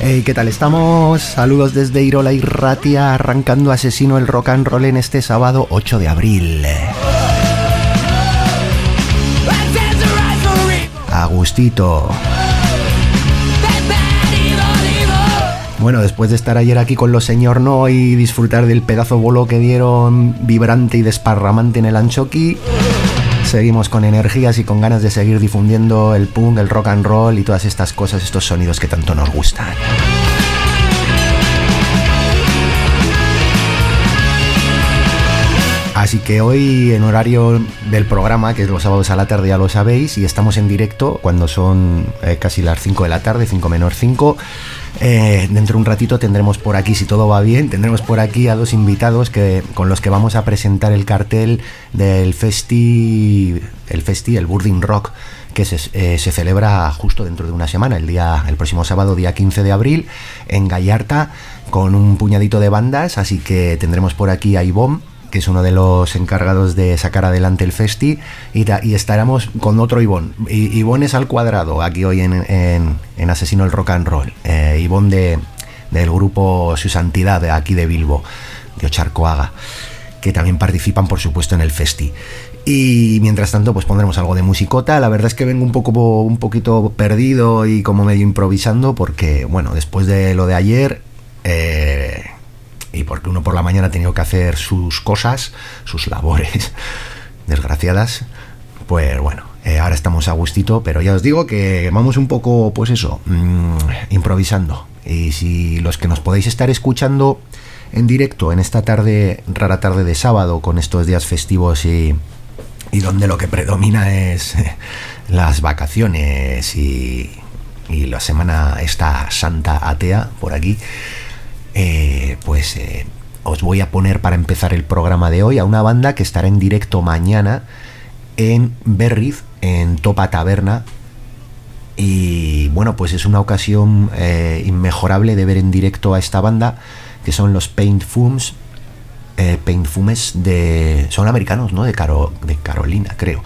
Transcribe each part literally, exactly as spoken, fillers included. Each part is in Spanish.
Hey, ¿qué tal estamos? Saludos desde Irola y Ratia, arrancando Asesino el Rock and Roll en este sábado ocho de abril. Agustito. Bueno, después de estar ayer aquí con los señor No y disfrutar del pedazo bolo que dieron vibrante y desparramante en el Anchoqui, seguimos con energías y con ganas de seguir difundiendo el punk, el rock and roll y todas estas cosas, estos sonidos que tanto nos gustan. Así que hoy en horario del programa, que es los sábados a la tarde, ya lo sabéis, y estamos en directo cuando son eh, casi las cinco de la tarde, cinco menos cinco. Eh, dentro de un ratito tendremos por aquí, si todo va bien, tendremos por aquí a dos invitados que, con los que vamos a presentar el cartel del festi, el festi, el Burning Rock, que se, eh, se celebra justo dentro de una semana, el día, el próximo sábado, día quince de abril, en Gallarta, con un puñadito de bandas. Así que tendremos por aquí a Ivonne, que es uno de los encargados de sacar adelante el festi, y, ta, y estaremos con otro Ivonne. I, Ivonne es al cuadrado, aquí hoy en, en, en Asesino el Rock and Roll. Eh, Ivonne de, del grupo Su Santidad, de aquí de Bilbo, de Ocharcoaga, que también participan, por supuesto, en el festi. Y mientras tanto, pues pondremos algo de musicota. La verdad es que vengo un poco un poquito perdido y como medio improvisando, porque, bueno, después de lo de ayer... Eh, y porque uno por la mañana ha tenido que hacer sus cosas, sus labores desgraciadas, pues bueno, eh, ahora estamos a gustito, pero ya os digo que vamos un poco, pues eso, mmm, improvisando. Y si los que nos podéis estar escuchando en directo en esta tarde, rara tarde de sábado, con estos días festivos y, y donde lo que predomina es eh, las vacaciones y, y la semana esta santa atea por aquí, Eh, pues eh, os voy a poner para empezar el programa de hoy a una banda que estará en directo mañana en Berriz, en Topa Taberna. Y bueno, pues es una ocasión eh, inmejorable de ver en directo a esta banda, que son los Paint Fumes, eh, Paint Fumes de, son americanos, ¿no? De, Caro, de Carolina, creo.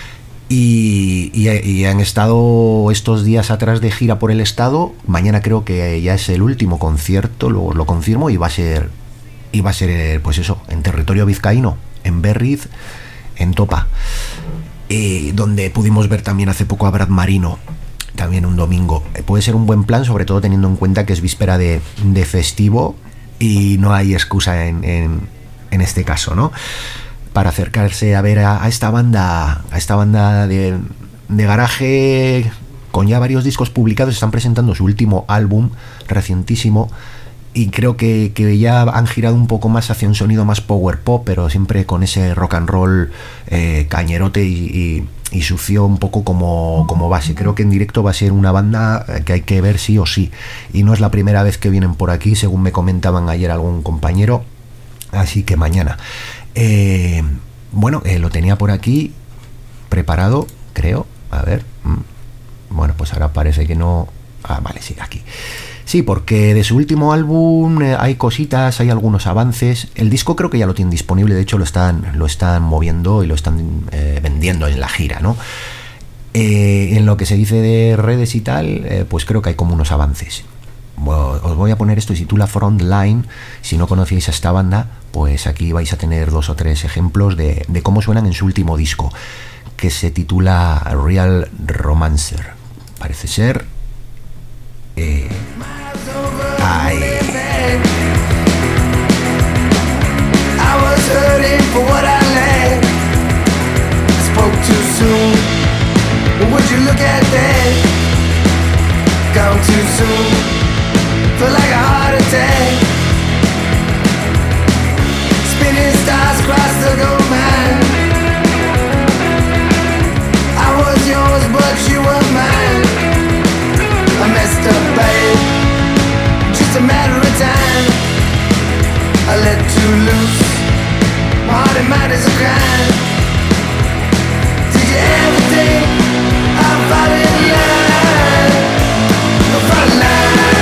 Y, y, y han estado estos días atrás de gira por el estado. Mañana creo que ya es el último concierto, lo, lo confirmo, y va a ser, y va a ser, pues eso, en territorio vizcaíno, en Berriz, en Topa, eh, donde pudimos ver también hace poco a Brad Marino, también un domingo. Eh, puede ser un buen plan, sobre todo teniendo en cuenta que es víspera de, de festivo y no hay excusa en, en, en este caso, ¿no?, para acercarse a ver a, a esta banda, a esta banda de, de garaje con ya varios discos publicados. Están presentando su último álbum recientísimo y creo que, que ya han girado un poco más hacia un sonido más power pop, pero siempre con ese rock and roll eh, cañerote y, y, y sucio un poco como, como base. Creo que en directo va a ser una banda que hay que ver sí o sí, y no es la primera vez que vienen por aquí, según me comentaban ayer algún compañero. Así que mañana Eh, bueno, eh, lo tenía por aquí preparado, creo. A ver. Bueno, pues ahora parece que no. Ah, vale, sí, aquí. Sí, porque de su último álbum eh, hay cositas, hay algunos avances. El disco creo que ya lo tienen disponible, de hecho lo están, lo están moviendo y lo están eh, vendiendo en la gira, ¿no? Eh, en lo que se dice de redes y tal, eh, pues creo que hay como unos avances. Bueno, os voy a poner esto, se titula Frontline. Si no conocéis a esta banda, pues aquí vais a tener dos o tres ejemplos de, de cómo suenan en su último disco, que se titula Real Romancer. Parece ser eh, ay. I was hurting for what I lacked. I spoke too soon. Would you look at that? Gone too soon. Feel like a heart attack. Spinning stars across the gold mine. I was yours, but you were mine. I messed up, babe. Just a matter of time. I let you loose. My heart and mind is a crime. Did you ever think I'd fall in love? No front line.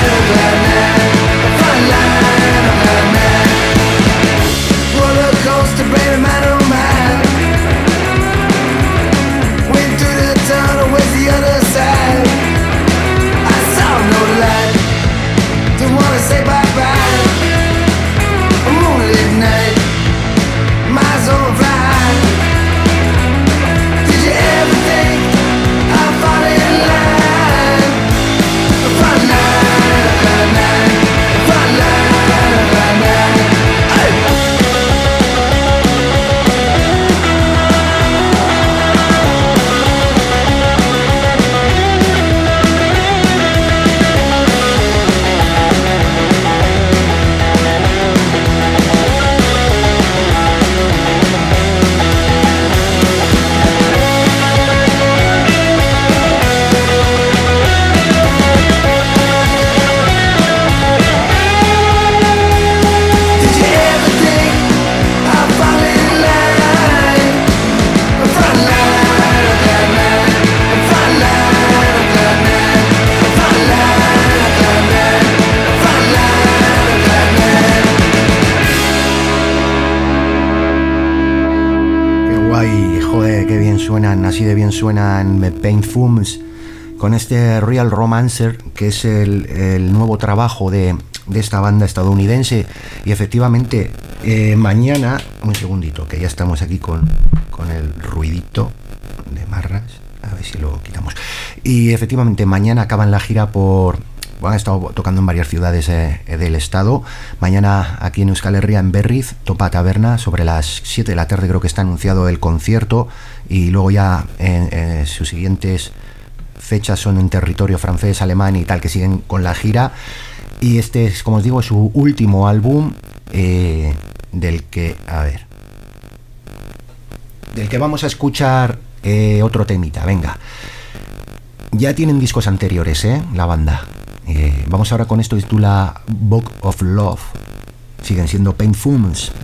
suenan, así de bien suenan Paint Fumes con este Real Romancer, que es el, el nuevo trabajo de, de esta banda estadounidense. Y efectivamente, eh, mañana, un segundito, que ya estamos aquí con, con el ruidito de marras, a ver si lo quitamos. Y efectivamente, mañana acaban la gira por... Bueno, han estado tocando en varias ciudades eh, del estado. Mañana aquí en Euskal Herria, en Berriz, Topa Taberna, sobre las siete de la tarde creo que está anunciado el concierto. Y luego ya en, en sus siguientes fechas son en territorio francés, alemán y tal, que siguen con la gira. Y este es, como os digo, su último álbum, eh, del que, a ver, del que vamos a escuchar eh, otro temita. Venga, ya tienen discos anteriores, eh, la banda. Eh, vamos ahora con esto, titula Book of Love. Siguen siendo Paint Fumes.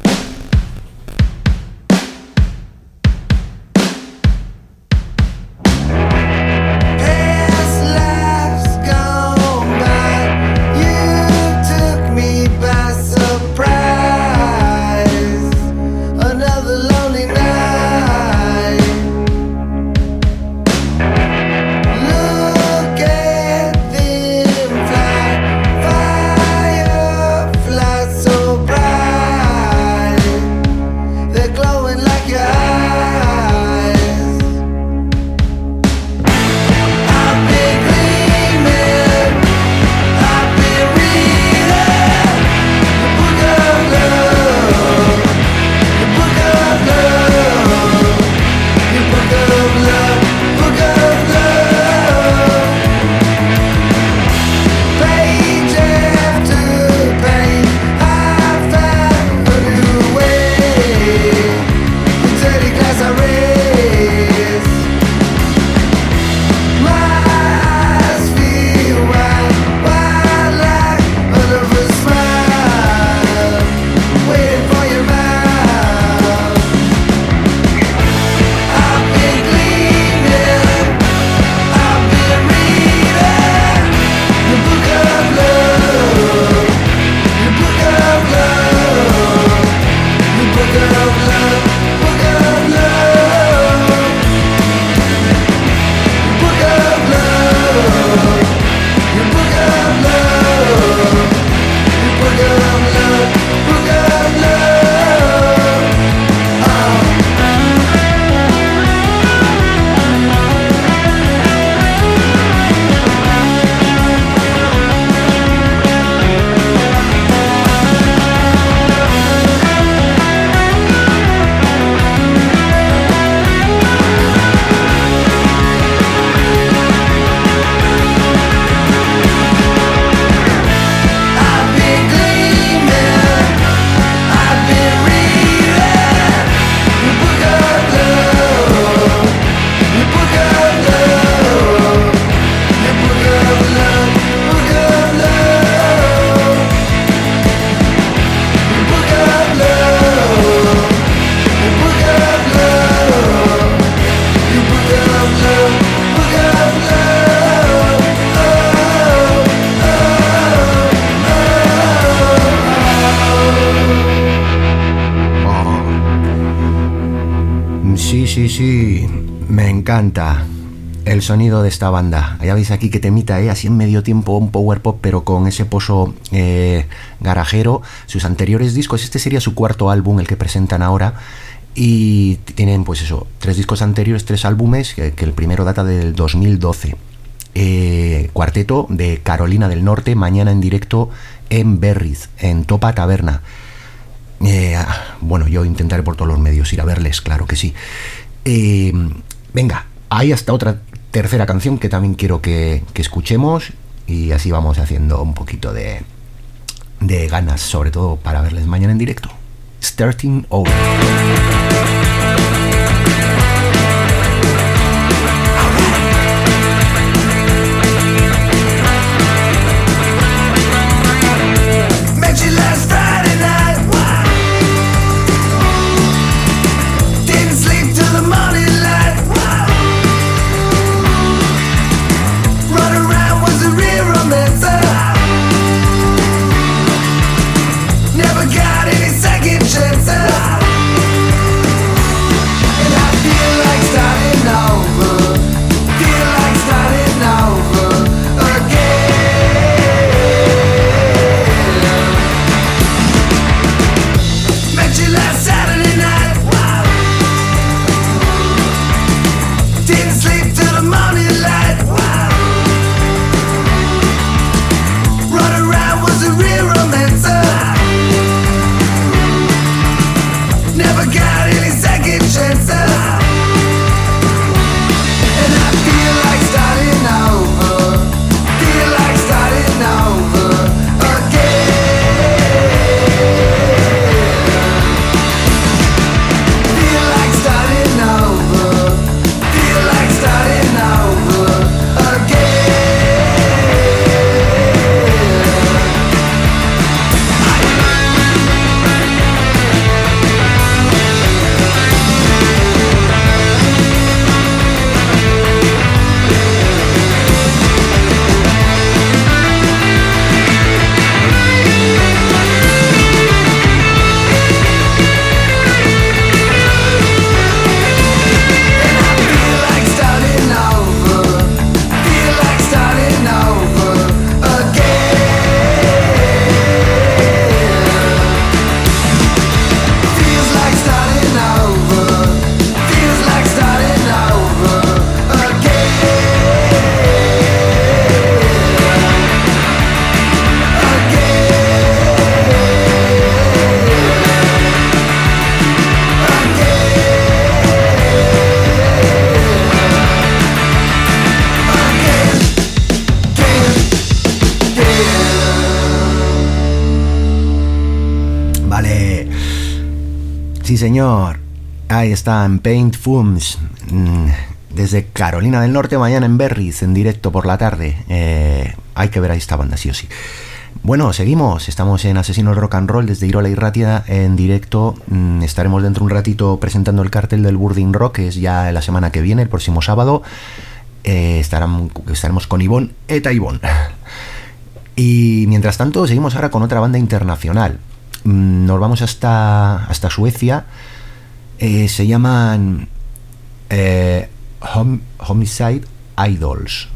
Sí, sí, me encanta el sonido de esta banda. Ya veis aquí que temita, ¿eh? Así en medio tiempo, un power pop, pero con ese pozo eh, garajero. Sus anteriores discos, este sería su cuarto álbum, el que presentan ahora. Y tienen, pues eso, tres discos anteriores, tres álbumes, que, que el primero data del dos mil doce. Eh, cuarteto de Carolina del Norte, mañana en directo en Berriz, en Topa Taberna. Eh, bueno, yo intentaré por todos los medios ir a verles, claro que sí. Eh, venga, hay hasta otra tercera canción que también quiero que, que escuchemos, y así vamos haciendo un poquito de, de ganas, sobre todo para verles mañana en directo. Starting Over. Never got any second chances. Sí, señor. Ahí están Paint Fumes. Desde Carolina del Norte, mañana en Berriz, en directo por la tarde. Eh, hay que ver a esta banda, sí o sí. Bueno, seguimos. Estamos en Asesinos Rock and Roll desde Irola y Ratia en directo. Mm, estaremos dentro de un ratito presentando el cartel del Burning Rock, que es ya la semana que viene, el próximo sábado. Eh, estarán, estaremos con Ivonne Eta Ivonne. Y mientras tanto, seguimos ahora con otra banda internacional. Mm, nos vamos hasta, hasta Suecia. Eh, se llaman eh, Hom- Homicide Idols.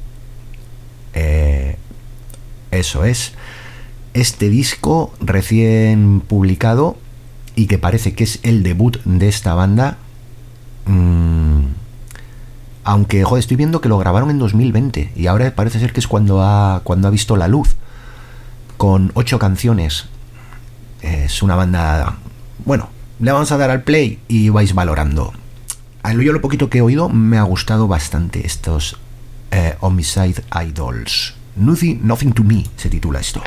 Eh, eso es. Este disco recién publicado y que parece que es el debut de esta banda. Mmm, aunque, joder, estoy viendo que lo grabaron en dos mil veinte y ahora parece ser que es cuando ha, cuando ha visto la luz. Con ocho canciones. Es una banda... Bueno, le vamos a dar al play y vais valorando. Yo lo poquito que he oído me ha gustado bastante estos eh, Homicide Idols. Nothing, Nothing to Me se titula esto.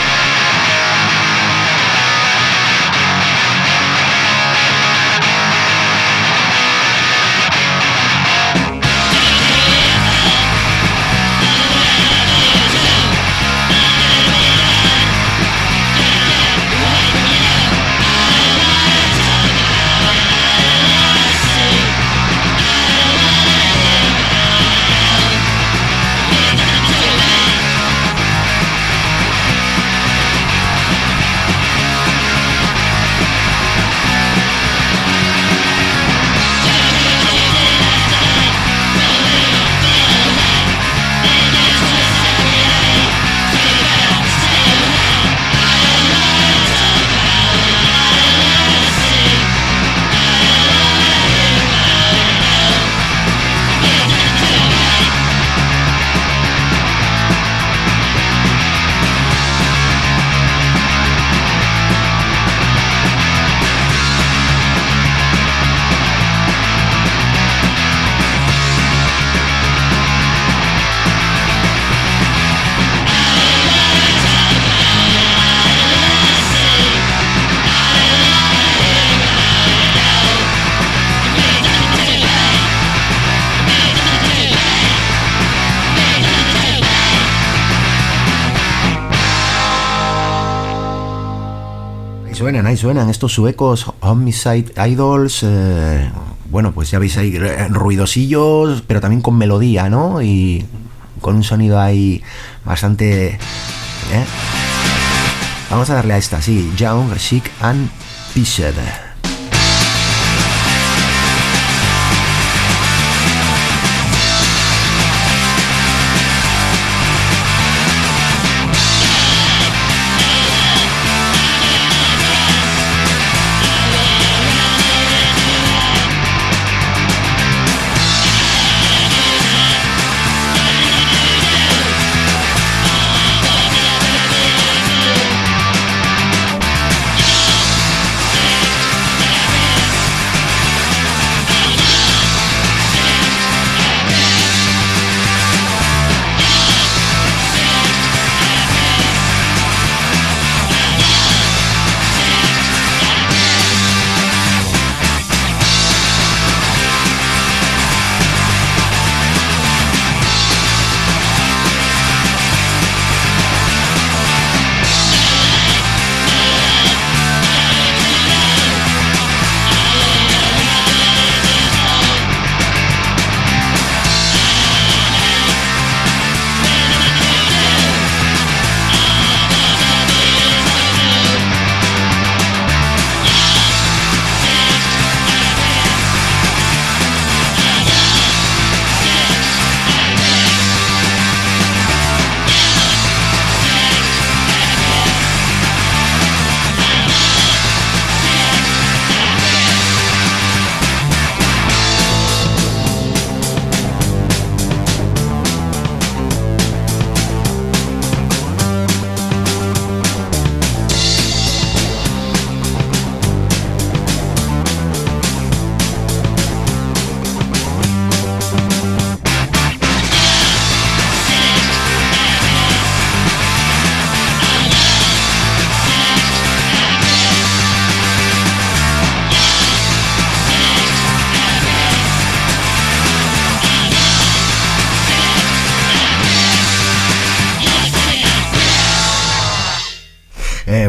Suenan, ahí suenan estos suecos Homicide Idols. Eh, bueno, pues ya veis ahí ruidosillos, pero también con melodía, ¿no? Y con un sonido ahí bastante... ¿eh? Vamos a darle a esta, sí. Young, Chic and Pissed.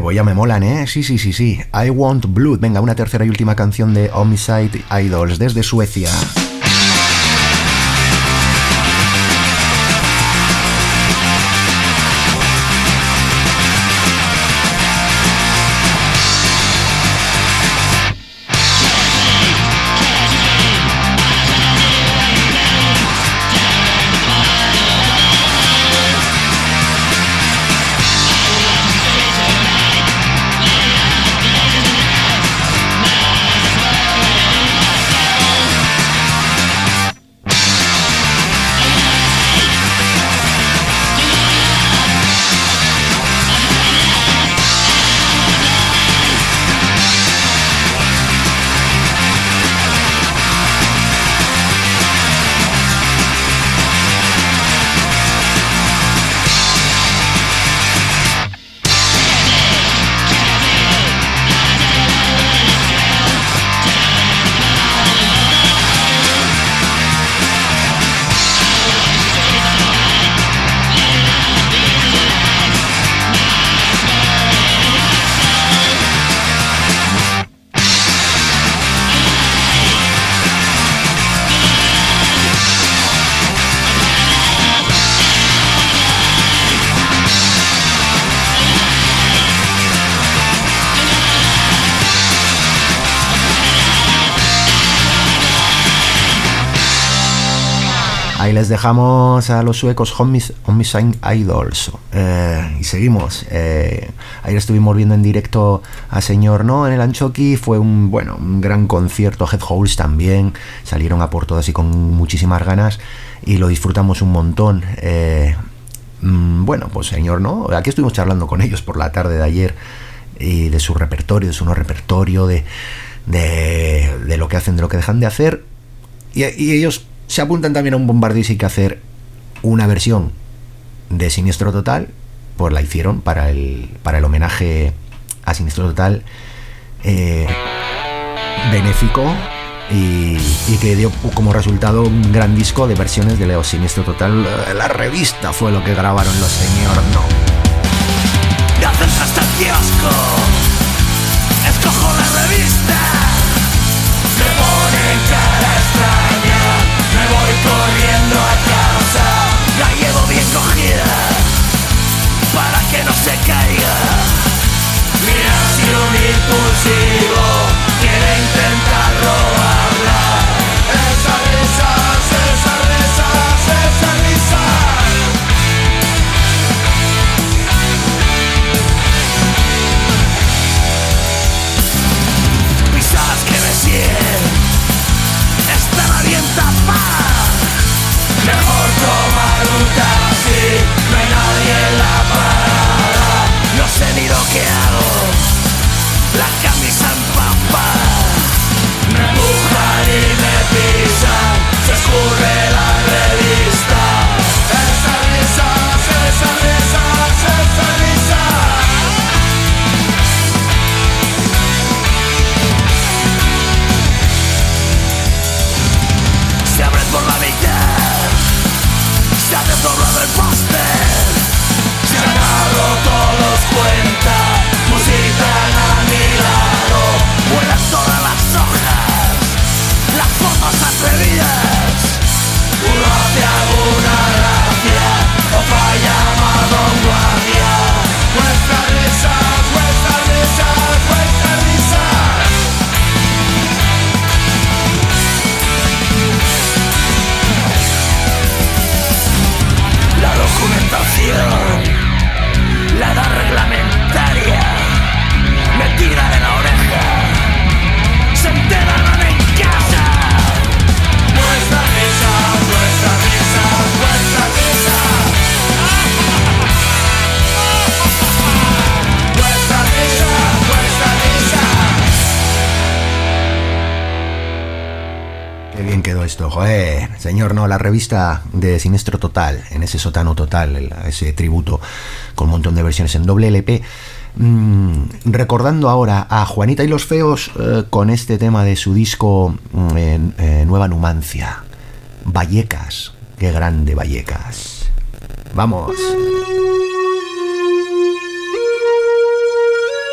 pues ya me molan, ¿eh? Sí, sí, sí, sí. I Want Blood. Venga, una tercera y última canción de Homicide Idols desde Suecia. Ahí les dejamos a los suecos Homicide Idols. Eh, y seguimos. Eh, ayer estuvimos viendo en directo a Señor No en el Anchoqui. Fue un, bueno, un gran concierto. Headholes también. Salieron a por todas y con muchísimas ganas. Y lo disfrutamos un montón. Eh, bueno, pues Señor No. Aquí estuvimos charlando con ellos por la tarde de ayer. Y de su repertorio, de su no repertorio, de, de, de lo que hacen, de lo que dejan de hacer. Y, y ellos se apuntan también a un bombardeo y si hay que hacer una versión de Siniestro Total, pues la hicieron para el, para el homenaje a Siniestro Total eh, benéfico y, y que dio como resultado un gran disco de versiones de Leo Siniestro Total. La revista fue lo que grabaron los Señor No. Me haces hasta el kiosco, escojo la revista, me ponen cara extraña. Me voy corriendo a casa, la llevo bien cogida para que no se caiga. Mira si un impulsivo quiere intentar robarla. Esas risas, esas risas, esas risas. Pisadas que me siguen están a bien tapar. Mejor tomar un taxi, no hay nadie en la parada. No sé ni lo que hago, la camisa empapada. Me empujan y me pisan, se escurre la revista. Esas risas, esas risas, esas risas. Se abre por la mitad, se ha desdoblado el póster, se han dado todos cuenta, musican a mi lado, vuelan todas las hojas, las fotos atrevidas, uno hace alguna gracia, otro ha llamado a un guardia. Vuestras risas, vuestras risas, vuestras risas. La documentación, la edad reglamentaria, me tira de la oreja, se enteran en casa. Nuestras risas, nuestras risas, nuestras risas. Nuestras risas, nuestras risas. Qué bien quedó esto, joder. Señor No, la revista de Siniestro Total, en ese sótano total, ese tributo con un montón de versiones en doble L P. Mm, recordando ahora a Juanita y los Feos eh, con este tema de su disco eh, eh, Nueva Numancia. Vallecas, qué grande Vallecas. Vamos.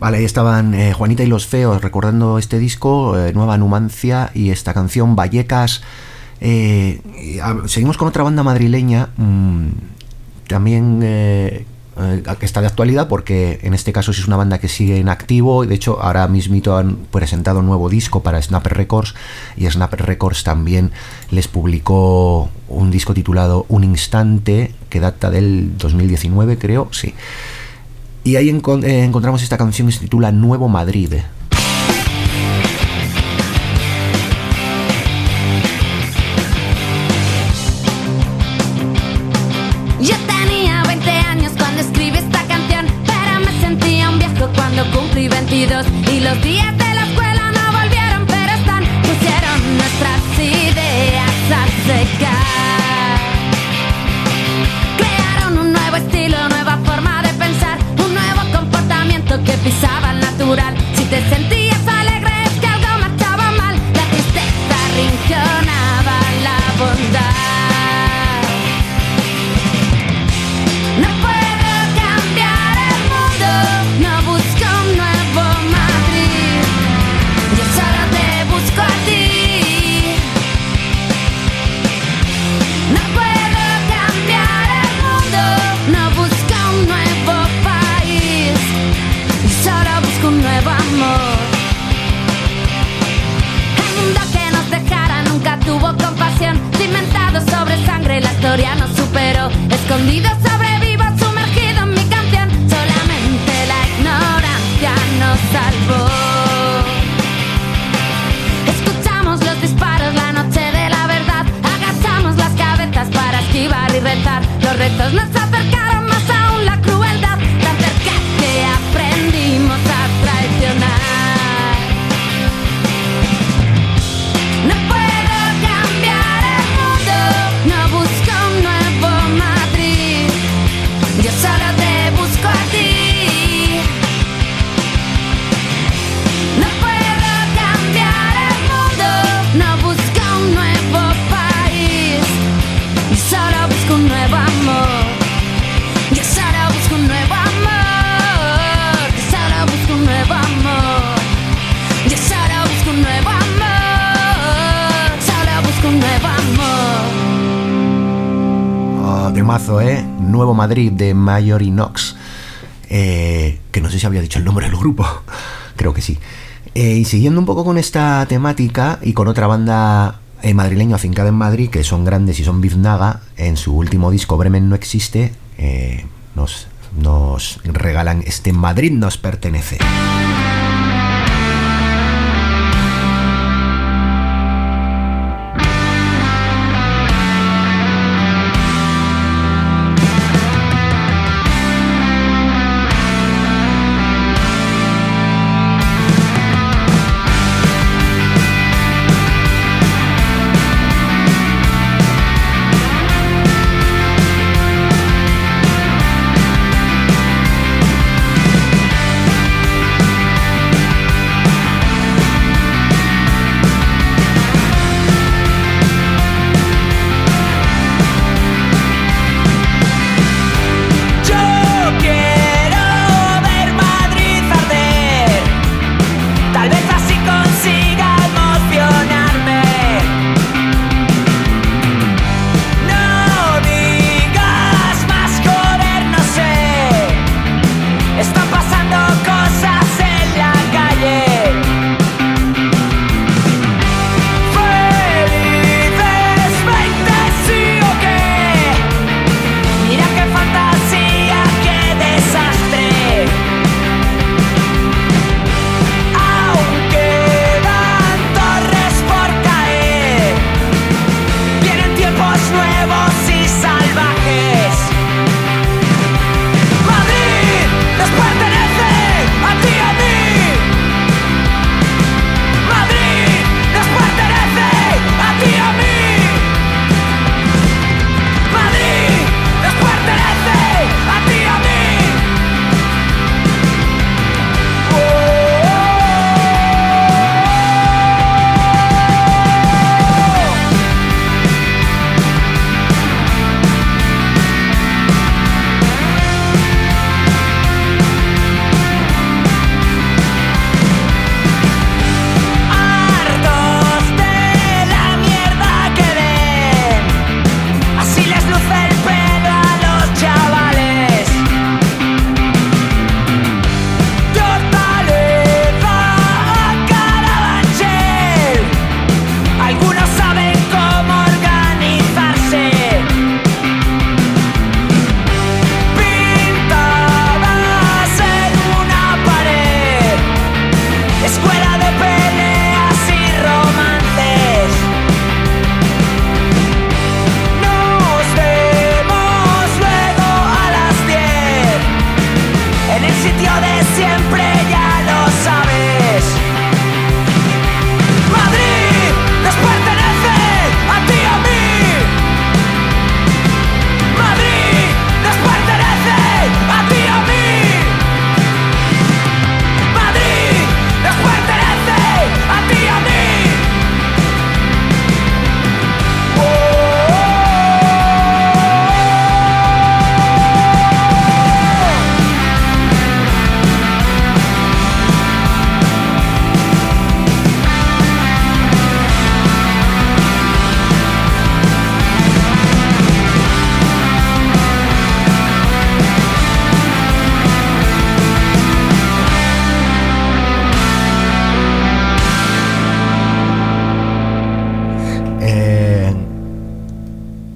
Vale, ahí estaban eh, Juanita y los Feos recordando este disco, eh, Nueva Numancia, y esta canción Vallecas. Eh, y, a, seguimos con otra banda madrileña, mmm, también eh, eh, que está de actualidad, porque en este caso sí es una banda que sigue en activo. De hecho, ahora mismito han presentado un nuevo disco para Snapper Records, y Snapper Records también les publicó un disco titulado Un Instante, que data del dos mil diecinueve, creo, sí. Y ahí encont- eh, encontramos esta canción que se titula Nuevo Madrid. Yo tenía veinte años cuando escribí esta canción, pero me sentía un viejo cuando cumplí veintidós. Y los días de la escuela no volvieron, pero están, pusieron nuestras ideas a secar. Crearon un nuevo estilo, nueva forma de pensar, un nuevo comportamiento que pisaba el natural. Si te sentías alegre es que algo marchaba mal, la tristeza rinconaba la bondad. No puedo cambiar el mundo, no busco un nuevo Madrid, yo solo te busco a ti. No puedo cambiar el mundo, no busco un nuevo país, yo solo busco un nuevo amor. El mundo que nos dejara nunca tuvo compasión, cimentado sobre sangre la historia nos superó, escondido sobrevivo sumergido en mi canción, solamente la ignorancia nos salvó. Escuchamos los disparos la noche de la verdad, agachamos las cabezas para esquivar y rezar, los retos nos acercaron más aún la crueldad, tan cerca que aprendimos a traicionar. No puedo cambiar el mundo, no busco un nuevo Madrid, yo solo te busco a ti. No puedo cambiar el mundo, no busco un nuevo país, yo solo busco un nuevo amor. Yo solo busco un nuevo amor, yo solo busco un nuevo amor, yo solo busco un nuevo amor, solo busco un nuevo amor. Oh, de mazo, ¿eh? Nuevo Madrid, de Mallory Knox. Eh, que no sé si había dicho el nombre del grupo. Creo que sí. Eh, y siguiendo un poco con esta temática y con otra banda eh, madrileña afincada en Madrid, que son grandes y son Biznaga, en su último disco Bremen no existe, eh, nos, nos regalan este Madrid nos pertenece. No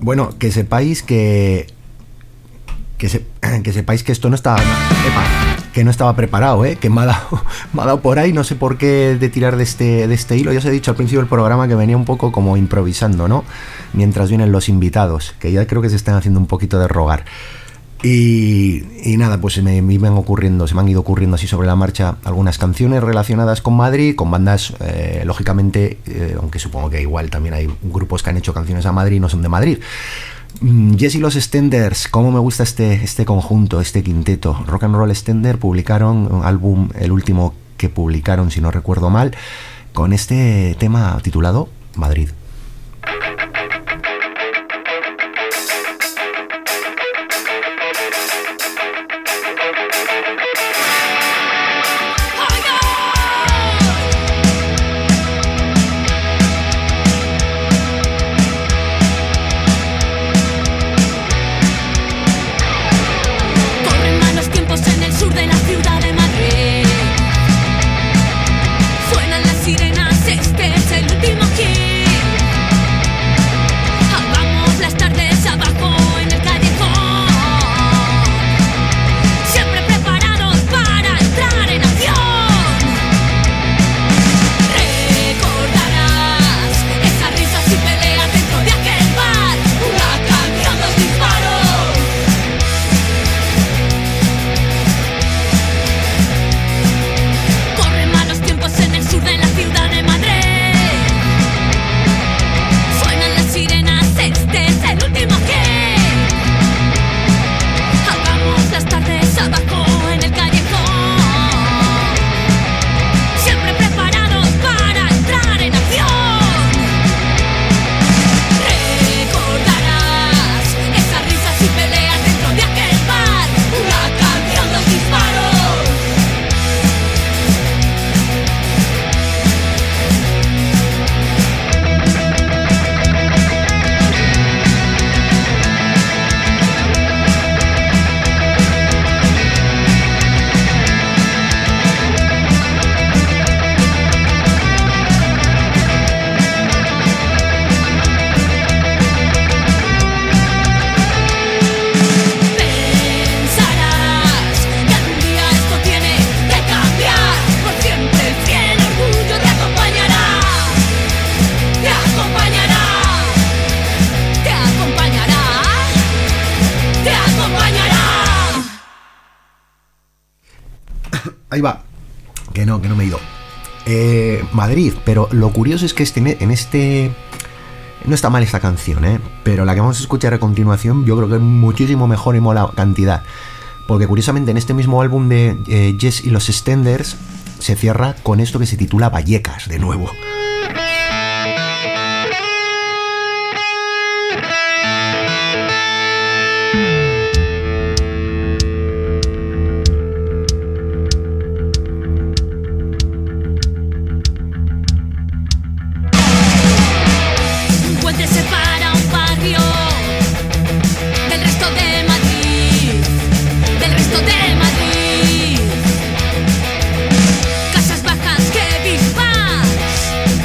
Bueno, que sepáis que que, se, que sepáis que esto no estaba epa, que no estaba preparado, ¿eh? Que me ha, dado, me ha dado por ahí, no sé por qué de tirar de este, de este hilo. Ya os he dicho al principio del programa que venía un poco como improvisando, ¿no? Mientras vienen los invitados, que ya creo que se están haciendo un poquito de rogar. Y, y nada, pues me, me iban ocurriendo, se me han ido ocurriendo así sobre la marcha algunas canciones relacionadas con Madrid, con bandas, eh, lógicamente, eh, aunque supongo que igual también hay grupos que han hecho canciones a Madrid y no son de Madrid. Mm, Jess y los Stenders, cómo me gusta este, este conjunto, este quinteto. Rock and Roll Stender publicaron un álbum, el último que publicaron, si no recuerdo mal, con este tema titulado Madrid. Ahí va, que no, que no me he ido. Eh, Madrid, pero lo curioso es que este, en este... No está mal esta canción, ¿eh? Pero la que vamos a escuchar a continuación yo creo que es muchísimo mejor y mola cantidad. Porque curiosamente en este mismo álbum de eh, Jess y los Stenders se cierra con esto que se titula Vallecas, de nuevo. Casas bajas que vivan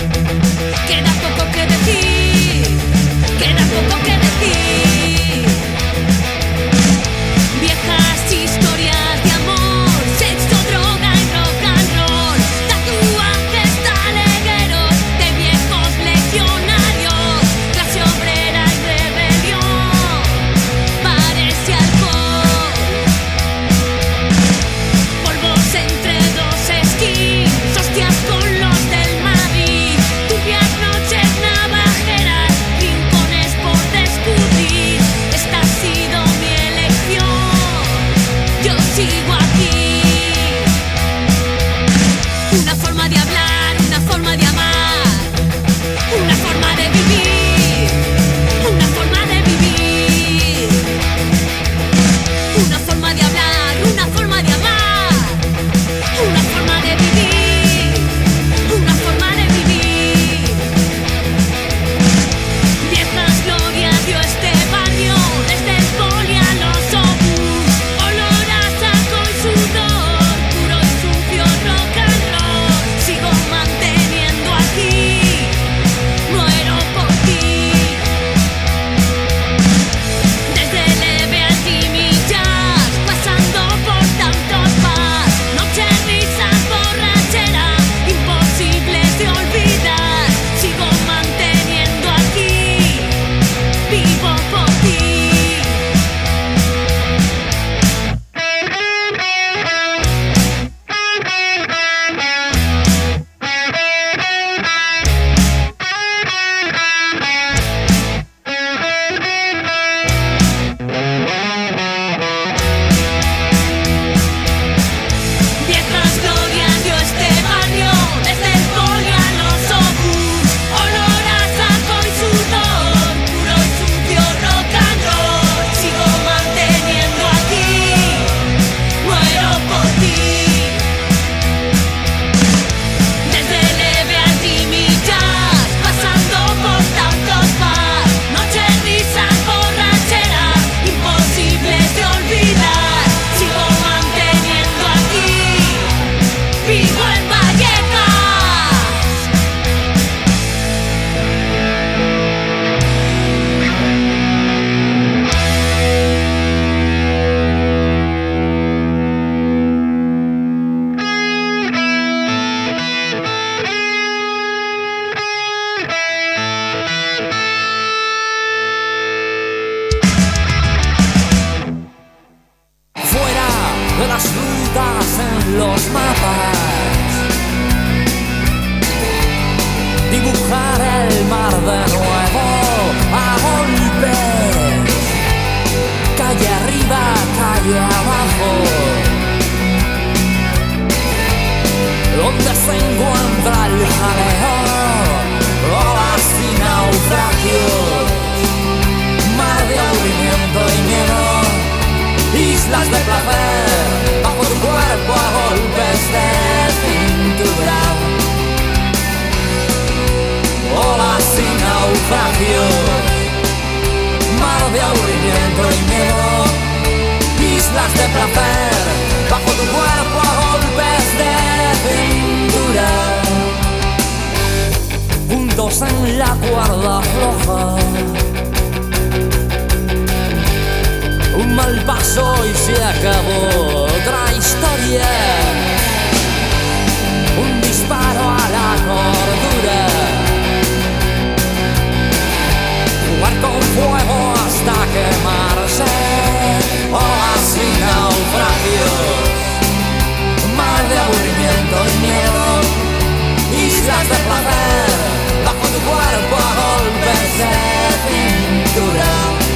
naufragios, mar de aburrimiento y miedo, islas de placer, bajo tu cuerpo a golpes de cintura, juntos en la cuerda floja, un mal paso y se acabó otra historia, un disparo a la cordura, jugar con fuego hasta quemarse, olas y naufragios, mar de aburrimiento y miedo, islas de placer, bajo tu cuerpo a golpes de cintura,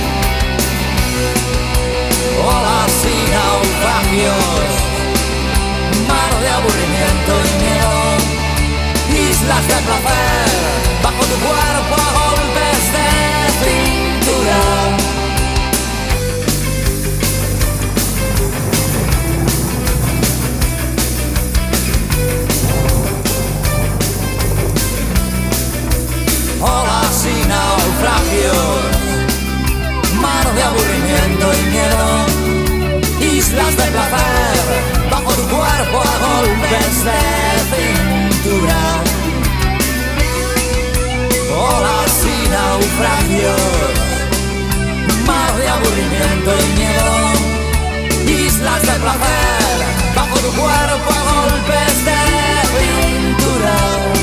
olas y naufragios, mar de aburrimiento y miedo, islas de placer, bajo tu cuerpo a golpes de cintura. Olas y naufragios, mar de aburrimiento y miedo, islas de placer, bajo tu cuerpo a golpes de cintura. Olas y naufragios, mar de aburrimiento y miedo, islas de placer, bajo tu cuerpo a golpes de cintura.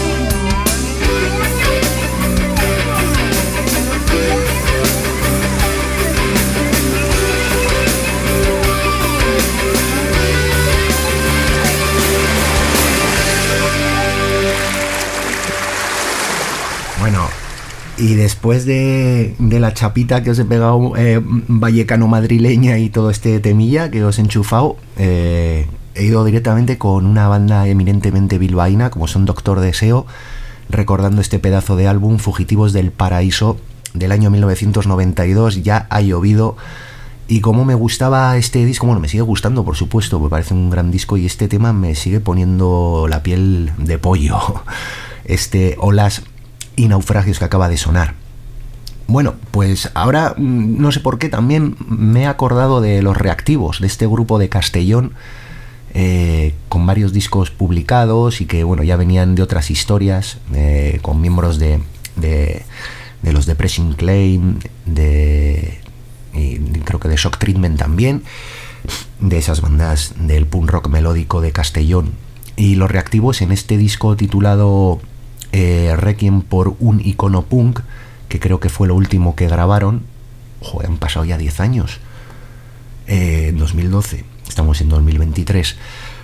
Bueno, y después de, de la chapita que os he pegado eh, vallecano madrileña y todo este temilla que os he enchufado, eh, he ido directamente con una banda eminentemente bilbaína como son Doctor Deseo, recordando este pedazo de álbum Fugitivos del Paraíso del año mil novecientos noventa y dos. Ya ha llovido. Y como me gustaba este disco, bueno, me sigue gustando, por supuesto, me parece un gran disco y este tema me sigue poniendo la piel de pollo. Este Olas y Naufragios que acaba de sonar. Bueno, pues ahora no sé por qué también me he acordado de Los Reactivos, de este grupo de Castellón, eh, con varios discos publicados y que bueno, ya venían de otras historias, eh, con miembros de, de, de los Depressing Claim, de, y creo que de Shock Treatment también, de esas bandas del punk rock melódico de Castellón. Y Los Reactivos en este disco titulado Eh, Requiem por un icono punk, que creo que fue lo último que grabaron. Joder, han pasado ya diez años, eh, en dos mil doce, estamos en dos mil veintitrés,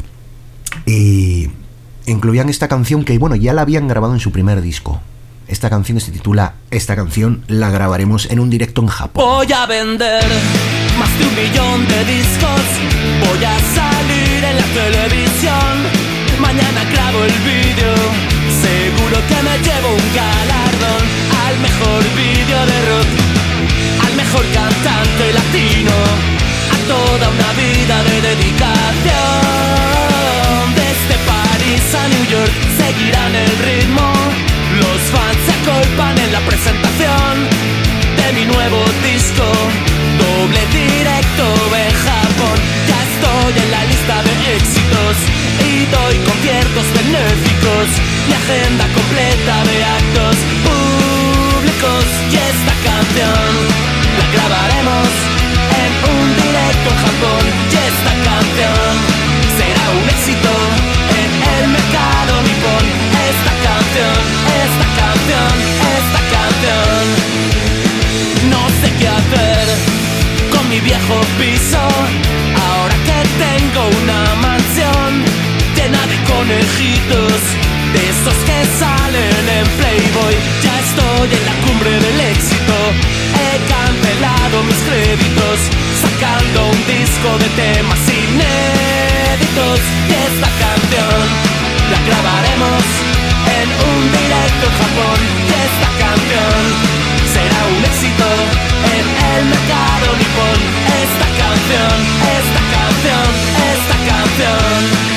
y incluían esta canción que bueno, ya la habían grabado en su primer disco. Esta canción se titula Esta canción la grabaremos en un directo en Japón. Voy a vender más de un millón de discos, voy a salir en la televisión, mañana grabo el vídeo, seguro que me llevo un galardón al mejor vídeo de rock, al mejor cantante latino, a toda una vida de dedicación. Desde París a New York seguirán el ritmo, los fans se acolpan en la presentación de mi nuevo disco, doble directo en Japón. Ya estoy en la lista de éxitos y doy conciertos benéficos, mi agenda completa de actos públicos. Y esta canción la grabaremos en un directo en Japón. Y esta canción será un éxito en el mercado nipón. Esta canción, esta canción, esta canción. No sé qué hacer con mi viejo piso, ahora que tengo una mansión llena de conejitos, de esos que salen en Playboy. Ya estoy en la cumbre del éxito, he cancelado mis créditos, sacando un disco de temas inéditos. Y esta canción la grabaremos en un directo en Japón. Y esta canción será un éxito en el mercado nipón. Esta canción, esta canción, esta canción.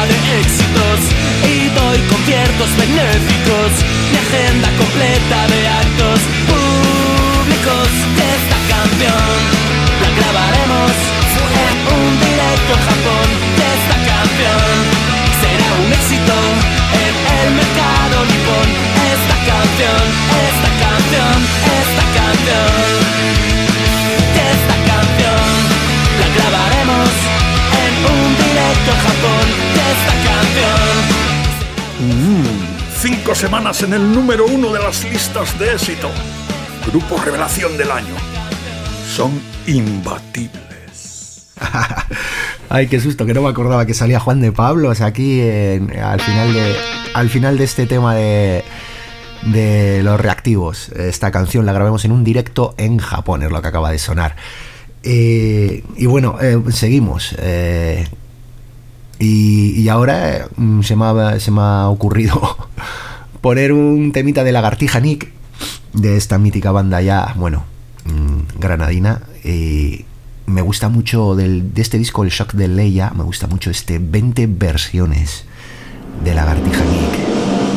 de éxitos y doy conciertos benéficos, mi agenda completa de actos públicos. Esta canción la grabaremos en un directo en Japón. Esta canción será un éxito en el mercado nipón. Esta canción, esta canción, esta canción, esta canción la grabaremos en un directo en Japón. Esta canción. Mm, cinco semanas en el número uno de las listas de éxito. Grupo revelación del año. Son imbatibles. Ay, qué susto, que no me acordaba que salía Juan de Pablos aquí en, al final de al final de este tema de de los reactivos. Esta canción la grabamos en un directo en Japón, es lo que acaba de sonar. Eh, y bueno, eh, seguimos. Eh, y, y ahora eh, se, me ha, se me ha ocurrido poner un temita de Lagartija Nick, de esta mítica banda ya, bueno, mmm, granadina. Y me gusta mucho del, de este disco, el Shock de Leia, me gusta mucho este veinte versiones de Lagartija Nick.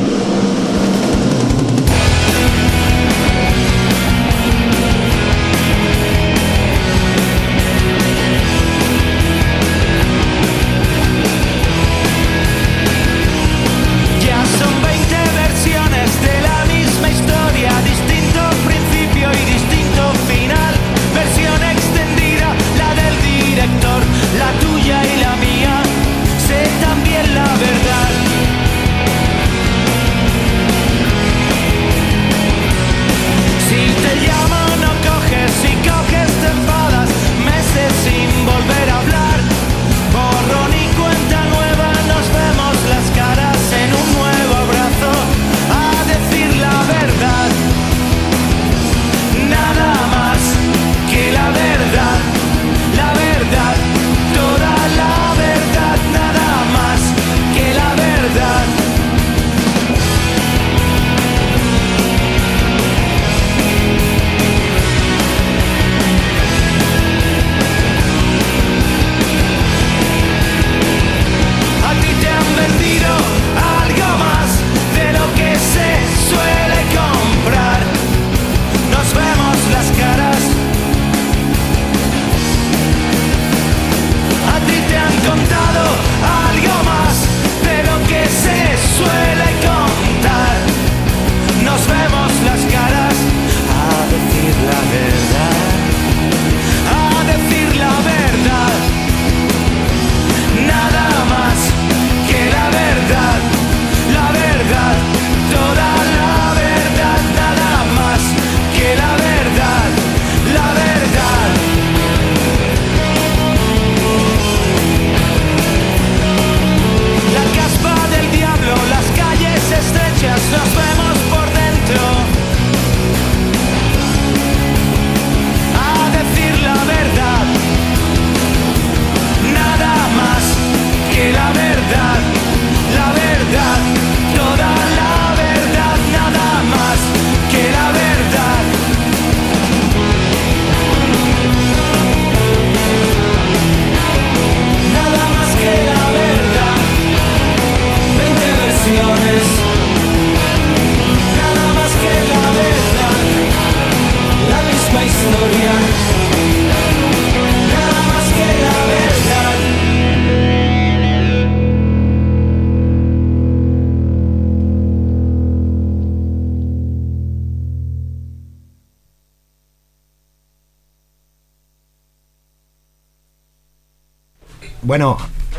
Bueno,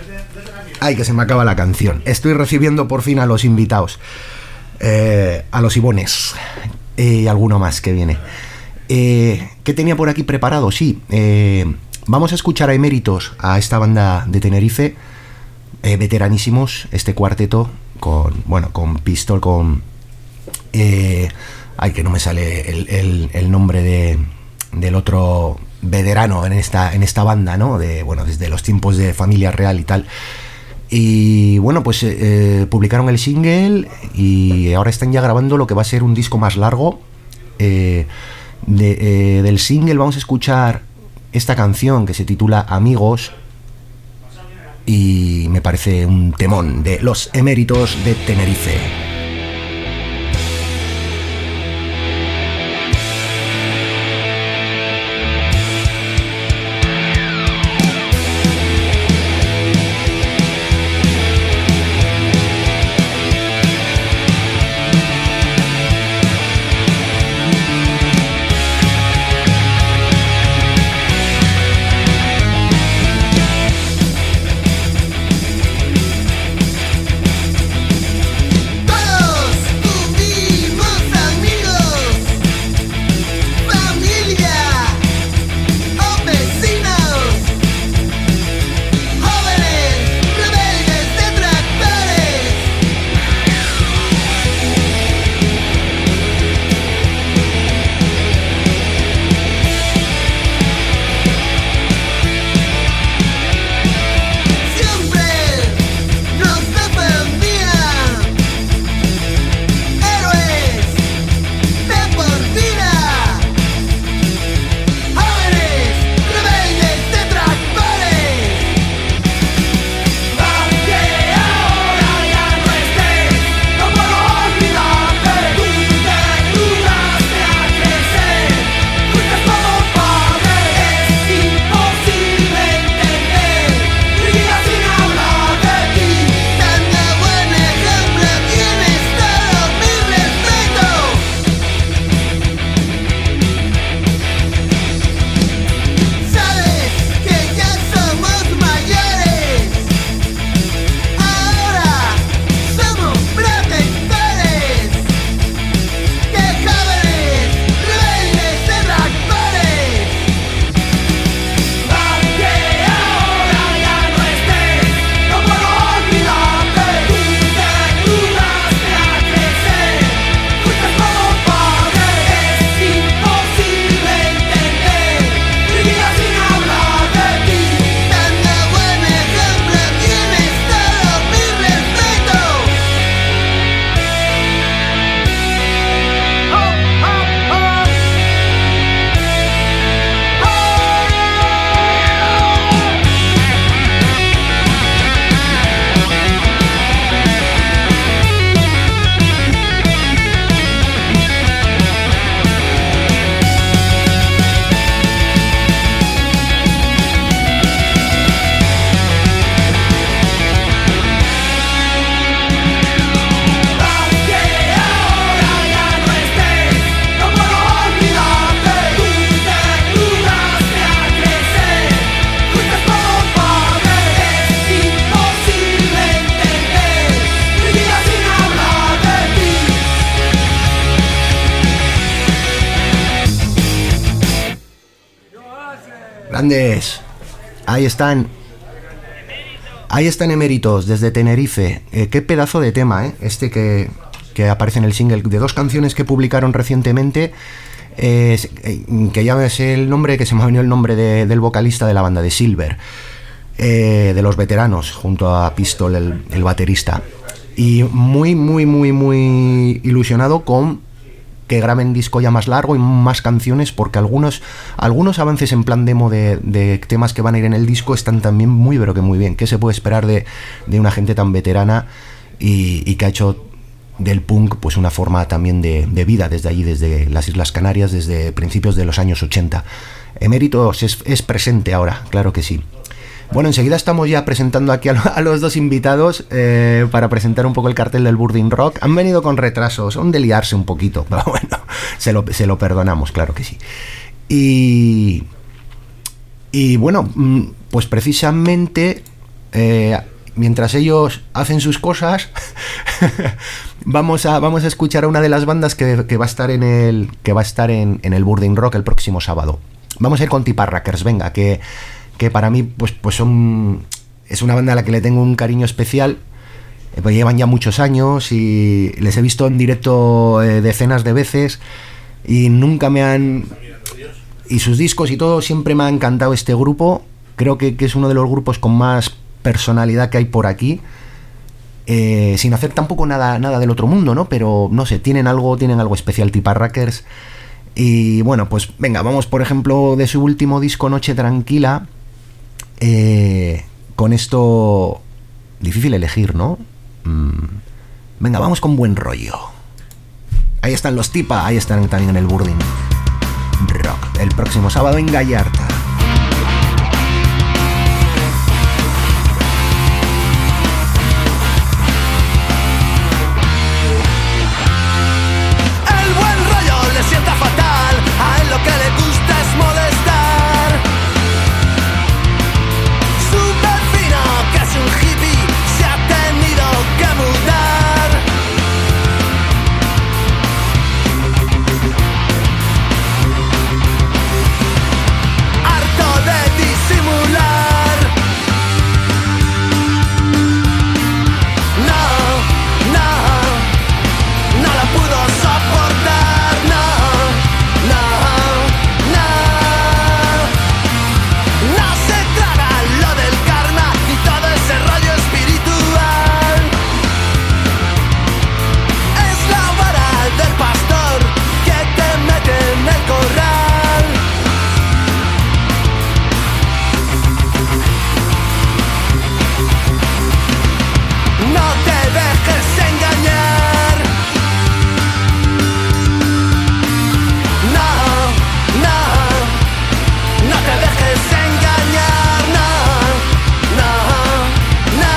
ay, que se me acaba la canción. Estoy recibiendo por fin a los invitados, eh, a los Ibones y eh, alguno más que viene. Eh, ¿Qué tenía por aquí preparado? Sí, eh, vamos a escuchar a Eméritos, a esta banda de Tenerife, eh, veteranísimos, este cuarteto con, bueno, con Pistol, con eh, ay, que no me sale el, el, el nombre de, del otro veterano en esta, en esta banda, ¿no? De, bueno, desde los tiempos de Familia Real y tal. Y bueno, pues eh, publicaron el single y ahora están ya grabando lo que va a ser un disco más largo. Eh, de, eh, del single vamos a escuchar esta canción que se titula Amigos. y me parece un temón de Los Eméritos de Tenerife. Grandes, ahí están. Ahí están Eméritos desde Tenerife. Eh, qué pedazo de tema, ¿eh? Este que, que aparece en el single de dos canciones que publicaron recientemente. Eh, que ya es el nombre, que se me ha venido el nombre de, del vocalista de la banda, de Silver, eh, de los veteranos, junto a Pistol, el, el baterista. Y muy, muy, muy, muy ilusionado con que graben disco ya más largo y más canciones, porque algunos algunos avances en plan demo de, de temas que van a ir en el disco están también muy, pero que muy bien. ¿Qué se puede esperar de, de una gente tan veterana y, y que ha hecho del punk pues una forma también de, de vida desde allí, desde las Islas Canarias, desde principios de los años ochenta? Eméritos es, es presente ahora, claro que sí. Bueno, enseguida estamos ya presentando aquí a, lo, a los dos invitados eh, para presentar un poco el cartel del Burning Rock. Han venido con retrasos, son de liarse un poquito, pero bueno, se lo, se lo perdonamos, claro que sí. Y, y bueno, pues precisamente eh, mientras ellos hacen sus cosas, vamos a vamos a escuchar a una de las bandas que, que va a estar en el que va a estar en, en el Burning Rock el próximo sábado. Vamos a ir con Tiparrackers, venga, que que para mí pues, pues son, es una banda a la que le tengo un cariño especial, eh, pues llevan ya muchos años y les he visto en directo eh, decenas de veces y nunca me han... Y sus discos y todo, siempre me ha encantado este grupo. Creo que, que es uno de los grupos con más personalidad que hay por aquí, eh, sin hacer tampoco nada, nada del otro mundo, ¿no? Pero no sé, tienen algo, tienen algo especial, Tiparrackers. Y bueno, pues venga, vamos por ejemplo de su último disco, Noche Tranquila. Eh, con esto difícil elegir, ¿no? Mm, venga, vamos con buen rollo. Ahí están los Tipa, ahí están también en el Burdin Rock, el próximo sábado en Gallarta. El buen rollo le sienta fatal, a él lo que le gusta es molestar. Su vecino, que es un hippie, se ha tenido que mudar. Harto de disimular. No, no, no la pudo soportar. No, no, no. No se traga lo del karma ni todo ese rollo espiritual. Es la vara del pastor que te mete en el corral. No te dejes engañar. No, no, no te dejes engañar. No, no, no.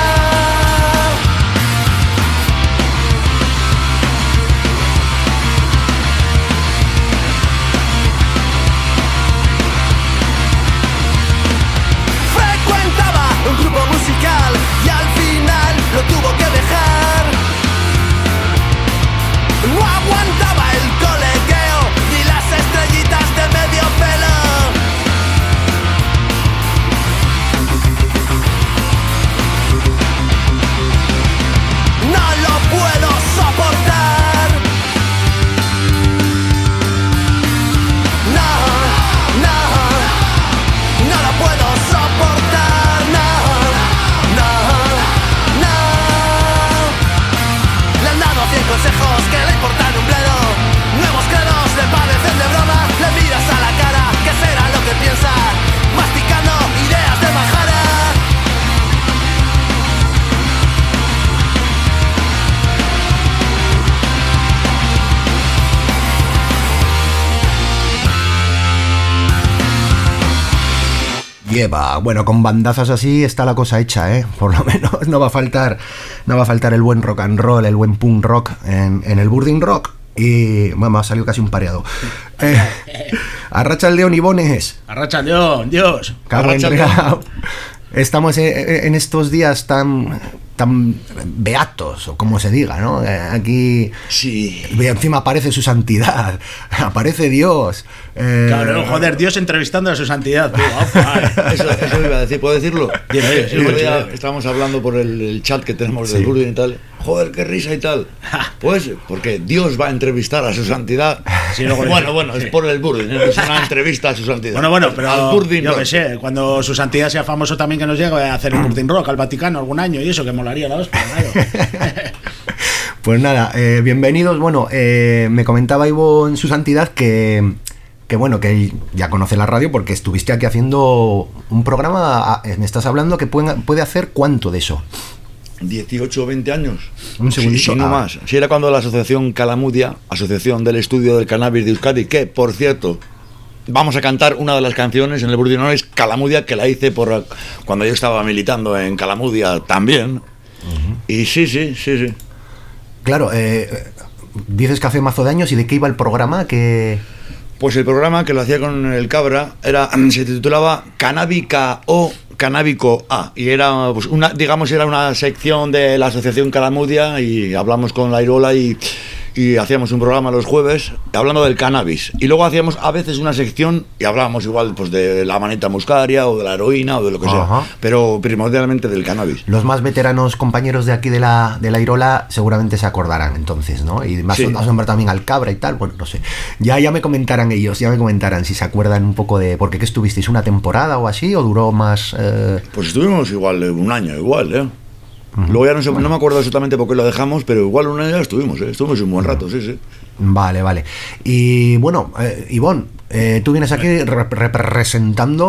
Frecuentaba un grupo musical y al final lo tuvo que dejar. No aguantaba el colegueo ni las estrellitas de medio pelo. No lo puedo soportar. No, no, no lo puedo soportar. No, no, no. Le han dado cien consejos que le importan un bledo. Nuevos credos le parecen de broma. Le miras a la cara, ¿qué será lo que piensa? Masticando ideas de majara. Lleva, bueno, con bandazos así está la cosa hecha, ¿eh? Por lo menos no va a faltar, no va a faltar el buen rock and roll, el buen punk rock en, en el Burdin Rock. Y bueno, me ha salido casi un pareado. Eh, Arratsaldeon, Ibones. Arratsaldeon, Dios. Cago en Rea. Estamos en, en estos días tan tan beatos, o como se diga, ¿no? Aquí Sí. encima aparece su santidad, aparece Dios. Eh, Claro, joder, Dios entrevistando a su santidad. Tío. Opa, Eso, eso iba a decir, ¿puedo decirlo? Dime, dime, sí, El otro sí, día sí. estábamos hablando por el, el chat que tenemos del Sí. Burdin y tal. Joder, qué risa y tal. Pues porque Dios va a entrevistar a su santidad. Sí, luego- bueno, bueno, sí. es por el Burdin, ¿eh? Es una entrevista a su santidad. Bueno, bueno, pero Al Burdin yo Rock. que sé, cuando su santidad sea famoso también que nos llegue a hacer el Burdin Rock al Vaticano algún año y eso, que molaría la hostia, claro. Pues nada, eh, bienvenidos. Bueno, eh, me comentaba Ivo en su santidad que, que bueno, que él ya conoce la radio porque estuviste aquí haciendo un programa. Me estás hablando que puede, puede hacer cuánto de eso. dieciocho o veinte años. Un segundito. Sí, sí, no Ah. más. Sí, era cuando la asociación Calamudia, Asociación del Estudio del Cannabis de Euskadi, que por cierto, vamos a cantar una de las canciones en el Burdin Rock, es Calamudia, que la hice por cuando yo estaba militando en Calamudia también. Uh-huh. Y sí, sí, sí, sí. Claro, eh, dices que hace mazo de años. ¿Y de qué iba el programa? Que Pues el programa que lo hacía con el Cabra era, se titulaba Canábica o Canábico A, y era, pues, una, digamos, era una sección de la Asociación Calamudia, y hablamos con la Irola y, y hacíamos un programa los jueves hablando del cannabis, y luego hacíamos a veces una sección y hablábamos igual pues de la manita muscaria o de la heroína o de lo que Ajá. sea, pero primordialmente del cannabis. los más veteranos compañeros de aquí de la, de la Irola seguramente se acordarán entonces, ¿no? Y más Sí. has nombrado también al Cabra y tal. Bueno, no sé. Ya, ya me comentarán ellos, ya me comentarán si se acuerdan un poco de... ¿Por qué que estuvisteis una temporada o así? ¿O duró más...? Eh... Pues estuvimos igual, eh, un año igual, ¿eh? Luego ya no, sé, no me acuerdo exactamente por qué lo dejamos, pero igual un año ya estuvimos, ¿eh? Estuvimos un buen rato, sí, sí. Vale, vale. Y bueno, eh, Ivonne, eh, tú vienes aquí rep- representando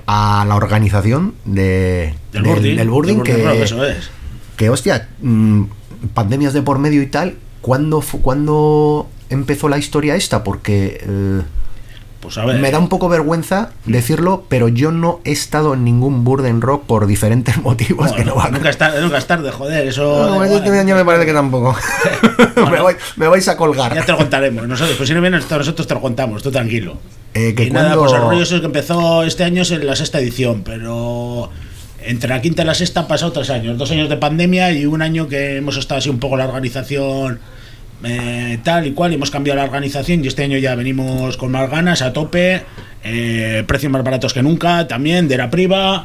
a la organización de, Del Burdin, del Burdin, del Burdin que, Rock, eso es. que hostia, mmm, pandemias de por medio y tal, ¿cuándo, fu- ¿cuándo empezó la historia esta? Porque eh, Pues a ver. me da un poco vergüenza decirlo, pero yo no he estado en ningún Burdin Rock por diferentes motivos No, que no no, van. nunca, es tarde, nunca es tarde, joder, eso. No, da este igual. año me parece que tampoco. Bueno. me, voy- me vais a colgar. Ya te lo contaremos. Nosotros, pues si no vienes, nosotros te lo contamos, tú tranquilo. Eh, que y nada, cuando- pues el rollo es el que empezó este año, es en la sexta edición, pero entre la quinta y la sexta han pasado tres años, dos años de pandemia y un año que hemos estado así un poco la organización eh, tal y cual, y hemos cambiado la organización y este año ya venimos con más ganas, a tope, eh, precios más baratos que nunca, también de la priva.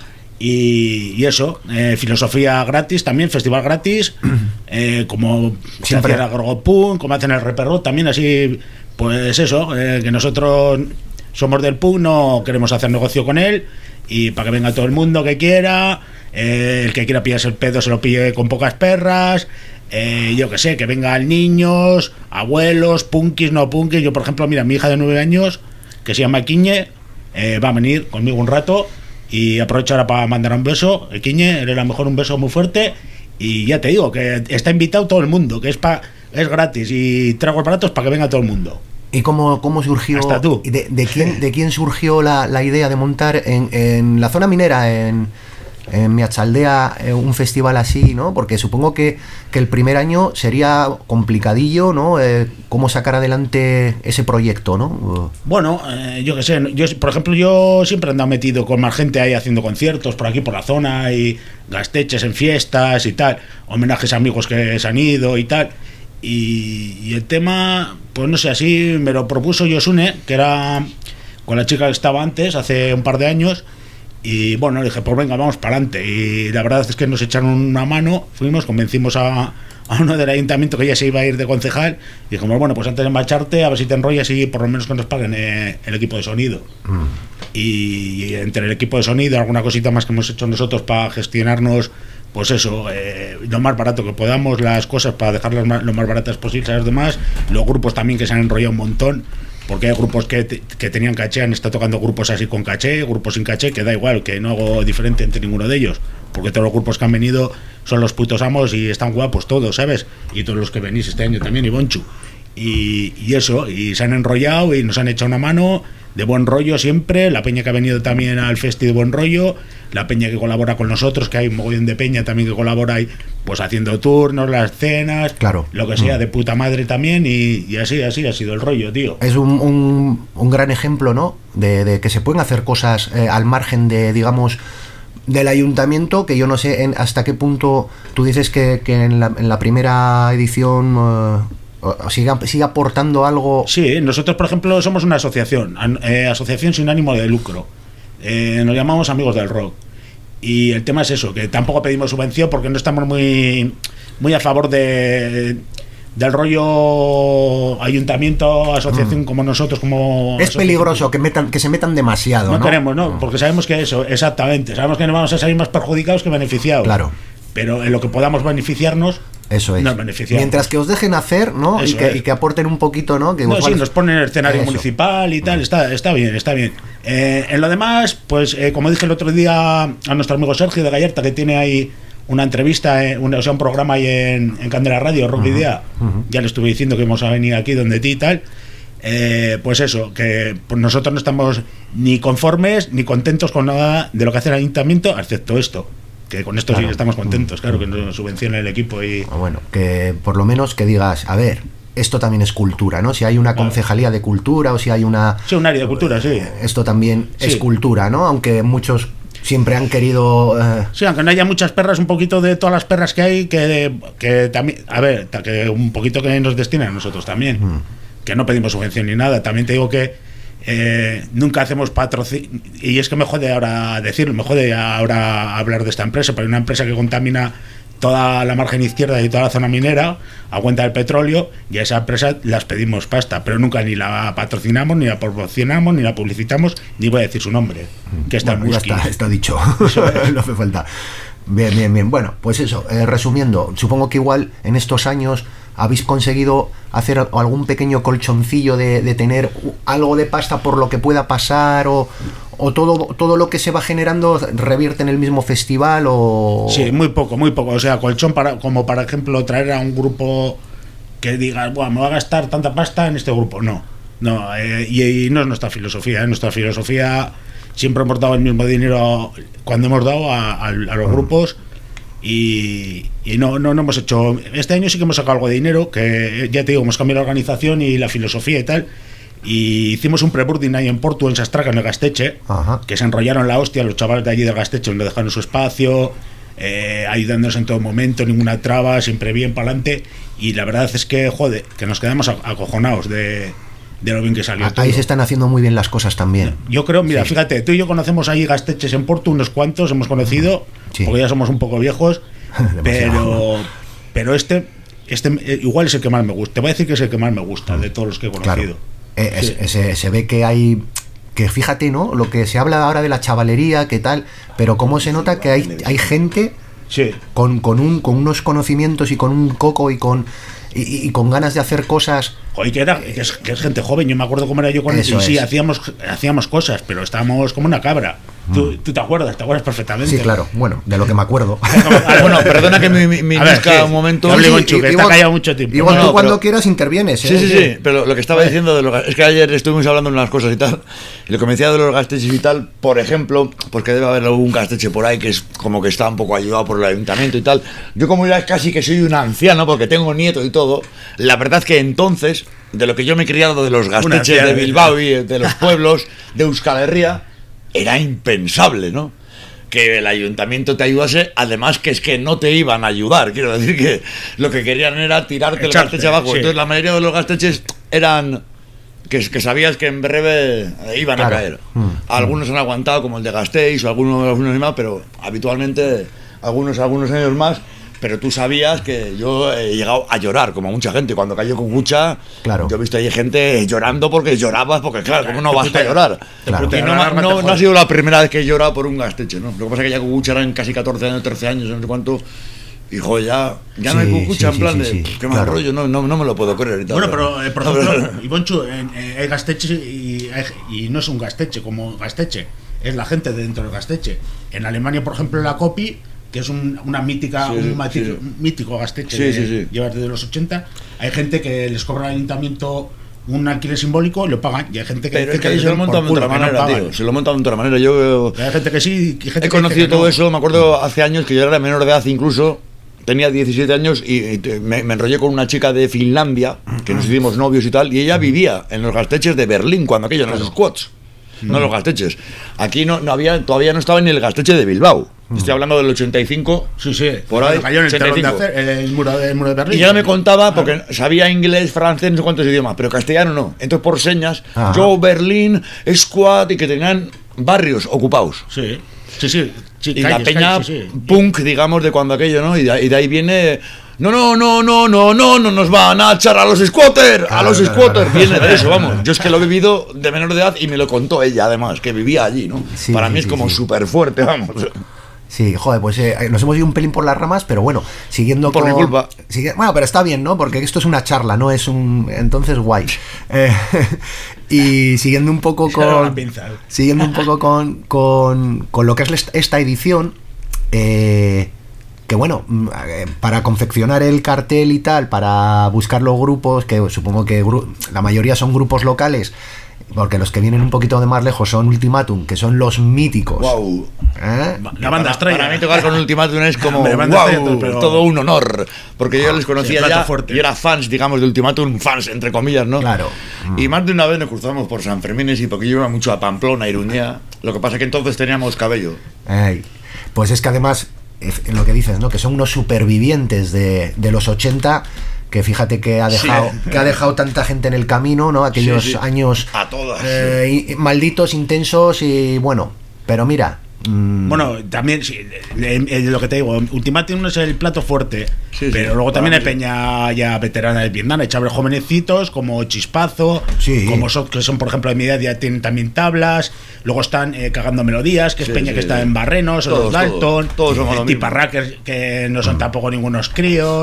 Y, y eso, eh, filosofía gratis también, festival gratis, eh, como se Siempre. hacía la Gorgopunk, como hacen el Reperro, también así, pues eso, eh, que nosotros somos del punk, no queremos hacer negocio con él, y para que venga todo el mundo que quiera, eh, el que quiera pillarse el pedo se lo pille con pocas perras, eh, yo que sé, que vengan niños, abuelos, punkis, no punkis. Yo, por ejemplo, mira, mi hija de nueve años, que se llama Quiñe, eh, va a venir conmigo un rato. Y aprovecho ahora para mandar un beso. Quiñe, eres la mejor, un beso muy fuerte. Y ya te digo, que está invitado todo el mundo, que es pa, es gratis. Y tragos baratos para que venga todo el mundo. ¿Y cómo, cómo surgió? Hasta tú. De, de quién, ¿De quién surgió la, la idea de montar en, en la zona minera, en, en Miachaldea, eh, un festival así, ¿no? Porque supongo que, que el primer año sería complicadillo, ¿no? Eh, cómo sacar adelante ese proyecto, ¿no? Bueno, eh, yo qué sé, yo, por ejemplo, yo siempre he andado metido con más gente ahí haciendo conciertos por aquí, por la zona, y gasteches en fiestas y tal, homenajes a amigos que se han ido y tal. Y, y el tema, pues no sé, así me lo propuso Yosune, que era con la chica que estaba antes, hace un par de años. Y bueno, le dije, pues venga, vamos para adelante. Y la verdad es que nos echaron una mano, fuimos, convencimos a, a uno del ayuntamiento que ya se iba a ir de concejal. Y dijimos, bueno, pues antes de marcharte, a ver si te enrollas y por lo menos que nos paguen eh, el equipo de sonido. Mm. Y, y entre el equipo de sonido, alguna cosita más que hemos hecho nosotros para gestionarnos, pues eso, eh, lo más barato que podamos, las cosas para dejarlas más, lo más baratas posibles a los demás. Los grupos también, que se han enrollado un montón. Porque hay grupos que, te, que tenían caché, han estado tocando grupos así con caché, grupos sin caché, que da igual, que no hago diferente entre ninguno de ellos, porque todos los grupos que han venido son los putos amos y están guapos todos, ¿sabes? Y todos los que venís este año también, y Bonchu. Y, y eso, y se han enrollado y nos han echado una mano de buen rollo siempre. La peña que ha venido también al festi de buen rollo, la peña que colabora con nosotros, que hay un mogollón de peña también que colabora ahí, pues haciendo turnos, las cenas, claro, lo que sea, mm. de puta madre también. Y, y así, así ha sido el rollo, tío. Es un, un, un gran ejemplo, ¿no? De, de que se pueden hacer cosas eh, al margen de, digamos, del ayuntamiento, que yo no sé en, hasta qué punto tú dices que, que en, la, en la primera edición uh, sigue, sigue aportando algo. Sí, nosotros, por ejemplo, somos una asociación, eh, asociación sin ánimo de lucro. Eh, nos llamamos Amigos del Rock. Y el tema es eso, que tampoco pedimos subvención porque no estamos muy, muy a favor de... del rollo ayuntamiento, asociación, mm. como nosotros, como es peligroso que metan que se metan demasiado, no, ¿no? queremos, no, porque sabemos que eso, exactamente, sabemos que nos vamos a salir más perjudicados que beneficiados. Claro. Pero en lo que podamos beneficiarnos, eso es. Nos beneficiamos. Mientras que os dejen hacer, ¿no? Y que, y que aporten un poquito, ¿no? Que no, igual... sí, nos ponen el escenario eso. municipal y tal, mm. está, está bien, está bien. Eh, en lo demás, pues eh, como dije el otro día a nuestro amigo Sergio de Gallarta, que tiene ahí una entrevista, eh, un, o sea, un programa ahí en, en Candela Radio, Rock uh-huh, Idea, uh-huh. ya le estuve diciendo que vamos a venir aquí donde ti y tal, eh, pues eso, que pues nosotros no estamos ni conformes ni contentos con nada de lo que hace el ayuntamiento, excepto esto, que con esto claro. sí estamos contentos, claro, que nos subvenciona el equipo y... Bueno, que por lo menos que digas, a ver, esto también es cultura, ¿no? Si hay una concejalía de cultura o si hay una... Sí, un área de cultura, sí. Esto también sí. es cultura, ¿no? Aunque muchos... siempre han querido... Eh... Sí, aunque no haya muchas perras, un poquito de todas las perras que hay, que, que también... A ver, que un poquito que nos destinan a nosotros también. Mm. Que no pedimos subvención ni nada. También te digo que eh, nunca hacemos patrocinio... Y es que me jode ahora decirlo, me jode ahora hablar de esta empresa, pero hay una empresa que contamina toda la margen izquierda y toda la zona minera a cuenta del petróleo, y a esa empresa las pedimos pasta, pero nunca ni la patrocinamos, ni la promocionamos, ni la publicitamos, ni voy a decir su nombre, que está bueno, en ya está, está dicho. No hace falta. Bien, bien, bien. Bueno, pues eso, eh, resumiendo, supongo que igual en estos años habéis conseguido hacer algún pequeño colchoncillo de, de tener algo de pasta por lo que pueda pasar, o, o todo todo lo que se va generando revierte en el mismo festival o Sí, muy poco, muy poco. O sea, colchón para, como por ejemplo traer a un grupo que diga, bueno, me va a gastar tanta pasta en este grupo. No, no, eh, y, y no es nuestra filosofía. ¿eh? Nuestra filosofía siempre hemos dado el mismo dinero cuando hemos dado a, a, a los grupos y, y no, no, no hemos hecho. Este año sí que hemos sacado algo de dinero, que ya te digo, hemos cambiado la organización y la filosofía y tal. Y hicimos un pre-boarding ahí en Portu, en Sastraca, en el Gasteche. Ajá. Que se enrollaron la hostia los chavales de allí del Gasteche, donde dejaron su espacio, eh, ayudándonos en todo momento, ninguna traba, siempre bien para adelante. Y la verdad es que, joder, que nos quedamos acojonados de, de lo bien que salió. Ahí todo. se están haciendo muy bien las cosas también. Yo creo, mira, Sí. fíjate, tú y yo conocemos ahí Gasteches en Portu, unos cuantos hemos conocido, Sí. porque ya somos un poco viejos, pero pero este, este eh, igual es el que más me gusta. Te voy a decir que es el que más me gusta de todos los que he conocido. Claro. Eh, Sí. es- se, se ve que hay que fíjate, ¿no? Lo que se habla ahora de la chavalería, qué tal, pero cómo se nota que hay hay gente Sí. con, con un con unos conocimientos y con un coco y con y, y con ganas de hacer cosas. Joder, que, era, que, es, que es gente joven. Yo me acuerdo cómo era yo con Eso él. Y sí, es. hacíamos, hacíamos cosas, pero estábamos como una cabra. ¿Tú, tú te acuerdas? ¿Te acuerdas perfectamente? Sí, claro, bueno, de lo que me acuerdo. Bueno, perdona que me, me, me A ver, induzca sí. un momento. Que hable Sí, Gonchu, que está callado mucho tiempo. Igual No, tú no, cuando pero- quieras intervienes, ¿eh? Sí, sí, sí, pero lo que estaba diciendo de los gas- es que ayer estuvimos hablando de unas cosas y tal, y lo que me decía de los gasteches y tal, por ejemplo, porque debe haber algún gasteche por ahí que es como que está un poco ayudado por el ayuntamiento y tal. Yo como ya casi que soy un anciano porque tengo nieto y todo, la verdad es que entonces, de lo que yo me he criado de los gasteches anciano. de Bilbao y de los pueblos de Euskal Herria, era impensable, ¿no? Que el ayuntamiento te ayudase, además que es que no te iban a ayudar, quiero decir que lo que querían era tirarte el Echarte, gasteche abajo. sí. Entonces la mayoría de los gasteches eran que, que sabías que en breve eh, iban Claro. a caer. Mm. Algunos han aguantado, como el de Gasteiz, o algunos, algunos más, pero habitualmente algunos, algunos años más. Pero tú sabías que yo he llegado a llorar, como mucha gente. Cuando cayó Cucucha, Claro. yo he visto ahí gente llorando porque llorabas, porque claro, ¿cómo no Te vas a putea- llorar? te Claro. putea, Y no, la ma- larga te no, no jode. ha sido la primera vez que he llorado por un gasteche, ¿no? Lo que pasa es que ya Cucucha eran casi catorce años, trece años, no sé cuánto. Y joder, ya, ya no hay Sí, Cucucha sí, en plan sí, de. sí, sí, Qué mal claro. rollo, no, no, no me lo puedo creer. Y tal, Bueno, pero eh, por ejemplo, Ivonchu, en, eh, hay gasteche y, hay- y no es un gasteche como gasteche, es la gente de dentro del gasteche. En Alemania, por ejemplo, la Copi, que es un- una mítica, Sí, sí, un, mati- sí, sí. un mítico gasteche Sí, de, sí, sí. lleva desde los ochenta, hay gente que les cobra al ayuntamiento un alquiler simbólico, lo pagan, y hay gente que Pero dice es que ahí les se lo den por montan de culo, otra que no manera, pagan. tío. Se lo montan de otra manera. Yo Hay gente que sí, y gente he que conocido dice que todo no. eso, me acuerdo hace años que yo era menor de edad incluso. Tenía diecisiete años y y te- me, me enrollé con una chica de Finlandia, que nos hicimos novios y tal, y ella vivía en los gasteches de Berlín, cuando aquello, en los squats, no los gasteches. Aquí no, no había, todavía no estaba ni el gasteche de Bilbao. Estoy hablando del ochenta y cinco. Sí, sí, Por ahí, cayó en el, telón de ochenta y cinco. acer- el muro, el muro de Berlín. Y ya me contaba, porque sabía inglés, francés, no sé cuántos idiomas, pero castellano no. Entonces, por señas, Ajá. yo, Berlín, Squad, y que tenían barrios ocupados. Sí, sí, sí. sí, Y la calles, peña calles, sí, sí. punk, digamos, de cuando aquello, ¿no? Y de, y de ahí viene. No, no, no, no, no, no, no nos van a echar a los squatters, a los Claro, squatters. claro. Viene de eso, vamos. Yo es que lo he vivido de menor de edad y me lo contó ella, además, que vivía allí, ¿no? Sí, Para sí, mí es sí, como sí. súper fuerte, vamos. Sí, joder, pues eh, nos hemos ido un pelín por las ramas, pero bueno, siguiendo Por con... mi culpa. sigue- bueno, pero está bien, ¿no? Porque esto es una charla, no es un... Entonces, guay. Eh, y siguiendo un poco Se da con... una pinza. Siguiendo un poco con, con, con lo que es lest- esta edición, eh, que bueno, mm, eh, para confeccionar el cartel y tal, para buscar los grupos, que supongo que gru- la mayoría son grupos locales, porque los que vienen un poquito de más lejos son Ultimatum, que son los míticos. Wow. ¿Eh? La banda estrella. Para mí tocar con Ultimatum es como Hombre, banda wow, estrella, pero- todo un honor. Porque yo les conocía plato ya, fuerte. yo era fans, digamos, de Ultimatum, fans, entre comillas, ¿no? Claro. Y más de una vez nos cruzamos por San Fermines y porque yo iba mucho a Pamplona, Iruña. Lo que pasa es que entonces teníamos cabello. Ey, pues es que además, eh, en lo que dices, ¿no? Que son unos supervivientes de, de los ochenta, que fíjate que ha dejado, Sí. que ha dejado tanta gente en el camino, ¿no? Aquellos Sí, sí. años A todas. eh, y- malditos, intensos y bueno, pero mira. mm, Bueno, también, sí, eh, eh, lo que te digo, Ultimatum es el plato fuerte, Sí, sí, pero luego para también hay mí. peña ya veterana del Vietnam, hay chavales jovenecitos como Chispazo, Sí. como son, que son, por ejemplo, de mi edad, ya tienen también tablas, luego están eh, Cagando Melodías, que es Sí, peña sí, que está sí. en Barrenos, Todos, los Dalton, todos, todos somos eh, lo mismo. Tiparrackers, que no son tampoco ningunos críos.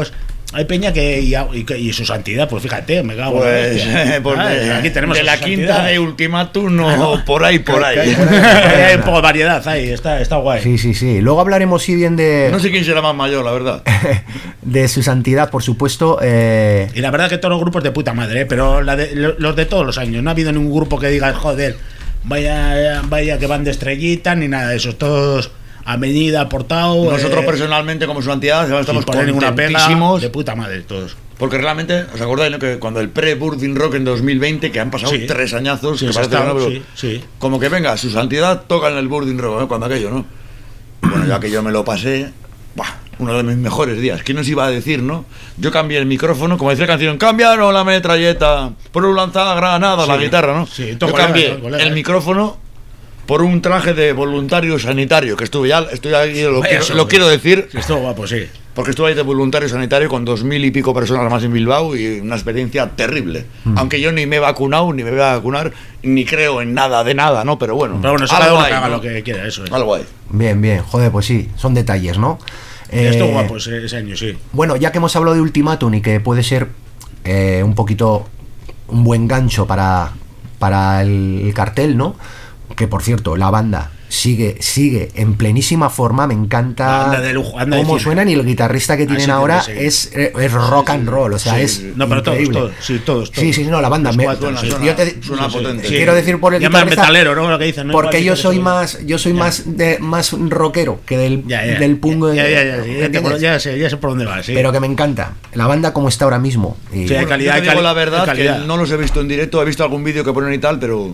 hay peña que y, y, y su santidad, pues fíjate, me cago Pues, en la hostia. eh, pues Ah, de, aquí tenemos de a la su quinta santidad. de Ultimátum, no, por ahí, por ahí. Hay un poco de variedad ahí, está, está guay. Sí, sí, sí. Luego hablaremos, si bien, de, No sé quién será más mayor, la verdad. de su santidad, por supuesto. Eh, Y la verdad que todos los grupos de puta madre, ¿eh? Pero la de, lo- los de todos los años. No ha habido ningún grupo que diga, joder, vaya, vaya que van de estrellita, ni nada de eso. Todos a medida, aportado. Nosotros eh, personalmente, como su entidad, sin estamos poner ninguna pega, contentísimos. de puta madre todos. Porque realmente, ¿os acordáis, no? Que cuando el pre-Burning Rock en dos mil veinte, que han pasado Sí. tres añazos, Sí, que eso parece está- que no, pero sí, sí. como que venga, su santidad toca en el Burning Rock, ¿eh? Cuando aquello, ¿no? Bueno, ya que yo me lo pasé, ¡buah! Uno de mis mejores días. ¿Quién nos iba a decir, no? Yo cambié el micrófono, como decía la canción, cambiaron la metralleta por un lanzagranada, Sí, la guitarra, ¿no? sí, Yo todo colega, cambié todo colega. el micrófono por un traje de voluntario sanitario, que estuve ya, estoy ahí, lo, Vaya quiero, sobre. lo quiero decir, Sí, estuvo guapo, sí. porque estuve ahí de voluntario sanitario con dos mil y pico personas más en Bilbao y una experiencia terrible. Aunque yo ni me he vacunado, ni me voy a vacunar, ni creo en nada de nada, ¿no? Pero bueno, Pero bueno, cada algo uno hay, que haga ¿no? lo que quiera, eso es. Algo hay. bien, bien. Joder, pues sí, son detalles, ¿no? Eh, Estuvo guapo ese, ese año, sí. Bueno, ya que hemos hablado de Ultimátum y que puede ser eh, un poquito un buen gancho para, para el, el cartel, ¿no? Que por cierto, la banda sigue sigue en plenísima forma, me encanta Anda de lujo, anda de cómo cine. suenan, y el guitarrista que tienen sí, ahora tiene que es, es rock and roll, o sea, sí, es sí. No, pero todos, increíble. todos, sí, todos, todos. Sí, sí, no, la banda Los me- cuatro, Suena, sí. suena, yo te- suena sí, sí. potente. Sí. Quiero decir por el Llama guitarrista, metalero, ¿no? Lo que dicen, ¿no? porque Igual yo que soy eso. más yo soy Ya. más de más rockero que del, Ya, ya. del punk, Ya, ya, ya, eh, ya, ya, te- ¿entiendes? ya sé, ya sé por dónde va, sí. Pero que me encanta la banda como está ahora mismo y- Sí, hay Bueno, calidad, yo hay te digo cali- la hay verdad calidad. que no los he visto en directo, he visto algún vídeo que ponen y tal, pero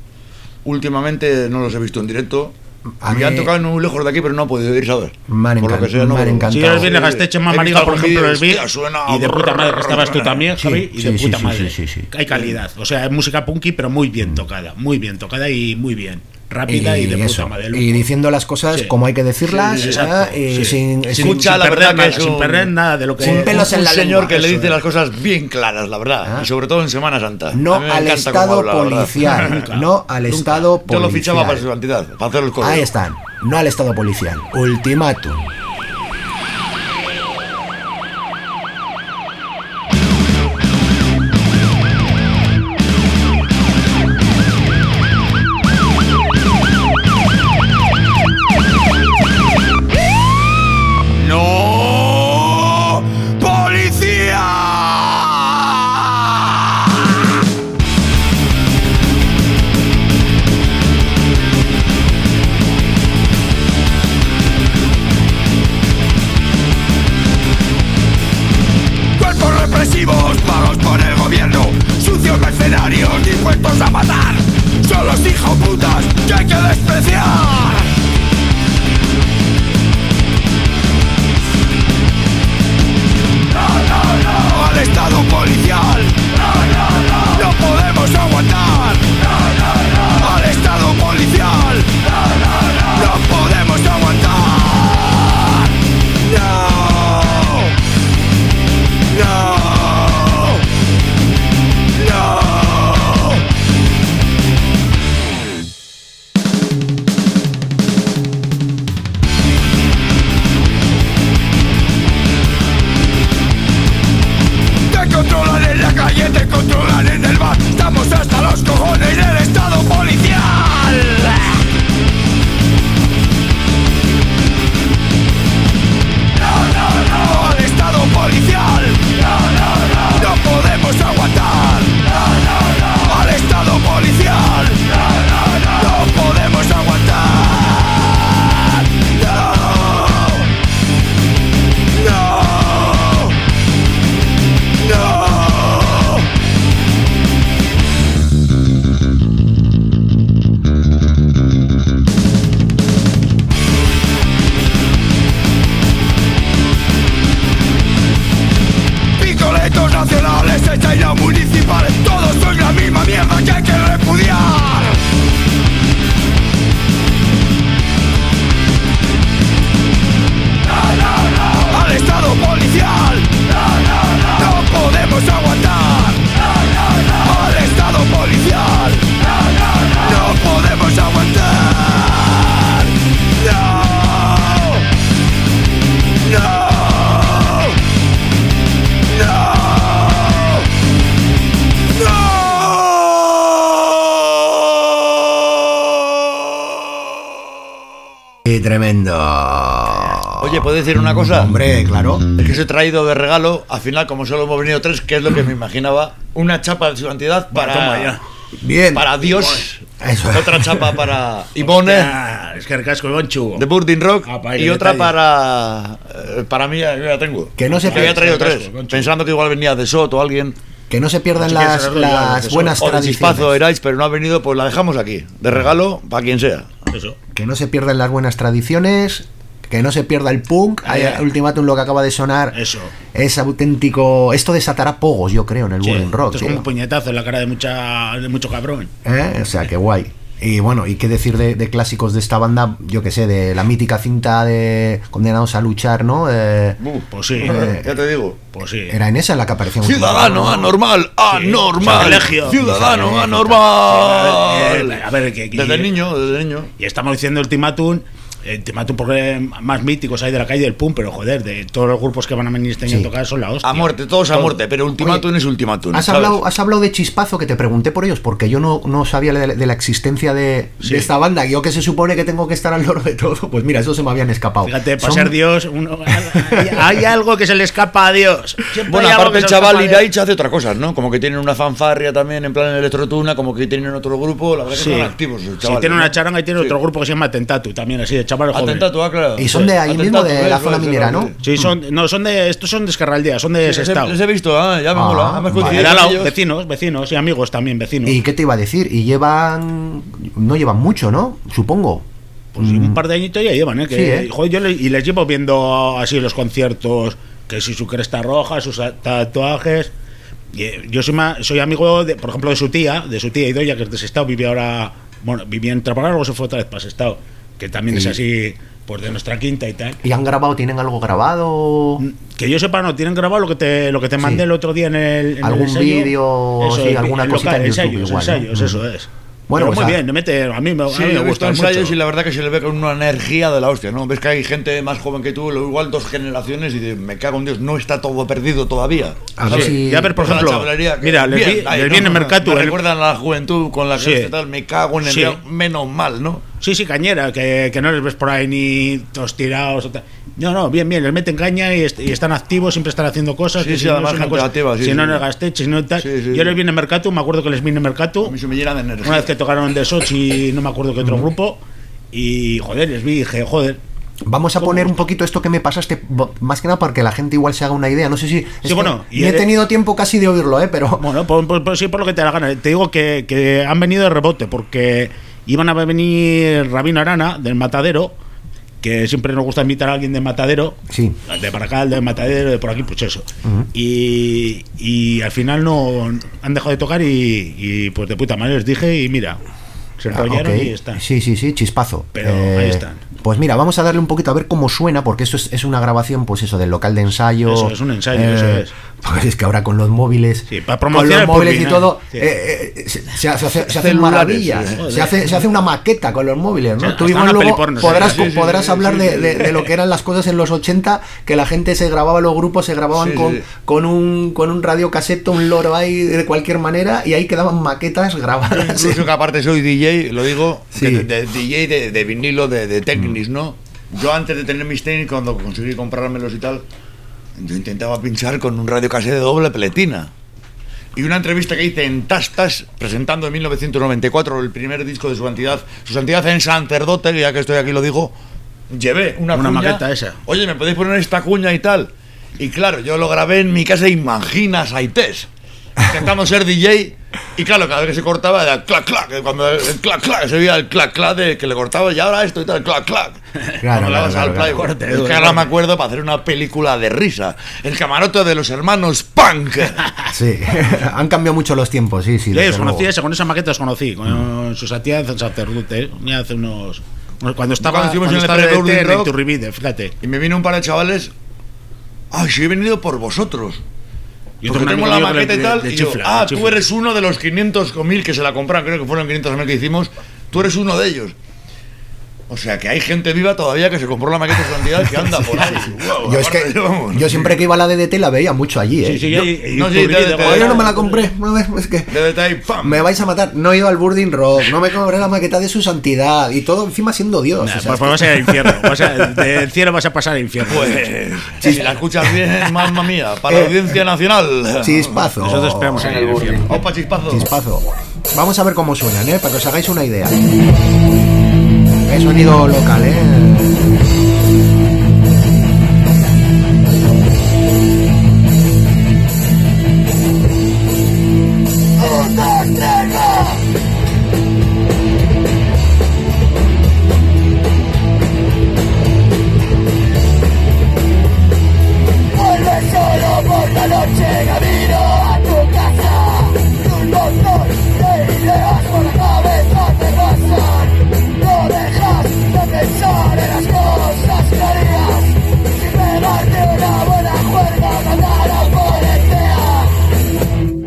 últimamente no los he visto en directo. A Me mí- han tocado muy lejos de aquí, pero no he podido ir, ¿sabes? Me han Por lo encan- que sea, no me han puedo. encantado. Si yo viene Gasteche, más He Mariga, visto por algún ejemplo, vídeo, los vi. hostia, suena- Y de puta madre que estabas tú también, Sí, Javi, y sí, de sí, puta sí, madre. sí, sí, sí. Hay calidad. O sea, es música punky, pero muy bien tocada. Muy bien tocada y muy bien. Rápida y, de puta eso, madre. y diciendo las cosas Sí. como hay que decirlas, Sí, sí, ¿eh? exacto, y sí. sin, Sin- sin- Escucha, sin la perder verdad que nada, es sin un- perder nada de lo que. Sin pelos en un la señor lengua, que le eso dice es. las cosas bien claras, la verdad. Ah. Y sobre todo en Semana Santa. no A mí me al encanta cómo estado habla, la verdad. policial, Nunca, no al nunca. estado policial. Yo lo fichaba para su santidad, para hacer el coro. Ahí están, no al estado policial. Ultimátum. ¡No! ¡Policía! Cuerpos represivos pagos por el gobierno, sucios mercenarios dispuestos a matar. Son los hijoputas que hay que despreciar. Al estado policial no podemos aguantar. Al estado policial no podemos aguantar. No, no, no. Sí, tremendo. Oye, ¿puedo decir una cosa? Hombre, claro. Es que os he traído de regalo, al final, como solo hemos venido tres, que es lo que me imaginaba, una chapa de su cantidad para, Toma ya. Bien. para Dios, Eso. otra chapa para Ivone, Ah, es que el casco de Bonchu. de Burning Rock, Ah, para y el otra detalle. para eh, para mí, ya, yo ya tengo. Que no se Que había piense, traído casco, tres, concho. pensando que igual venía de Sot o alguien, Que no se pierdan Si quieres las, saberlo, ya, las eso. buenas o de Chispazo tradiciones. erais, pero no ha venido, pues la dejamos aquí, de regalo para quien sea. Eso. Que no se pierdan las buenas tradiciones. Que no se pierda el punk. Ahí, Hay ahí. Ultimátum, lo que acaba de sonar. Eso. Es auténtico. Esto desatará pogos, yo creo, en el Sí, Burning Rock. esto es como tío. un puñetazo en la cara de mucha de mucho cabrón. ¿Eh? O sea, qué guay. Y bueno, y qué decir de, de clásicos de esta banda, yo que sé, de la mítica cinta de Condenados a luchar, ¿no? Eh, Pues sí. Eh, Ya te digo. Pues sí. era en esa en la que aparecía un Ciudadano anormal, anormal, Sacrilegio. ciudadano Sí, anormal. Eh, a ver, que- que- Desde niño, desde niño. Y estamos diciendo Ultimátum. eh, Ultimátum porque más míticos hay de la calle del punk, pero joder, de todos los grupos que van a venir este año Sí. a tocar son la hostia. A muerte, todos a Todo. muerte, pero ultimátum Oye, es ultimátum. Has ¿sabes? hablado, has hablado de Chispazo, que te pregunté por ellos, porque yo no, no sabía de, de la existencia de, Sí. de esta banda. Yo que se supone que tengo que estar al loro de todo. Pues mira, eso se me habían escapado. Fíjate, para Son- ser Dios, uno- hay, hay algo que se le escapa a Dios. Siempre Bueno, hay algo aparte que el se le chaval escapa a Dios. Iraich hace otra cosa, ¿no? Como que tienen una fanfarria también en plan electrotuna, como que tienen otro grupo, la verdad que Sí. son activos los Sí, chavales. tiene ¿no? una charanga y tiene Sí. otro grupo que se llama Atentatu, también así, de chaval joven. Atentatu, ah, claro. Y son de ahí mismo, Atentatu, de ¿ves? la zona Pues, minera, claro, ¿no? sí. Sí, son, no, son de, estos son de Escarraldea, son de Sí, ese les, estado. he, les he visto, ah, ya me Ah, mola. Hemos vale. coincidido De al con lado, ellos. vecinos, vecinos y amigos también, vecinos. ¿Y qué te iba a decir? Y llevan. No llevan mucho, ¿no? Supongo. Pues sí, un par de añitos ya llevan, ¿eh? Que, Sí, ¿eh? joder, yo le- y les llevo viendo así los conciertos, que si su cresta roja, sus tatuajes. Y, eh, yo soy, ma- soy amigo, de, por ejemplo, de su tía, de su tía Idoia, que es de Sestao, vive ahora, bueno, vivía en Trapalgar, luego se fue otra vez para Sestao, que también es Sí. así, pues de nuestra quinta y tal. ¿Y han grabado? ¿Tienen algo grabado? Que yo sepa, no, tienen grabado lo que te, lo que te mandé Sí. el otro día en el. en el Algún ensayo. vídeo, Eso sí, es, alguna el cosita en YouTube ensayos, igual, ¿no? ensayos, Mm. eso es. Bueno, Pero pues muy a- bien, me mete, a mí, me- a Sí, mí me yo he visto gusta ensayos mucho. y la verdad que se le ve con una energía de la hostia, ¿no? Ves que hay gente más joven que tú, lo igual dos generaciones y de, me cago en Dios, no está todo perdido todavía. A ver ¿sabes? si- Ya ver, por Pues a la ejemplo, chavalería que- mira, les bien, vi, ahí, les ¿no? vi en el Mercatu. Me el- recuerdan a la juventud con la Sí. gente tal, me cago en el Sí. día, menos mal, ¿no? Sí, sí, cañera, que, que no les ves por ahí ni todos tirados. o tal. No, no, bien, bien, les meten caña y, est- y están activos, siempre están haciendo cosas. Sí, que sí, si no además es una gente cosa- activa, sí, Si sí, no, sí. en el Gasteiz, si no tal. Sí, sí, Yo sí. les vi en el Mercatu, me acuerdo que les vi en el Mercatu. A mí se me llena de energía. Una vez que tocaron de Sochi, no me acuerdo qué otro grupo. Y joder, les vi y dije, joder. Vamos a poner un poquito esto que me pasaste, bo- más que nada para que la gente igual se haga una idea. No sé si. es Sí, que bueno, y ni he eres- tenido tiempo casi de oírlo, ¿eh? Pero. Bueno, por, por- por- sí, por lo que te da la gana. Te digo que, que han venido de rebote, porque iban a venir Rabino Arana, del Matadero, que siempre nos gusta invitar a alguien del Matadero, Sí. de para acá, del Matadero, de por aquí, pues eso. Ujú. y, y al final no han dejado de tocar y, y, pues de puta madre les dije y mira, se Ah, enrollaron ok. y están. Sí, sí, sí, chispazo. Pero ahí están. Pues mira, vamos a darle un poquito a ver cómo suena, porque esto es, es una grabación, pues eso, del local de ensayo. Eso, es un ensayo, eso es. Pues es que ahora con los móviles. Sí, para con promocionar los el móviles y pulpín, todo, sí. eh, eh, se, se hace, se hacen Celulares, maravillas. sí. Se hace, se hace una maqueta con los móviles, ¿no? Sí, Tú hasta igual una luego peliporno, sí. podrás, Sí, sí, podrás sí, hablar sí, de, sí. de- de lo que eran las cosas en los ochenta, que la gente se grababa, los grupos se grababan Sí, con, sí. con un con un radiocaseto, un loro ahí de cualquier manera, y ahí quedaban maquetas grabadas. Incluso que aparte soy D J, lo digo, Sí. de, de- de D J de, de vinilo, de, de Technics, ¿no? Yo antes de tener mis Technics, cuando conseguí comprármelos y tal, yo intentaba pinchar con un radiocassette de doble pletina. Y una entrevista que hice en Tastas, presentando en mil novecientos noventa y cuatro el primer disco de Su Santidad, Su Santidad en Sacerdote, que ya que estoy aquí lo digo, llevé una, Una cuña, maqueta esa. Oye, ¿me podéis poner esta cuña y tal? Y claro, yo lo grabé en mi casa, imagina, Saites, intentando ser D J. Y claro, cada vez que se cortaba era clac, clac. Cuando el clac, clac, se veía el clac, clac de que le cortaba y ahora esto y tal, clac, clac. Claro, Cuando le claro, dabas claro, al claro. playboy. Corte, Es que corte. ahora me acuerdo para hacer una película de risa. El camarote de los hermanos Punk. Sí, han cambiado mucho los tiempos, sí, sí. Yo desde los conocí, luego. esa, con esa maqueta os conocí, con su Santidad en Sacerdote, ya hace unos. Cuando estaba, Cuando estuvimos cuando en el estaba de pre-Golden T R en Rock. Iturribide, fíjate. Y me vino un par de chavales. Ay, sí, he venido por vosotros. Yo Porque tengo un tengo la amigo mío que maqueta y le- tal. le Y yo, chifla, ah, le tú chifla. eres uno de los quinientos o mil que se la compraron. Creo que fueron quinientos mil que hicimos. Tú eres uno de ellos. O sea que hay gente viva todavía que se compró la maqueta Santidad que anda por ahí. Wow, Yo es que vamos. yo siempre que iba a la D D T la veía mucho allí, ¿eh? Sí, sí, Yo- y- y no, sí, publicidad, te- te- Oye, yo no me la compré, no, es que De detalle, ¡pam! me vais a matar. No he ido al Burning Rock, no me compré la maqueta de su santidad y todo encima siendo Dios. Nah, o sea, pues, es pues vas a ir al infierno. Vas a- del cielo vas a pasar al infierno. Pues, si la escuchas bien, mamma mía, para la Eh, audiencia nacional. que- Chispazo. Nosotros esperamos en el infierno. Opa, chispazo. Chispazo. Vamos a ver cómo suenan, ¿eh? Para que os hagáis una idea. El sonido local, ¿eh? Vuelve solo por la noche, camino a tu casa. Un montón de ideas por la cabeza te pasan. No dejas de pensar en las cosas que harías. Sin pegarte una buena juerga, matar a policía.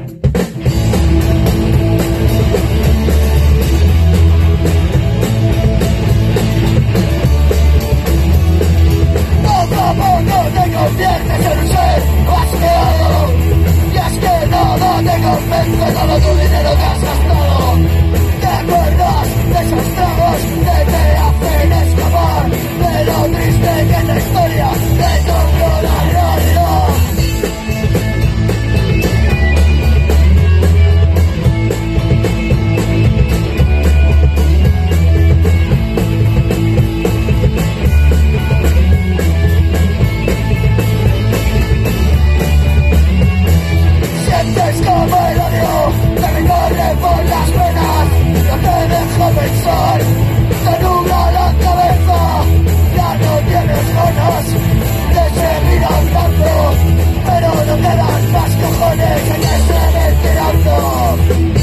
Poco a poco te conviertes en un ser asqueado. Y es que nada te convence, todo tu dinero que has gastado. ¿Te acuerdas de esos tragos que te hacen escapar de lo triste que es la historia de tu la realidad? Sientes como el odio te recorre por las venas, no te deja pensar, te nubla la cabeza, ya no tienes ganas de seguir andando, pero no quedan más cojones que te seguir tirando.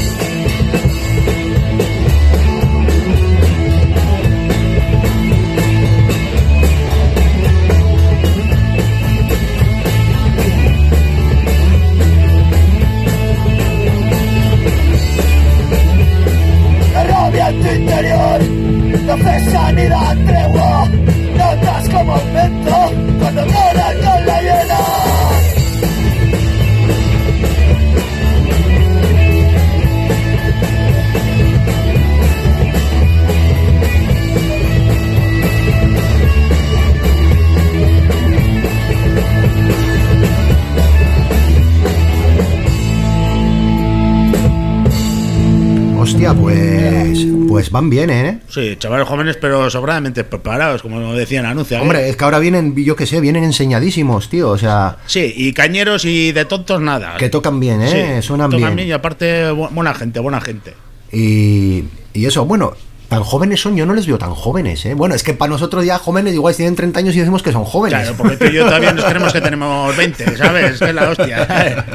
La rabia en tu interior no cesa ni da tregua. Notas como aumento cuando moras con la hiena. Hostia, pues pues van bien, ¿eh? Sí, chavales jóvenes, pero sobradamente preparados, como decía en el anuncio. ¿eh? Hombre, es que ahora vienen, yo qué sé, vienen enseñadísimos, tío. O sea, Sí, y cañeros y de tontos nada. que tocan bien, ¿eh? Sí, Suenan tocan bien. y aparte bu- buena gente, buena gente. Y, y eso, bueno, tan jóvenes son, yo no les veo tan jóvenes, ¿eh? Bueno, es que para nosotros ya jóvenes, igual tienen treinta años y decimos que son jóvenes. Claro, porque tú y yo todavía nos creemos que tenemos veinte, ¿sabes? Que es la hostia.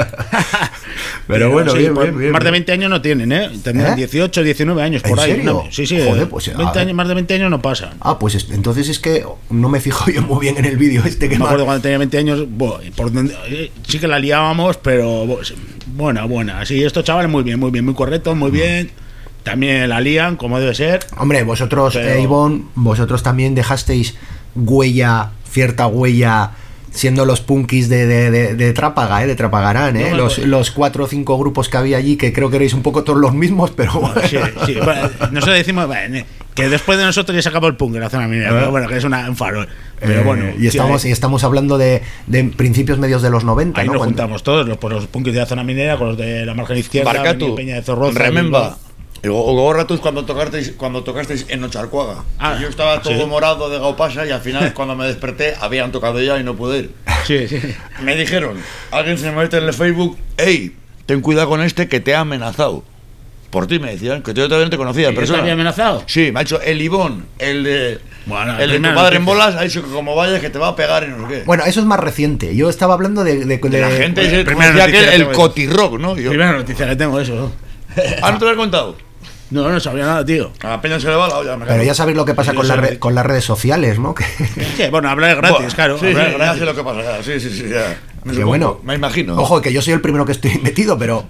Pero bueno, bien, pues, bien, bien, más de bien. veinte años no tienen, ¿eh? Tendrán ¿Eh? dieciocho, diecinueve años por ¿En ahí. serio? ¿no? Sí, sí. Joder, eh, pues, a veinte ver. años, más de veinte años no pasan. Ah, pues es- entonces es que no me fijo yo muy bien en el vídeo este que Me me acuerdo cuando tenía veinte años, buah, y por donde, eh, sí que la liábamos, pero buah, sí, buena, buena. Sí, estos chavales muy bien, muy bien, muy correctos, muy bien. También la lían, como debe ser. Hombre, vosotros, Pero- eh, Ivonne, vosotros también dejasteis huella, cierta huella, siendo los punkis de, de, de, de Trápaga, ¿eh? De Trapagarán, ¿eh? No me los, acuerdo. los cuatro o cinco grupos que había allí, que creo que erais un poco todos los mismos, pero bueno. Sí, sí. Bueno, nosotros decimos bueno, que después de nosotros ya se acabó el punk en la zona minera, pero bueno, que es una, un farol. Pero Eh, bueno, y estamos, sí, y estamos hablando de, de principios medios de los noventa, ahí ¿no? nos Cuando- juntamos todos, los, pues, los punkis de la zona minera con los de la margen izquierda, Barcatu, Peña de Zorroza. Remember. Y Gogorratus cuando tocasteis, cuando tocasteis en Ocharcuaga. Ah, yo estaba todo sí. morado de Gaupasa y al final cuando me desperté habían tocado ya y no pude ir. Sí, sí. Me dijeron, alguien se me mete en el Facebook, hey, ten cuidado con este que te ha amenazado. Por ti me decían, que yo todavía no te conocía. ¿Y Pero te había amenazado? Sí, me ha dicho el Ivón, el de, Bueno, el de tu primera padre en noticia. bolas, ha dicho que como vayas que te va a pegar y no sé qué. Bueno, eso es más reciente. Yo estaba hablando de... de, de- la gente bueno, se primera conocía que noticia el, que el tengo cotirrock, ¿no? Yo, Primera noticia que tengo eso. ¿no? ah, ¿no te lo he contado? No, no sabía nada, tío. A la peña se le va la olla. me Pero cago. ya sabéis lo que pasa Sí, con, yo las sé. re- con las redes sociales, ¿no? Que, Sí, bueno, hablar es gratis, Buah, claro. Sí, hablar sí, es ya gratis. sé lo que pasa. Ya. Sí, sí, sí, ya. Me que supongo, bueno. me imagino. Ojo, que yo soy el primero que estoy metido, pero... Claro.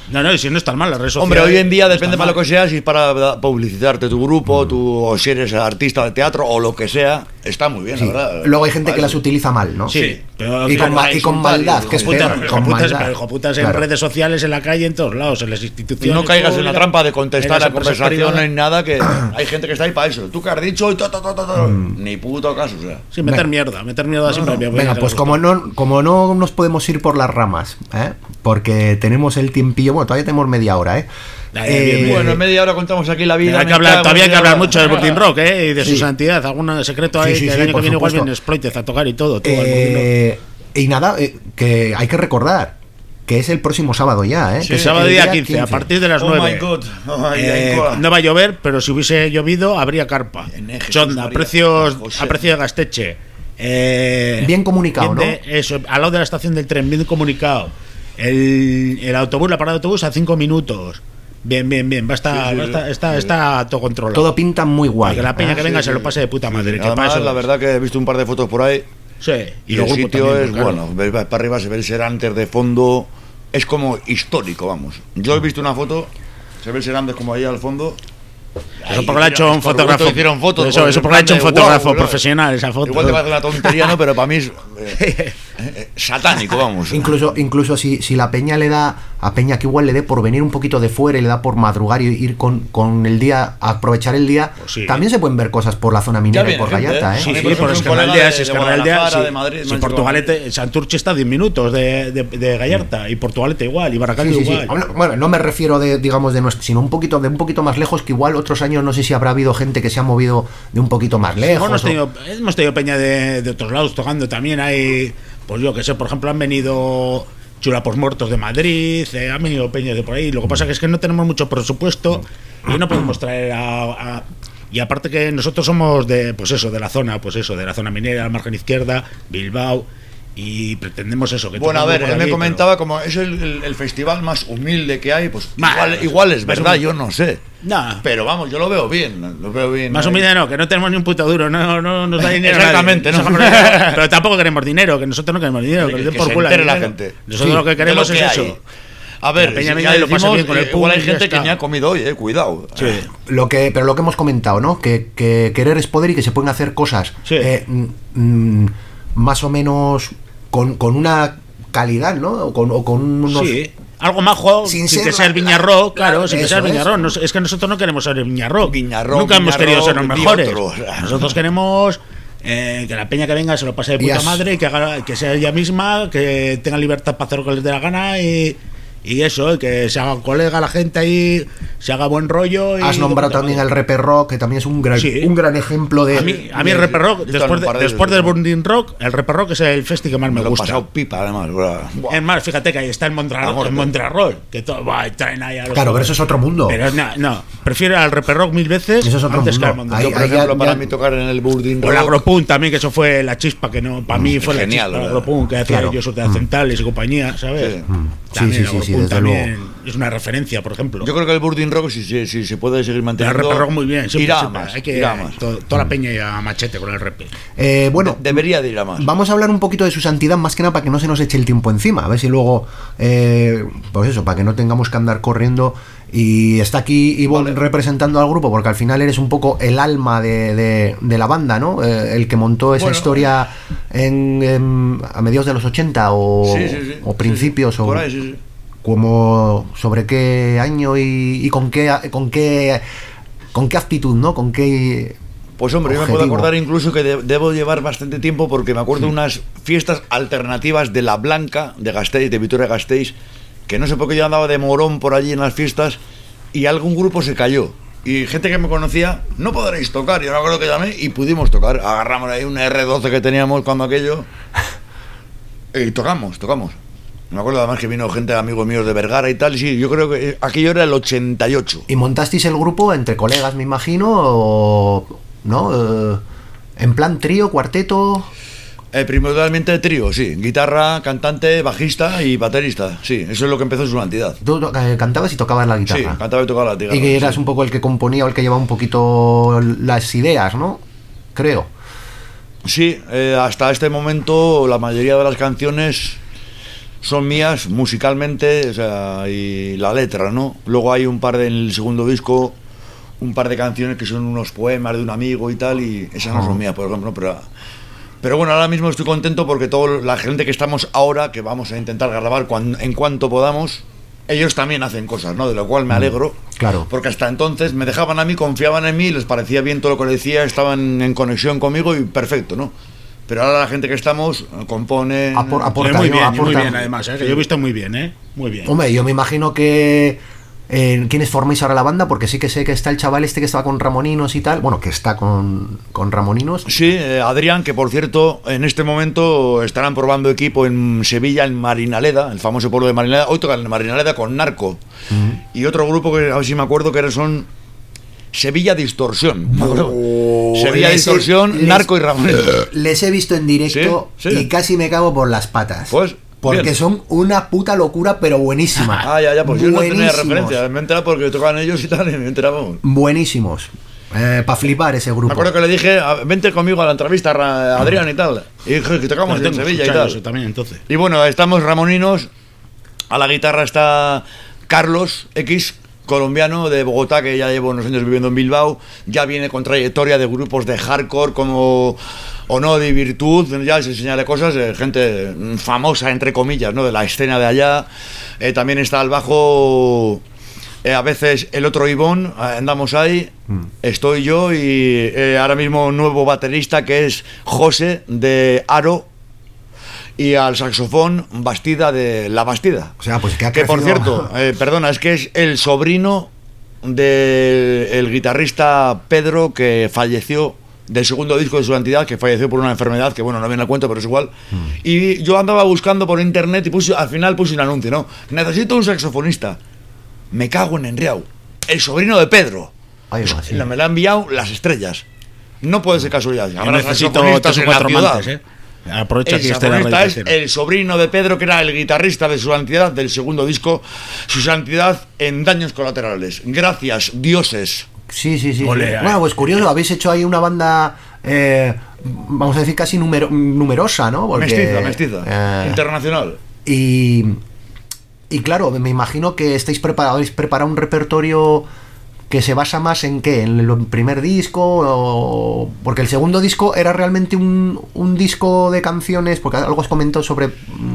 No, no, y si no están mal las redes sociales. Hombre, hoy en día no depende están para lo mal. que sea, si es para publicitarte tu grupo, tú, o si eres artista de teatro o lo que sea, está muy bien, Sí. la verdad. Luego hay gente que Vale. las utiliza mal, ¿no? Sí, pero Y con, claro, ma- y con insultar y maldad, que es hijo puta, peor, Hijo con putas, maldad. pero hijo putas en Claro. redes sociales, en la calle, en todos lados, en las Y instituciones. no caigas en la públicas, trampa de en contestar las a empresas conversación privadas. ni nada, que hay gente que está ahí para eso. Tú que has dicho y ta, ta, ta, ta, ta. Mm. Ni puto caso, o sea. Sí, meter Venga. mierda, meter mierda siempre. bien, Venga, bien, pues que como gusta. no, como no nos podemos ir por las ramas, ¿eh? Porque tenemos el tiempillo, bueno, todavía tenemos media hora, ¿eh? Ahí, bien, bien. Bueno, en media hora contamos aquí la vida. Hay que me hablar, cago todavía hay en que hablar media mucho del hora. Burning Rock, ¿eh? Y de Sí. su santidad. Algún secreto Sí, ahí sí, que sí, el año por que viene igual supuesto. viene Exploited a tocar y todo. todo el Burning Rock. Eh, y nada, eh, que hay que recordar que es el próximo sábado ya, ¿eh? Que Que es sábado el día quince, a partir de las Oh nueve. my God. Ay, Eh, ay, cola. no va a llover, pero si hubiese llovido habría carpa. En Jesús Chonda, María. precios, José. a precio de Gasteche. Eh, Bien comunicado, bien de- Eso, al lado de la estación del tren, bien comunicado. El, el autobús, la parada de autobús a cinco minutos. Bien, bien, bien. Va a estar, Sí, sí, va a estar- sí. está, Sí. está todo controlado. Todo pinta muy Para guay. que la peña ¿eh? que venga sí, se lo sí. pase de puta madre. que Además, para eso- la verdad que he visto un par de fotos por ahí Sí, y, los el grupos sitio también, es pues, claro. bueno. Ves para arriba, se ve el Serantes de fondo. Es como histórico, vamos. Yo he visto una foto, se ve el Serantes como ahí al fondo. Eso Ahí porque lo ha hecho hicieron- un por fotógrafo. supuesto hicieron fotos. Eso, porque eso en porque lo ha hecho un plan de, fotógrafo wow, bro. profesional, esa foto. Igual te parece una tontería, ¿no? Pero para mí es eh, eh, satánico, vamos. Incluso, incluso si, si la peña le da a peña que igual le dé por venir un poquito de fuera y le da por madrugar y ir con, con el día, a aprovechar el día, Pues sí. también se pueden ver cosas por la zona minera y viene por gente, Gallarta, ¿eh? ¿eh? Sí, A mí, sí, por por ejemplo, un Escarnaldea, colega si de- de Escarnaldea, Guadalajara, sí. de Madrid, Si me ha dicho, Portugalete, Santurce está a diez minutos de, de, de Gallarta y Portugalete igual, y Baracaldo Sí, sí, sí. igual. Bueno, Bueno, no me refiero de, digamos, de nuestro, sino un poquito, de un poquito más lejos, que igual otros años no sé si habrá habido gente que se ha movido de un poquito más lejos. Hemos o- tenido, hemos tenido peña de, de otros lados tocando también. Hay, pues yo que sé, por ejemplo, han venido Chulapos Muertos de Madrid, eh, han venido peña de por ahí. Lo que pasa que es que no tenemos mucho presupuesto y no podemos traer a, a- y aparte que nosotros somos de, pues eso, de la zona, pues eso, de la zona minera, la margen izquierda, Bilbao, y pretendemos eso. Que Bueno, a tocamos ver, por él me allí, comentaba como es el, el- el festival más humilde que hay, pues Más, igual, igual es más verdad, humilde. yo no sé. pero- Nah, Pero vamos, yo lo veo bien, lo veo bien. más ahí. humilde no, que no tenemos ni un puto duro, no, no nos da dinero. Exactamente, nadie. ¿no? Pero tampoco queremos dinero, que nosotros no queremos dinero, que, Que- nos den que por se culo el entere la dinero. gente. Nosotros Sí, lo que De queremos lo es que eso. hay. A ver, La peña si venga ya y lo pase decimos, bien con el eh, igual hay público y ya gente que está. ni ha comido hoy, eh, cuidado. Sí. Lo que, pero lo que hemos comentado, ¿no? Que, que querer es poder y que se pueden hacer cosas Sí. eh, mm, mm, más o menos con, con una calidad, ¿no? O con, o con unos... Sí. Algo majo, Sin sin, ser que sea el la- Viñarro, la- claro, sin que eso sea el es. Viñarro. No, es que nosotros no queremos ser el Viñarro. Viñarro, Nunca hemos querido ser los Viñarro, mejores. otro, o sea. Nosotros queremos eh, que la peña que venga se lo pase de Y puta as- madre y que, haga, que sea ella misma, que tenga libertad para hacer lo que les dé la gana y, y eso, y que se haga colega la gente ahí, se haga buen rollo. Y Has nombrado también al Reper Rock, que también es un gran, Sí. un gran ejemplo de... A mí, a mí el Yo Reper Rock, también después, de- un par de después ellos, del ¿no? Burning Rock, el Reper Rock es el festi que más me Me lo he gusta. pasado pipa, además. bro. Buah. Es más, fíjate que ahí está el A Montrarol, muerte. el Montrarol, que todo, buah, traen ahí a los Claro, pero eso es otro mundo. Pero no, no, prefiero al Reper Rock mil veces Eso es otro antes que mundo. al Ahí- Yo, Montrarol. por ahí ya- ejemplo, para ya- mí tocar en el Burning O el Rock, Agropunk también, que eso fue la chispa, que no, para mí fue genial, la chispa, el ¿verdad? Agropunk, que hacía Claro. ellos de Centrales y compañía, ¿sabes? Sí. También Sí, sí, el sí, sí, Agropunk desde también luego. es una referencia, por ejemplo. yo creo que el Burning Rock, si, si, si se puede seguir el manteniendo, Reper Rock muy bien, siempre, irá a siempre. más, Hay que irá a más. to- toda la peña y a machete con el Reper. Eh, bueno, De- debería de ir a más. vamos a hablar un poquito de su santidad, más que nada para que no se nos eche el tiempo encima. A ver si luego, eh, pues eso, para que no tengamos que andar corriendo. Y está aquí Ivonne representando al grupo, porque al final eres un poco el alma de, de- de la banda, ¿no? Eh, el que montó esa Bueno. historia en, en- a mediados de los ochenta o, Sí, sí, sí. o principios. Sí, sí. O, Por ahí, sí, sí. como sobre qué año y, y con qué con qué con qué actitud, ¿no? Con qué Pues hombre, yo me puedo objetivo. acordar incluso que de- debo llevar bastante tiempo porque me acuerdo de unas fiestas alternativas de La Blanca, de Gasteiz, de Vitoria-Gasteiz, que no sé por qué yo andaba de morón por allí en las fiestas y algún grupo se cayó. Y gente que me conocía, no podréis tocar. Yo me acuerdo que llamé y pudimos tocar. Agarramos ahí un erre doce que teníamos cuando aquello y tocamos, tocamos. Me acuerdo además que vino gente, amigos míos de Vergara y tal. Y sí, yo creo que aquello era el ochenta y ocho. ¿Y montasteis el grupo entre colegas, me imagino? O, ¿no? Eh, en plan trío, cuarteto. Eh, primordialmente trío, sí. Guitarra, cantante, bajista y baterista. Sí, eso es lo que empezó en su entidad. Tú to- eh, cantabas y tocabas la Sí, guitarra. cantaba y tocaba la guitarra. y que eras sí. un poco el que componía o el que llevaba un poquito las ideas, ¿no? Creo. Sí, eh, hasta este momento la mayoría de las canciones son mías musicalmente, o sea, y la letra, ¿no? Luego hay un par de, en el segundo disco, un par de canciones que son unos poemas de un amigo y tal, y esas no son mías, por ejemplo, pero... Pero bueno, ahora mismo estoy contento porque toda la gente que estamos ahora, que vamos a intentar grabar cuando, en cuanto podamos, ellos también hacen cosas, ¿no? De lo cual me alegro. Claro. Porque hasta entonces me dejaban a mí, confiaban en mí, les parecía bien todo lo que decía, estaban en conexión conmigo y perfecto, ¿no? Pero ahora la gente que estamos compone... Apor- aporta, muy ¿no? bien, aporta. muy bien además, ¿eh? Que yo he visto muy bien, ¿eh? Muy bien. Hombre, yo me imagino que... Eh, ¿Quiénes formáis ahora la banda? Porque sí que sé que está el chaval este que estaba con Ramoninos y tal. Bueno, que está con, con Ramoninos. Sí, eh, Adrián, que por cierto, en este momento estarán probando equipo en Sevilla, en Marinaleda, el famoso pueblo de Marinaleda. Hoy tocan en Marinaleda con Narco. Uh-huh. Y otro grupo que a ver si me acuerdo que son Sevilla Distorsión. Oh, Sevilla les he- Distorsión, les- Narco y Ramoninos. Les he visto en directo Sí, sí. y casi me cago por las patas. Pues, porque bien. son una puta locura, pero buenísima. Ah, ya, ya, pues yo no tenía Buenísimos. referencia. Me he enterado porque tocaban ellos y tal, y me enterábamos. Buenísimos. Eh, para flipar ese grupo. Me acuerdo que le dije, a- vente conmigo a la entrevista, Ra- Adrián y tal. Y dije que tocamos Tengo en que Sevilla y escuchar tal. eso también, entonces. Y bueno, estamos Ramoninos. A la guitarra está Carlos X, colombiano de Bogotá, que ya lleva unos años viviendo en Bilbao. Ya viene con trayectoria de grupos de hardcore como Honor y Virtud. Ya se enseña de cosas, eh, gente famosa, entre comillas, ¿no? De la escena de allá. Eh, también está al bajo... Eh, a veces el otro Ivón, eh, andamos ahí, mm. estoy yo y eh, ahora mismo un nuevo baterista que es José de Aro, y al saxofón Bastida de La Bastida. O sea, pues que ha Que por crecido- cierto, eh, perdona, es que es el sobrino del guitarrista Pedro, que falleció, del segundo disco de su entidad, que falleció por una enfermedad que bueno, no viene a cuento, pero es igual. Mm. Y yo andaba buscando por internet y puse, al final puse un anuncio, ¿no? Necesito un saxofonista. Me cago en Enriau. El sobrino de Pedro. Ahí va, sí. Me lo han enviado las estrellas. No puede ser casualidad. Yo Habrá necesito saxofonistas tres o en la cuatro ciudad. amantes, ¿eh? Aprovecha El que esté la saxofonista radio es cero. el sobrino de Pedro, que era el guitarrista de Su Santidad del segundo disco, Su Santidad en Daños Colaterales. Gracias, dioses. Sí, sí, sí. Ole, sí. eh. Bueno, pues curioso, habéis hecho ahí una banda, eh, vamos a decir, casi numero- numerosa, ¿no? Porque, Mestiza, mestiza. eh, Internacional. Y, y claro, me imagino que estáis preparados, habéis preparado un repertorio que se basa más en qué, en el primer disco, o... porque el segundo disco era realmente un, un disco de canciones, porque algo has comentado sobre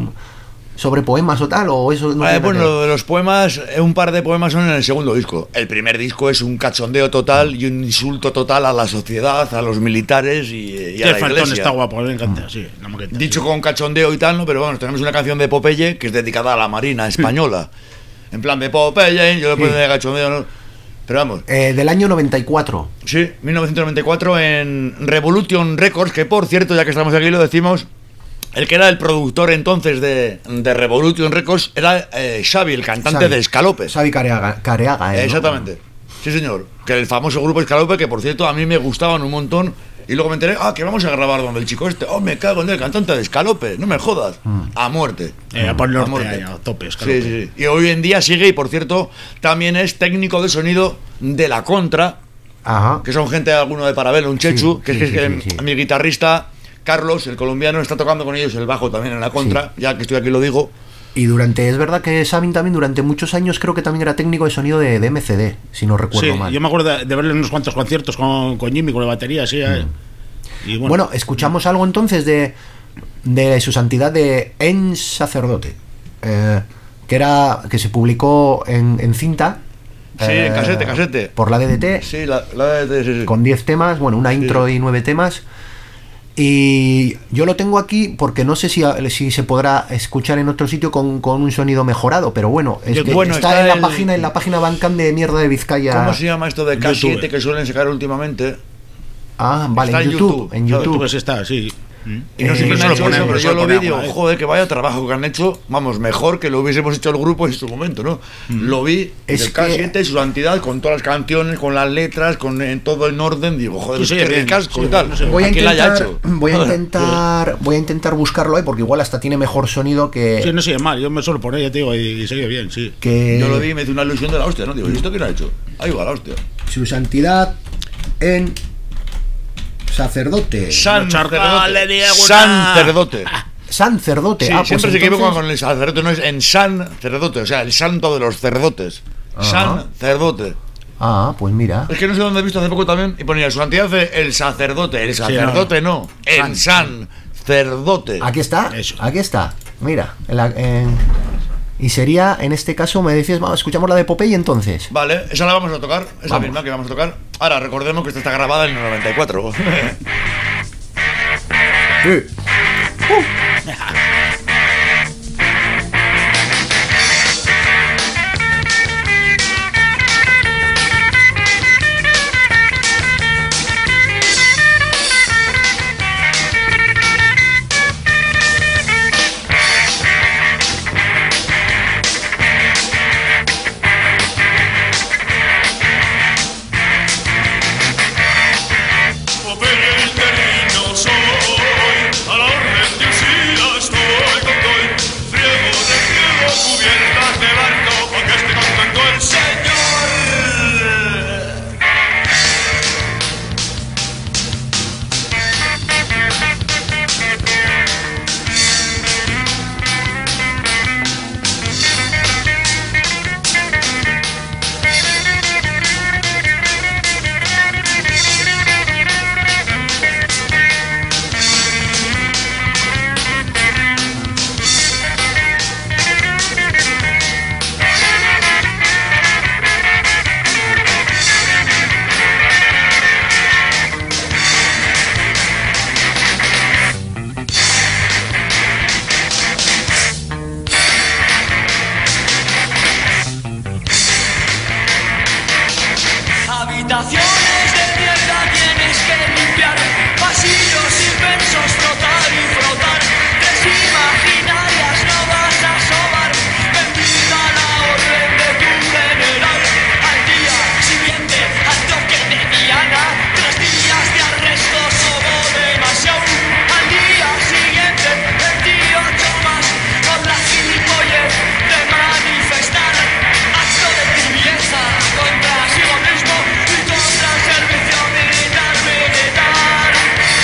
sobre poemas o tal, o eso no Eh, tiene bueno, nada que ver. lo de los poemas, eh, un par de poemas son en el segundo disco. El primer disco es un cachondeo total y un insulto total a la sociedad, a los militares y, y a Qué la faltón iglesia. está guapo, me encanta, sí. La maqueta, Dicho sí. con cachondeo y tal, ¿no? Pero bueno, tenemos una canción de Popeye que es dedicada a la Marina española. En plan de Popeye, yo le pongo Sí. de cachondeo, ¿no? Pero vamos, Eh, del año noventa y cuatro. sí, mil novecientos noventa y cuatro en Revolution Records, que por cierto, ya que estamos aquí lo decimos, el que era el productor entonces de, de Revolution Records era eh, Xavi, el cantante Xavi. de Escalope. Xavi Careaga, Careaga, ¿eh? ¿no? Exactamente. Sí, señor. Que el famoso grupo Escalope, que por cierto a mí me gustaban un montón. Y luego me enteré, ah, que vamos a grabar donde el chico este. Oh, me cago en el cantante de Escalope. No me jodas. Mm. A muerte. Eh, a por el A norte, muerte. ahí, a tope, Sí, Escalope. sí, sí. Y hoy en día sigue, y por cierto, también es técnico de sonido de La Contra, Ajá. que son gente, alguno de Parabelo, un Chechu, Sí, que sí, es que, sí, que sí, sí. mi guitarrista, Carlos, el colombiano, está tocando con ellos el bajo también en La Contra, ya que estoy aquí lo digo. Y durante, es verdad que Sabin también durante muchos años creo que también era técnico de sonido de, de M C D, si no recuerdo Sí, mal. yo me acuerdo de, de verle en unos cuantos conciertos con, con Jimmy, con la batería, sí. eh. Y bueno, Bueno, escuchamos algo entonces de, de Su Santidad de En Sacerdote, eh, que era que se publicó en, en cinta. Sí, en casete, casete. Por la D D T, Sí, la, la de... Sí, sí. con diez temas, bueno, una intro y nueve temas. Y yo lo tengo aquí porque no sé si, si se podrá escuchar en otro sitio con, con un sonido mejorado, pero bueno, es Yo- que bueno, está, está en la el- página, en la página Bandcamp de Mierda de Vizcaya. ¿Cómo se llama esto de K siete YouTube. que suelen sacar últimamente? Ah, vale, Está en en YouTube, YouTube, en ¿sabes? tú YouTube. ves está, sí. Y no sé Eh, quién eso ha lo hecho pone, eso, pero eso yo lo lo vi pone y digo, agua, eh. joder, que vaya trabajo que han hecho, vamos, mejor que lo hubiésemos hecho el grupo en su momento, ¿no? Lo vi, Es el K siete, que- su santidad, con todas las canciones, con las letras, con en todo en orden, digo, joder, Sí, sí, qué bien, ricasco sí, y tal. no sé. Voy a ¿A quién la haya intentar, hecho? voy a Joder. intentar, voy a intentar buscarlo ahí porque igual hasta tiene mejor sonido que, Sí, no sigue mal, yo me suelo poner, ya te digo, y, y sigue bien, sí. que Yo lo vi y me hizo una ilusión de la hostia, ¿no? Digo, ¿y esto quién ha hecho? Ahí va la hostia. Su Santidad en Sacerdote. Sacerdote. le digo una- Sacerdote. Sacerdote. Sí, ah, pues siempre se entonces... equivocan con el sacerdote, no es en sacerdote, o sea, el santo de los sacerdotes. Ajá. Sacerdote. Ah, pues mira. Es que no sé dónde he visto hace poco también y ponía su santidad el sacerdote, el sacerdote sí, no, no, el sacerdote. Aquí está, Eso. aquí está. Mira, en la- en- y sería, en este caso, me decías, vamos, escuchamos la de Popeye entonces. Vale, esa la vamos a tocar, esa Vamos. misma que vamos a tocar. Ahora, recordemos que esta está grabada en el noventa y cuatro. Sí. Popeye interino soy, a la orden de Usía estoy con doy. Friego de cielo, cubiertas de barco, porque esté contento el Señor. Habitaciones de mierda tienes que limpiar, pasillos inmensos frotar y frotar, tres imaginarias no vas a sobar, bendita la orden de tu general. Al día siguiente, al toque de Diana, tres días de arresto sobo demasiado. Al día siguiente, veintiocho más, con la gilipollez de manifestar, acto de tibieza contra sí mismo y contra el servicio militar militar.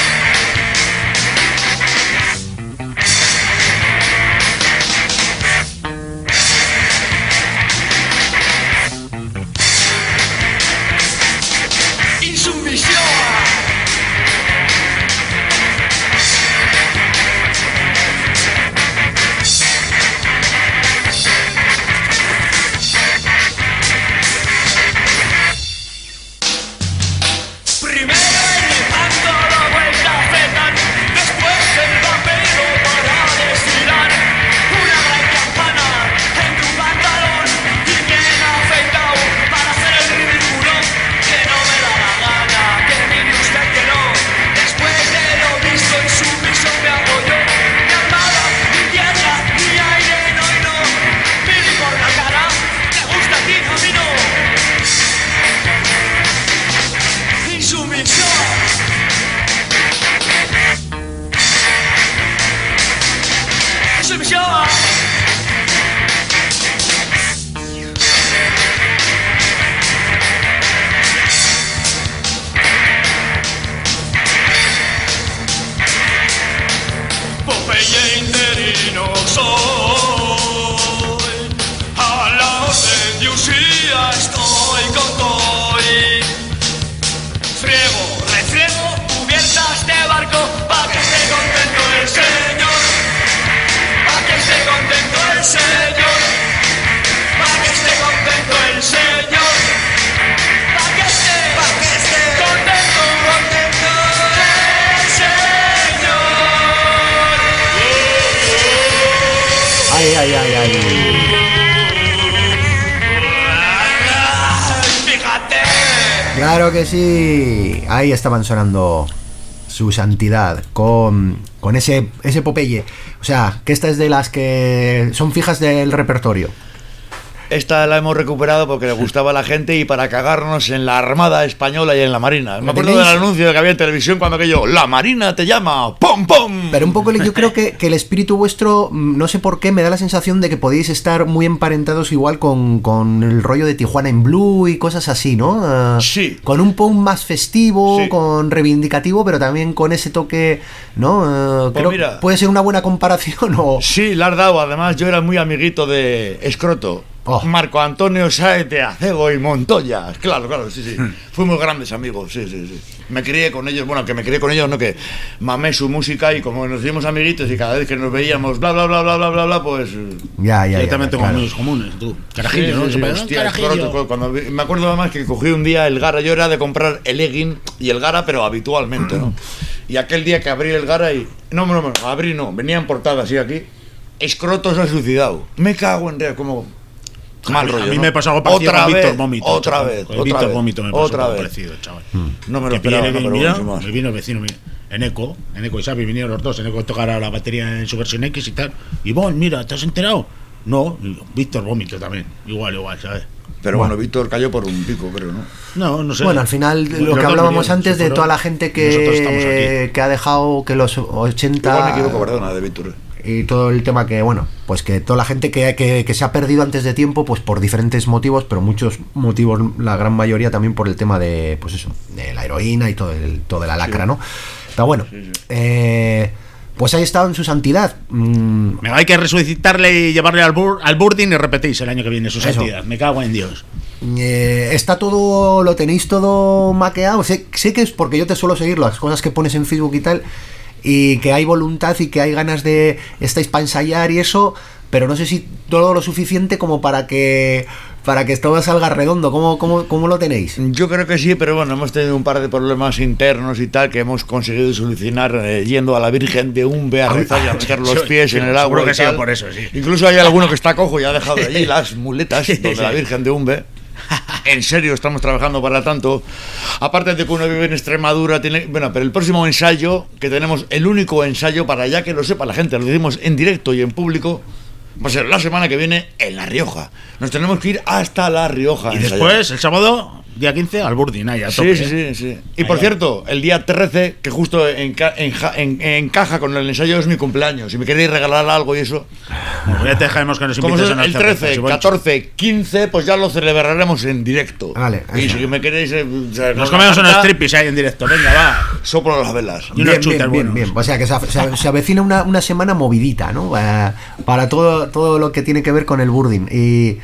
Insumisión. Primero el pacto la vuelta a fetar, después el papero para desfilar, una gran campana en tu pantalón y bien afeitado para hacer el ridículo, que no me da la gana, que mire usted que no. Después de lo visto en su piso me hago yo, ni armada, ni tierra, ni aire, no y no, mire por la cara, te gusta a ti, a mí no. Insumisión. Insumisión. Popeye interino soy, a la orden de Usía estoy con doy. Friego, refriego, cubiertas de barco, pa' que esté contento el Señor. Pa' que esté contento el Señor. Pa' que esté contento el Señor. Pa' que esté, pa' que esté contento, contento el Señor. Ay, ay, ay, ay. Fíjate. Claro que sí. Ahí estaban sonando su santidad con, con ese, ese Popeye. O sea, que esta es de las que son fijas del repertorio. esta la hemos recuperado porque le gustaba a la gente y para cagarnos en la Armada Española y en la Marina. Me acuerdo del anuncio que había en televisión cuando aquello, la Marina te llama, ¡pum, pum! Pero un poco yo creo que, que el espíritu vuestro, no sé por qué, me da la sensación de que podéis estar muy emparentados igual con, con el rollo de Tijuana in Blue y cosas así, ¿no? Uh, sí. Con un punk más festivo, sí. con reivindicativo, pero también con ese toque, ¿no? Uh, pues creo mira, puede ser una buena comparación o... Sí, la has dado. Además, yo era muy amiguito de Escroto. Oh. Marco Antonio Sáez de Acego y Montoya. Claro, claro, sí, sí. Fuimos grandes amigos, sí, sí, sí. Me crié con ellos, bueno, que me crié con ellos, no, que mamé su música y como nos hicimos amiguitos y cada vez que nos veíamos, bla, bla, bla, bla, bla, bla, bla, pues... Ya, ya, Yo ya. también tengo claro. amigos comunes, tú. Carajillo, Sí, ¿no? sí, sí, Se hostia, Carajillo. Escroto, cuando vi- me acuerdo además que cogí un día el Gara, yo era de comprar el Egging y el Gara, pero habitualmente, ¿no? Y aquel día que abrí el Gara y... No, no, no, abrí no, venía en portada así aquí. Escroto se ha suicidado. Me cago en real, como... Mal a mí, rollo, a mí ¿no? me pasó algo parecido Otra con vez, Víctor Vómito. otra chaval. vez, Con otra Víctor vez, Vómito me pasó otra algo vez. parecido, chaval. No me lo Que pillé esperaba, el no, pero mira, bueno, sin más. me vino el vecino mío, en Eco, en Eco y Xavi vinieron los dos, en Eco tocara la batería en su versión X y tal. Y Bon, mira, ¿te has enterado? No, y Víctor Vómito también, igual, igual, ¿sabes? Pero bueno, Víctor cayó por un pico, creo, ¿no? No, no sé. Bueno, al final, Los lo que dos hablábamos murieron, antes se de fueron, toda la gente y nosotros estamos que, aquí. que ha dejado que los ochenta... Igual me equivoco, perdona, de Víctor. Y todo el tema que, bueno, pues que toda la gente que, que, que se ha perdido antes de tiempo, pues por diferentes motivos, pero muchos motivos, la gran mayoría también por el tema de, pues eso, de la heroína y todo el, todo de la lacra, Sí. ¿no? Pero bueno, Sí, sí. eh, pues ahí estado en su santidad. Mm, Me hay que resucitarle y llevarle al, bur, al Burdin y repetís el año que viene su Eso. santidad. Me cago en Dios. eh, está todo, lo tenéis todo maqueado. Sé, sé que es porque yo te suelo seguir las cosas que pones en Facebook y tal, y que hay voluntad y que hay ganas de, estáis para ensayar y eso, pero no sé si todo lo suficiente como para que para que todo salga redondo. ¿Cómo, cómo, cómo lo tenéis? Yo creo que sí, pero bueno, hemos tenido un par de problemas internos y tal que hemos conseguido solucionar eh, yendo a la Virgen de Umbe a rezar y a meter los pies en el agua. Seguro que y ha sido tal. por eso, sí. Incluso hay alguno que está cojo y ha dejado allí las muletas donde la Virgen de Umbe. En serio, estamos trabajando para tanto. Aparte de que uno vive en Extremadura, tiene. Bueno, pero el próximo ensayo, que tenemos el único ensayo para ya que lo sepa la gente, lo decimos en directo y en público, va a ser la semana que viene en La Rioja. Nos tenemos que ir hasta La Rioja. a Y ensayar. después, el sábado, día quince, al Burdin, ahí a tope. Sí, sí, sí, sí. Y Ahí por va. cierto, el día trece, que justo enca- enja- en- encaja con el ensayo, es mi cumpleaños. Si me queréis regalar algo y eso. Bueno, ya te dejaremos que nos Como invites es a una el cerveza, trece, si bueno. catorce, quince, pues ya lo celebraremos en directo. Vale, Y eso. si me queréis. eh, o sea, Nos con comemos la unos carta, tripis ahí en directo. Venga, va. Soplo las velas. Y unos Bien, shooters bien, bien, buenos. bien. O sea que se, se- se avecina una, una semana movidita, ¿no? Para, para todo, todo lo que tiene que ver con el Burdin. Y,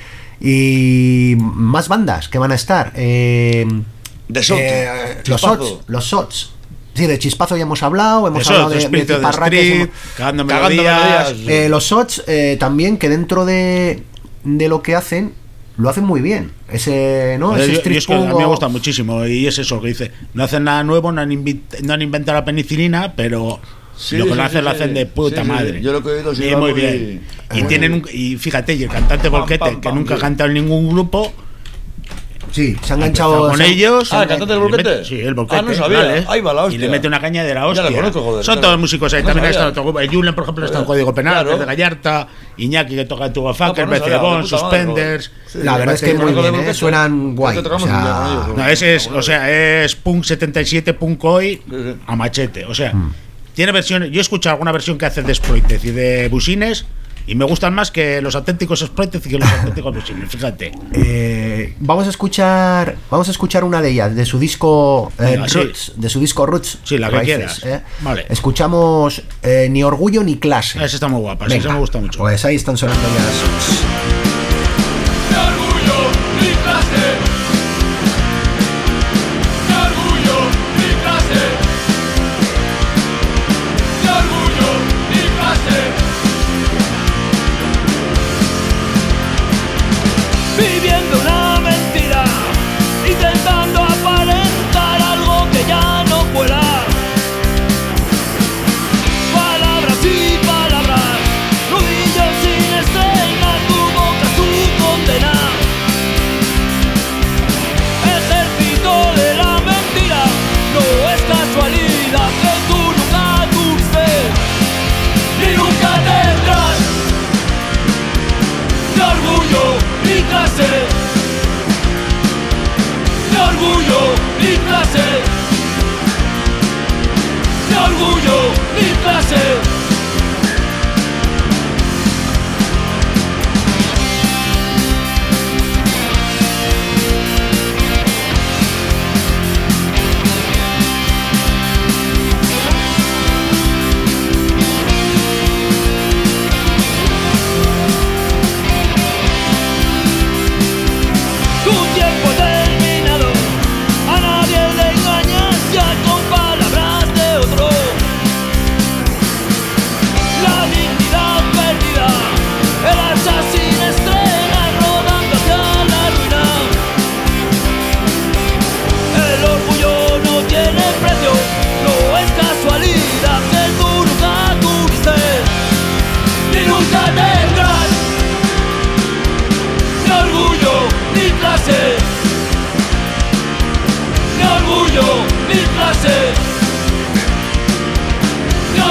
y más bandas que van a estar. Eh, De Sots, eh, los Chispazo. Sots. Los Sots. Sí, de Chispazo ya hemos hablado. Hemos Eso, hablado de de, de espíritu de Ciparraques, street, hemos- cagando Cagando melodías. melodías. Eh, los Sots eh, también, que dentro de, de lo que hacen, lo hacen muy bien. Ese, ¿no? Eh, Ese yo- yo street es que a mí punk me o- gusta muchísimo y es eso que dice, no hacen nada nuevo, no han, invit- no han inventado la penicilina, pero Sí, lo que sí, lo hacen sí, lo sí. hacen de puta Sí, sí, madre. yo lo que he oído sí y va muy muy- bien. Y muy tienen bien. un, y fíjate, y el cantante Pam, Volquete, pam, que pam, nunca ha sí. cantado en ningún grupo, Sí, se han ha enganchado empezado con se han- ellos. Ah, y ¿el cantante del le Volquete? mete- Sí, el Volquete. Ah, no sabía. vale. Ahí va la hostia. Y le mete una caña de la Ya hostia. le conozco, joder, Son claro. todos músicos ahí. No También sabía. está otro grupo. El Julen, por ejemplo, está en Código Penal, Claro. desde Gallarta. Iñaki, que toca el tuba fucker, Ah, pues no sabía, Becebón, de puta madre, Suspenders. Sí, La verdad es que sí, muy conozco bien, de ¿eh? Volquete. Suenan guay. Es que tocamos O sea, un día con ellos, No, ese es, o sea, es Punk setenta y siete, Punk hoy sí. a machete. O sea, Mm. tiene versiones. Yo he escuchado alguna versión que hace de Exploited y de Busines y me gustan más que los auténticos Exploited y que los auténticos Busines, fíjate. Eh, vamos a escuchar vamos a escuchar una de ellas de su disco eh, Venga, sí. Roots, de su disco Roots. Sí, la que Raíces, quieras. ¿eh? Vale. Escuchamos eh, Ni Orgullo ni Clase. Esa está muy guapa, sí, Venga, esa me gusta mucho. Pues ahí están sonando ya las- Mi orgullo, mi clase. Mi orgullo, mi clase. Mi orgullo, mi clase. Viviendo una mentira, intentando aparentar algo que ya no fuera. Palabras y palabras, rodillas sin escena, tu boca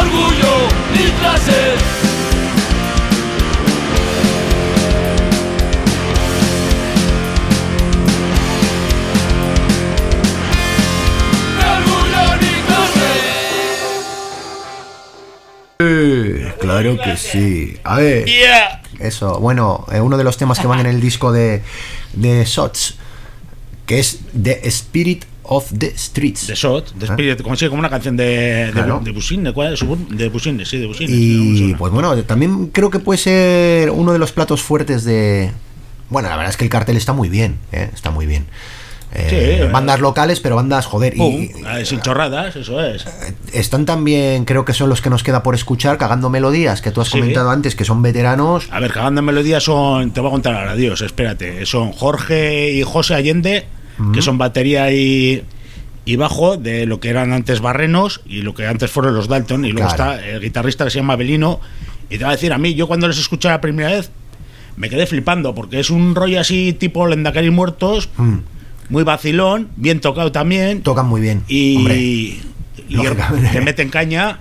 orgullo ni clase. Eh, claro que sí. A ver. Yeah. Eso, bueno, eh, uno de los temas que van en el disco de, de Sots, que es The Spirit of the Streets. The Shot, The ¿Eh? Spirit, como, sí, como una canción de, de, Claro. de Busine, ¿cuál es? De Busine, sí, de Busine. sí, Y me suena. pues bueno, también creo que puede ser uno de los platos fuertes de... Bueno, la verdad es que el cartel está muy bien, ¿eh? Está muy bien. Eh, Sí, eh. bandas locales, pero bandas, joder, Pum, y, eh, sin chorradas, eso es. están también, creo que son los que nos queda por escuchar, Cagando Melodías, que tú has Sí. comentado antes, que son veteranos. A ver, Cagando en Melodías son, te voy a contar ahora, Dios, espérate, son Jorge y José Allende, que son batería y, y bajo de lo que eran antes Barrenos y lo que antes fueron los Dalton, y luego Claro. está el guitarrista que se llama Belino, y te va a decir, a mí, yo cuando les escuché la primera vez, me quedé flipando, porque es un rollo así tipo Lendakari Muertos, Mm, muy vacilón, bien tocado también, tocan muy bien. y, Hombre, y lógicamente. te meten caña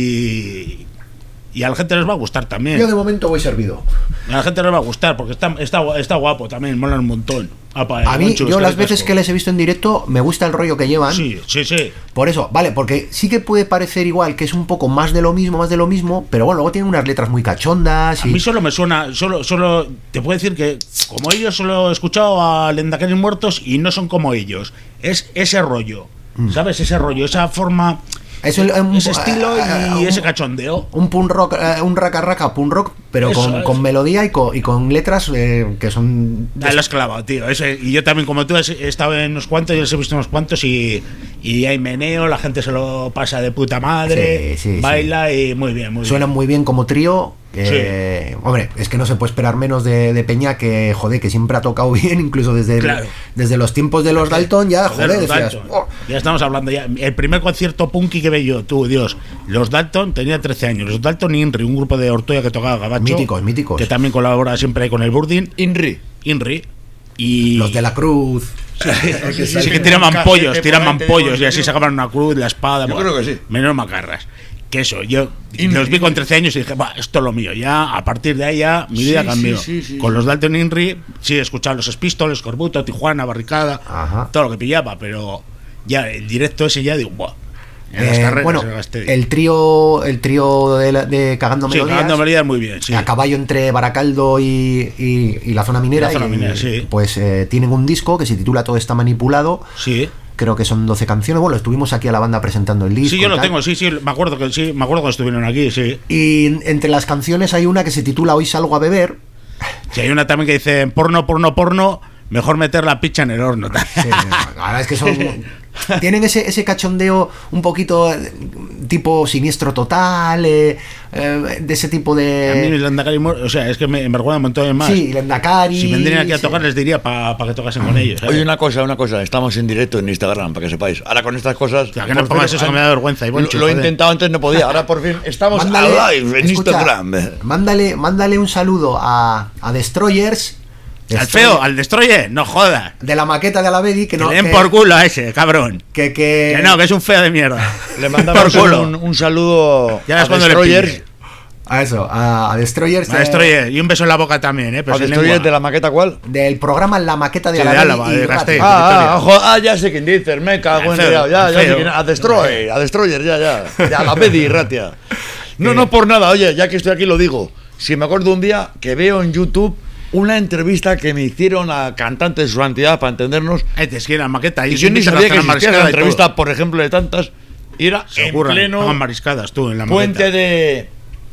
y, y a la gente les va a gustar también. yo de momento voy servido. A la gente les va a gustar porque está, está, está guapo también, mola un montón. Apa, A mí, Moncho, yo es las que veces casco. que les he visto en directo, me gusta el rollo que llevan. Sí, sí, sí. Por eso, vale, porque sí que puede parecer igual que es un poco más de lo mismo, más de lo mismo, pero bueno, luego tienen unas letras muy cachondas. A Y... mí solo me suena, solo, solo te puedo decir que como ellos solo he escuchado a Lendakari Muertos y no son como ellos. Es ese rollo, ¿sabes? Ese rollo, esa forma, Es el- un- ese estilo eh, y un- ese cachondeo. Un punk rock, eh, un raca raca punk rock, pero Eso con, es. con melodía y con, y con letras eh, que son. Ahí lo has clavado, tío. Ese- y yo también, como tú, he he estado en unos cuantos, yo les he visto unos cuantos y, y hay meneo, la gente se lo pasa de puta madre, Sí, sí, baila y muy bien, muy Suenan bien. muy bien como trío. eh, Hombre, es que no se puede esperar menos de, de Peña, que joder, que siempre ha tocado bien, incluso desde, el- Claro. desde los tiempos de los Dalton, ya, joder, Joder, los decías, Dalton. "Oh". Ya estamos hablando ya. El primer concierto punky que veía yo, tú, Dios. Los Dalton, tenía trece años. Los Dalton Inri, un grupo de Ortoya que tocaba gabacho. Míticos, míticos. Que también colabora siempre ahí con el Burdin. Inri. Inri. Y. Los de la Cruz. Sí, sí, que tiraban Ca- pollos, eh, tiraban probablemente pollos digo, y así yo- sacaban una cruz, la espada. Yo buah, creo que sí. Menos macarras. Que eso, yo Inri. los vi con trece años y dije, va, esto es lo mío. Ya, a partir de ahí ya, mi Sí, vida sí, cambió. sí, sí, con sí. los Dalton Inri, sí, escuchaba los Pistols, Corbuto, Tijuana, Barricada, Ajá. todo lo que pillaba, pero ya el directo ese ya digo, buah. En las Eh, carreras bueno, se gasté. el trío, el trío de, la- de Cagando Sí, Melodías, Cagando Melodías muy bien, sí. a caballo entre Baracaldo y, y- y la zona minera. La zona y, minera, sí. Pues eh, tienen un disco que se titula Todo está manipulado. Sí. Creo que son doce canciones. Bueno, estuvimos aquí a la banda presentando el disco. Sí, yo y lo tal. tengo, sí, sí, me acuerdo que sí, me acuerdo cuando estuvieron aquí, sí. Y entre las canciones hay una que se titula Hoy salgo a beber. Sí, hay una también que dice porno, porno, porno, mejor meter la picha en el horno. Sí, la verdad es que son. Tienen ese, ese cachondeo un poquito eh, tipo Siniestro Total, eh, eh, de ese tipo A mí de. Lendakari Muertos, o sea, es que me, me recuerda un montón más. Sí, Lendakari. Si vendrían aquí a sí. tocar, les diría para que tocasen con ellos. ¿eh? Oye, una cosa, una cosa. Estamos en directo en Instagram, para que sepáis. Ahora con estas cosas. Ya, que no por pongas fin, eso, que me da vergüenza, y Lo, Boncho, lo he joder. intentado antes, no podía. Ahora por fin estamos Mándale, a live en escucha, Instagram. Mándale, mándale un saludo a, a Destroyers. Al Destroy- feo, al Destroyer, no jodas. De la maqueta de Alavedi, que Que no. le den que- por culo a ese, cabrón. Que, que, Que no, que es un feo de mierda. Le mandamos por culo. un, un saludo Ya a ves cuando le Destroyers. pille. A eso, a, a Destroyers. A eh, Destroyer. Y un beso en la boca también, ¿eh? Pero A sin Destroyers lengua. de la maqueta, ¿cuál? Del programa La Maqueta de Sí, de Alavedi. Álava, y de Ratia. Gasteiz. Ah, Victoria. ah, ojo, ah, ya sé quién dices, me cago en El feo, Dios, ya, el ya sé feo. quién, a Destroyer, a Destroyer, ya, ya, ya, a la Bedi, Ratia. No, Que- no por nada, oye, ya que estoy aquí lo digo. Si me acuerdo un día que veo en YouTube una entrevista que me hicieron a cantantes de su santidad, para entendernos, Eh, es que la maqueta. y ahí yo ni invitan a sabía que cenar existía mariscada esa y todo. entrevista, por ejemplo, de tantas, y era Se en ocurran, pleno hagan mariscadas tú en la puente maqueta. de,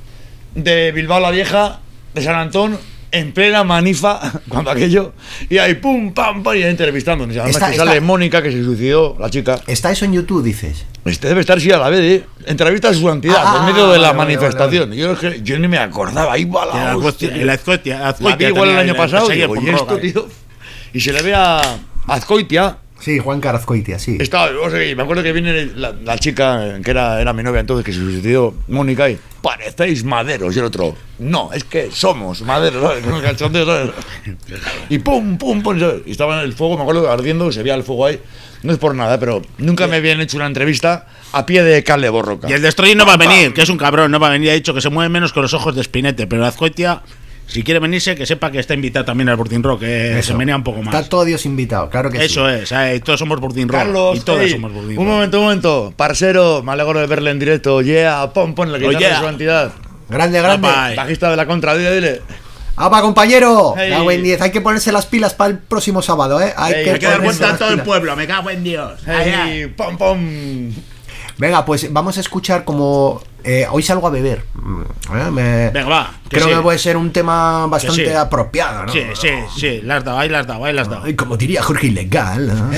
de Bilbao la Vieja, de San Antón, en plena manifa, cuando aquello, y ahí pum, pam, pam, y ahí entrevistando. Además Está- que está- sale Mónica, que se suicidó, la chica. Está eso en YouTube, dices. Este debe estar sí a la vez, ¿eh? Entrevista a su santidad, Ah, en medio de la vale, vale, manifestación. Yo, es que- yo ni me acordaba, ahí va Que la la Azcoitia- hostia. la Azcoitia- La vi Azcoitia igual el tenía año el- pasado, el digo, punk y rock esto, ahí. tío. Y se le ve a Azcoitia, Sí, Juan Carazcoitia, sí. Estaba, o sea, me acuerdo que viene la, la chica que era, era mi novia entonces, que se sucedió Mónica, y parecéis maderos. Y el otro, no, es que somos maderos, ¿sabes? Con el cachondeo, ¿sabes? Y pum, pum, pum, ¿sabes? Y estaba en el fuego, me acuerdo, ardiendo, se veía el fuego ahí. No es por nada, pero nunca me habían hecho una entrevista a pie de Cale Borroca. Y el Destroyer no va a venir, que es un cabrón, no va a venir. Ha dicho que se mueve menos con los ojos de Spinette, pero Azcoitia, si quiere venirse, que sepa que está invitado también al Burning Rock, que Eso. se menea un poco más. Está todo Dios invitado, claro que Eso sí. es, eh, todos somos Burning Rock. Carlos, y todos hey, somos Burning un Rock. momento, un momento. Parcero, me alegro de verle en directo. Yeah, pon, pon la guitarra Oh, yeah. de su entidad. Grande, grande. Papá. Ay. Bajista de la contra, dile, dile. ¡Apa, compañero! Hey. Cago en diez. Hay que ponerse las pilas para el próximo sábado, ¿eh? Hay Hey, que hay que dar ponerse Cuenta las todo el pilas. pueblo, me cago en Dios. Ay, ay. Hey, pom, pom. Venga, pues vamos a escuchar como... eh, hoy salgo a beber. ¿eh? Me- Venga, va. que Creo sí. que puede ser un tema bastante Que sí. apropiado, ¿no? Sí, sí, sí, la has dado, ahí la has dado, ahí la has dado. Ay, como diría Jorge Ilegal. ¿no?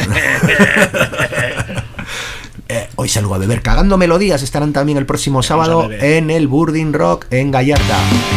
Eh, hoy salgo a beber. Cagando Melodías estarán también el próximo sábado beber. en el Burning Rock en Gallarta.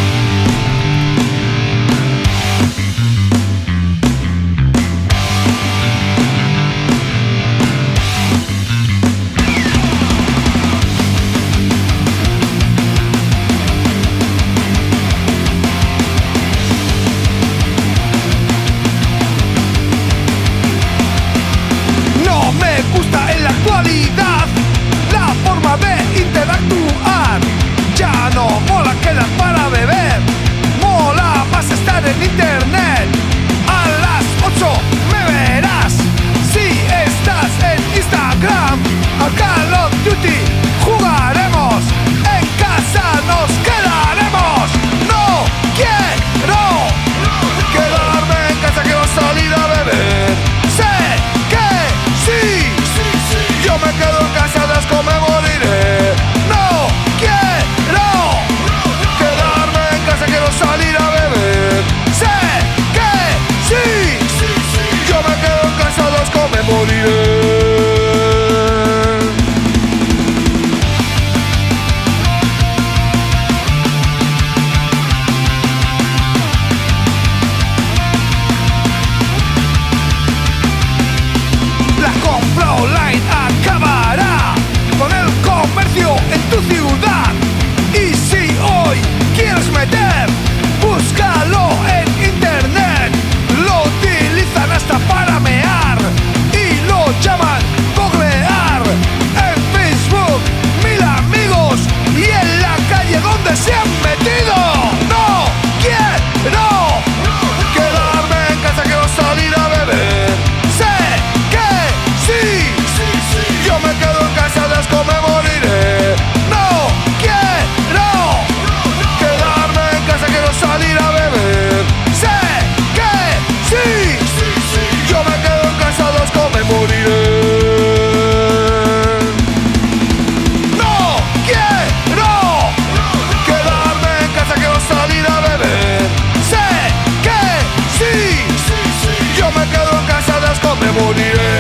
No me gusta en la actualidad la forma de interactuar. Ya no mola quedar para beber, mola más estar en internet. A las ocho me verás si estás en Instagram. A Call of Duty jugaremos, en casa nos quedaremos. No quiero quedarme en casa, quiero salir a beber. Sé que sí, yo me quedo en casa, de asco me moriré. No quiero quedarme en casa, quiero salir a beber. Sé que sí, yo me quedo en casa, de asco me moriré. La compra online acabará con el comercio en tu ciudad. Y si hoy quieres meter, búscalo en internet. Lo utilizan hasta para mear y lo llaman googlear. En Facebook, mil amigos, y en la calle donde se han metido. No quiero quedarme en casa, quiero salir a beber. Sé que sí, yo me quedo en casa, de asco me moriré. No quiero quedarme en casa, quiero salir a beber. Sé que sí, yo me quedo en casa, de asco me moriré. No quiero quedarme en casa, quiero salir a beber. Sé que sí, yo me quedo en casa, de asco me moriré.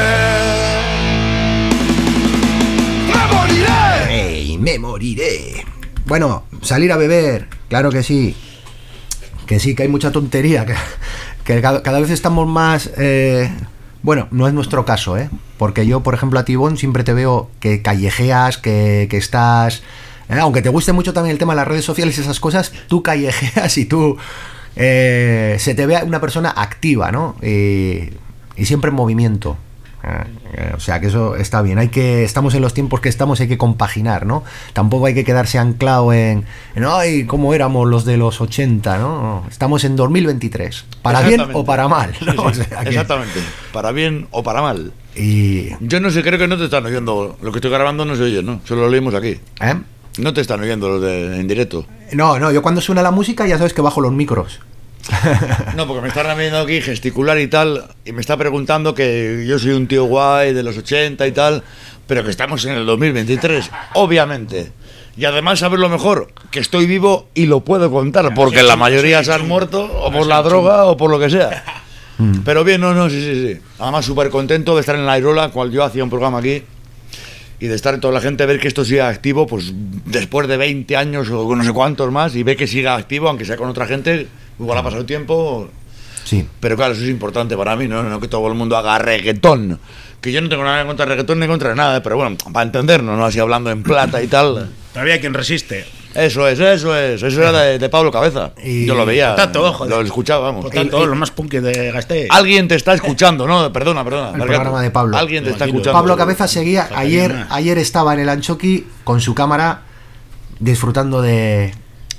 Me moriré. ¡Ey, me moriré! Bueno, salir a beber, claro que sí. Que sí, que hay mucha tontería. Que, que cada, cada vez estamos más... eh, bueno, no es nuestro caso, ¿eh? Porque yo, por ejemplo, a Tibón siempre te veo que callejeas, que, que estás... eh, aunque te guste mucho también el tema de las redes sociales y esas cosas, tú callejeas y tú... eh, se te ve una persona activa, ¿no? Y, y siempre en movimiento. Eh, eh, o sea que eso está bien. Hay que, estamos en los tiempos que estamos, hay que compaginar, ¿no? Tampoco hay que quedarse anclado en, en ay, cómo éramos los de los ochenta, ¿no? Estamos en dos mil veintitrés. Para bien Exactamente. o para mal, ¿no? Sí, sí, O sea que- exactamente. Para bien o para mal. Y, Yo no sé, creo que no te están oyendo. Lo que estoy grabando no se oye, ¿no? Solo lo leímos aquí. ¿eh? No te están oyendo los de en directo. No, no, yo cuando suena la música ya sabes que bajo los micros. No, porque me están viendo aquí gesticular y tal, y me está preguntando que yo soy un tío guay de los ochenta y tal, pero que estamos en el dos mil veintitrés, obviamente. Y además, saber lo mejor, que estoy vivo y lo puedo contar, porque la mayoría se han muerto, o por la droga, o por lo que sea. Pero bien, no, no, sí, sí, sí. Además, súper contento de estar en la Irola, cual yo hacía un programa aquí, y de estar toda la gente, ver que esto siga activo, pues después de veinte años o no sé cuántos más, y ver que siga activo, aunque sea con otra gente, igual ha pasado tiempo. Sí. Pero claro, eso es importante para mí, ¿no? No que todo el mundo haga reggaetón. Que yo no tengo nada en contra de reggaetón ni contra nada, pero bueno, para entendernos, ¿no? Así hablando en plata y tal. Todavía hay quien resiste. Eso es, eso es. Eso era de, de Pablo Cabeza. Y- Yo lo veía. Tanto, joder. Lo escuchaba, vamos. Por tanto, y- lo más punk de Gasteiz. Alguien te está escuchando, ¿no? Perdona, perdona. El Margato. programa de Pablo. Alguien te está Imagino. escuchando. Pablo Cabeza seguía, Faltaría ayer, más. ayer estaba en el Anchoqui con su cámara disfrutando de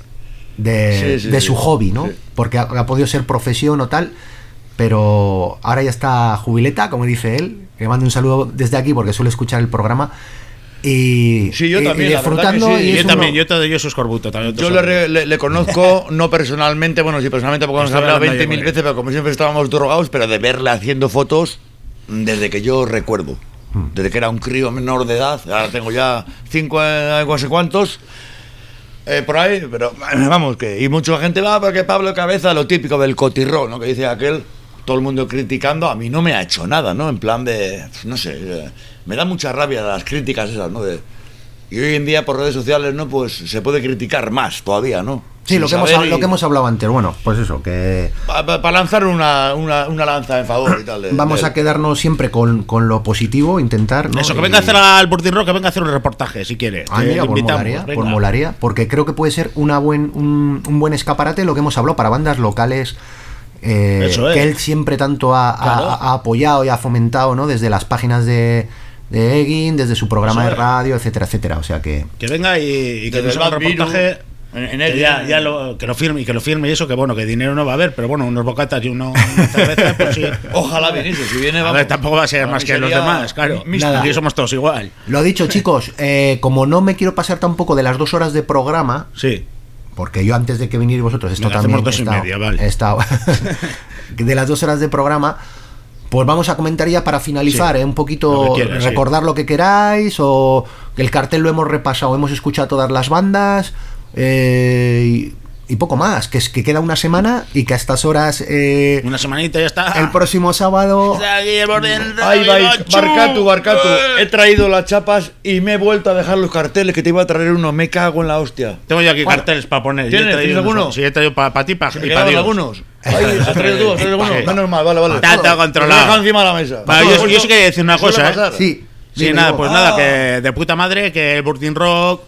de, Sí, sí, de sí. su hobby, ¿no? Sí. Porque ha, ha podido ser profesión o tal, pero ahora ya está jubileta, como dice él. Le mando un saludo desde aquí porque suele escuchar el programa. Y, Sí, yo y- también, y la verdad disfrutando. que sí. y Y es yo también, uno- yo te doy yo su escorbuto también. te Yo soy. le, re- le- le conozco, no personalmente, bueno, sí, personalmente porque nos Estoy hablado hablando veinte yo mil con él. veces, pero como siempre estábamos drogados, pero de verle haciendo fotos desde que yo recuerdo. Desde que era un crío menor de edad, ahora tengo ya cinco, eh, no sé cuántos, eh, por ahí, pero eh, vamos, que y mucha gente va porque Pablo Cabeza, lo típico del cotirrón, ¿no? Que dice aquel, todo el mundo criticando, a mí no me ha hecho nada, ¿no? En plan de, no sé, eh, me da mucha rabia las críticas esas, ¿no? De, y hoy en día por redes sociales, ¿no? Pues se puede criticar más todavía, ¿no? Sí, Sin lo que, hemos, saber y- lo que hemos hablado antes. Bueno, pues eso, que Para lanzar una, una, una lanza en favor y tal. de- vamos de- a quedarnos siempre con, con lo positivo, intentar, ¿no? Eso, que Y- venga a hacer al Burtin Rock, que venga a hacer un reportaje, si quiere. Ah, Que mira, le pues invitamos, molaría, venga. pues molaría, porque creo que puede ser una buen, un, un buen escaparate lo que hemos hablado para bandas locales, eh, Eso es. que él siempre tanto ha, ha- Claro. ha apoyado y ha fomentado, ¿no? Desde las páginas de, de Egin, desde su programa Eso de es. radio, etcétera, etcétera. O sea que Que venga y, y que Desde nos el haga un Bad Viru, reportaje. en- en que el- ya, ya lo, que lo firme y que lo firme y eso, que bueno, que dinero no va a haber, pero bueno, unos bocatas y uno, una cerveza, pues sí. Ojalá viniese, si viene A vamos. ver, tampoco va a ser Para más mí que los sería demás, claro. místico. Nada. Aquí somos todos igual. lo dicho, chicos, eh, como no me quiero pasar tampoco de las dos horas de programa, Sí. porque yo antes de que vinierais vosotros, esto Venga, también hacemos dos y he estado- media, vale. he estado- de las dos horas de programa, pues vamos a comentar ya para finalizar, Sí, ¿eh? Un lo poquito, que quieras, sí. recordar lo que queráis, o el cartel lo hemos repasado, hemos escuchado todas las bandas, eh, y, y poco más, que es que queda una semana y que a estas horas, eh, Una semanita y ya está. el próximo sábado... Está aquí el Burtin Rock, Ahí vais, Chu. Barcatu, Barcatu. Eh. He traído las chapas y me he vuelto a dejar los carteles que te iba a traer uno. Me cago en la hostia. Tengo yo aquí Bueno, carteles para poner. ¿tienes- Yo he traído tienes unos- alguno? Sí, he traído para ti pa, ¿Se y me para quedaron Dios. algunos? Ay, ¿has traído tú? ¿Has traído alguno? Sí. Menos mal, vale, vale. Está todo controlado. Lo he dejado encima de la mesa. Va, yo- yo sí quería decir una ¿Qué suele cosa, ¿eh? pasar? Sí, Sí, dime, nada, Ivo. pues Ah. nada, que de puta madre, que el Burtin Rock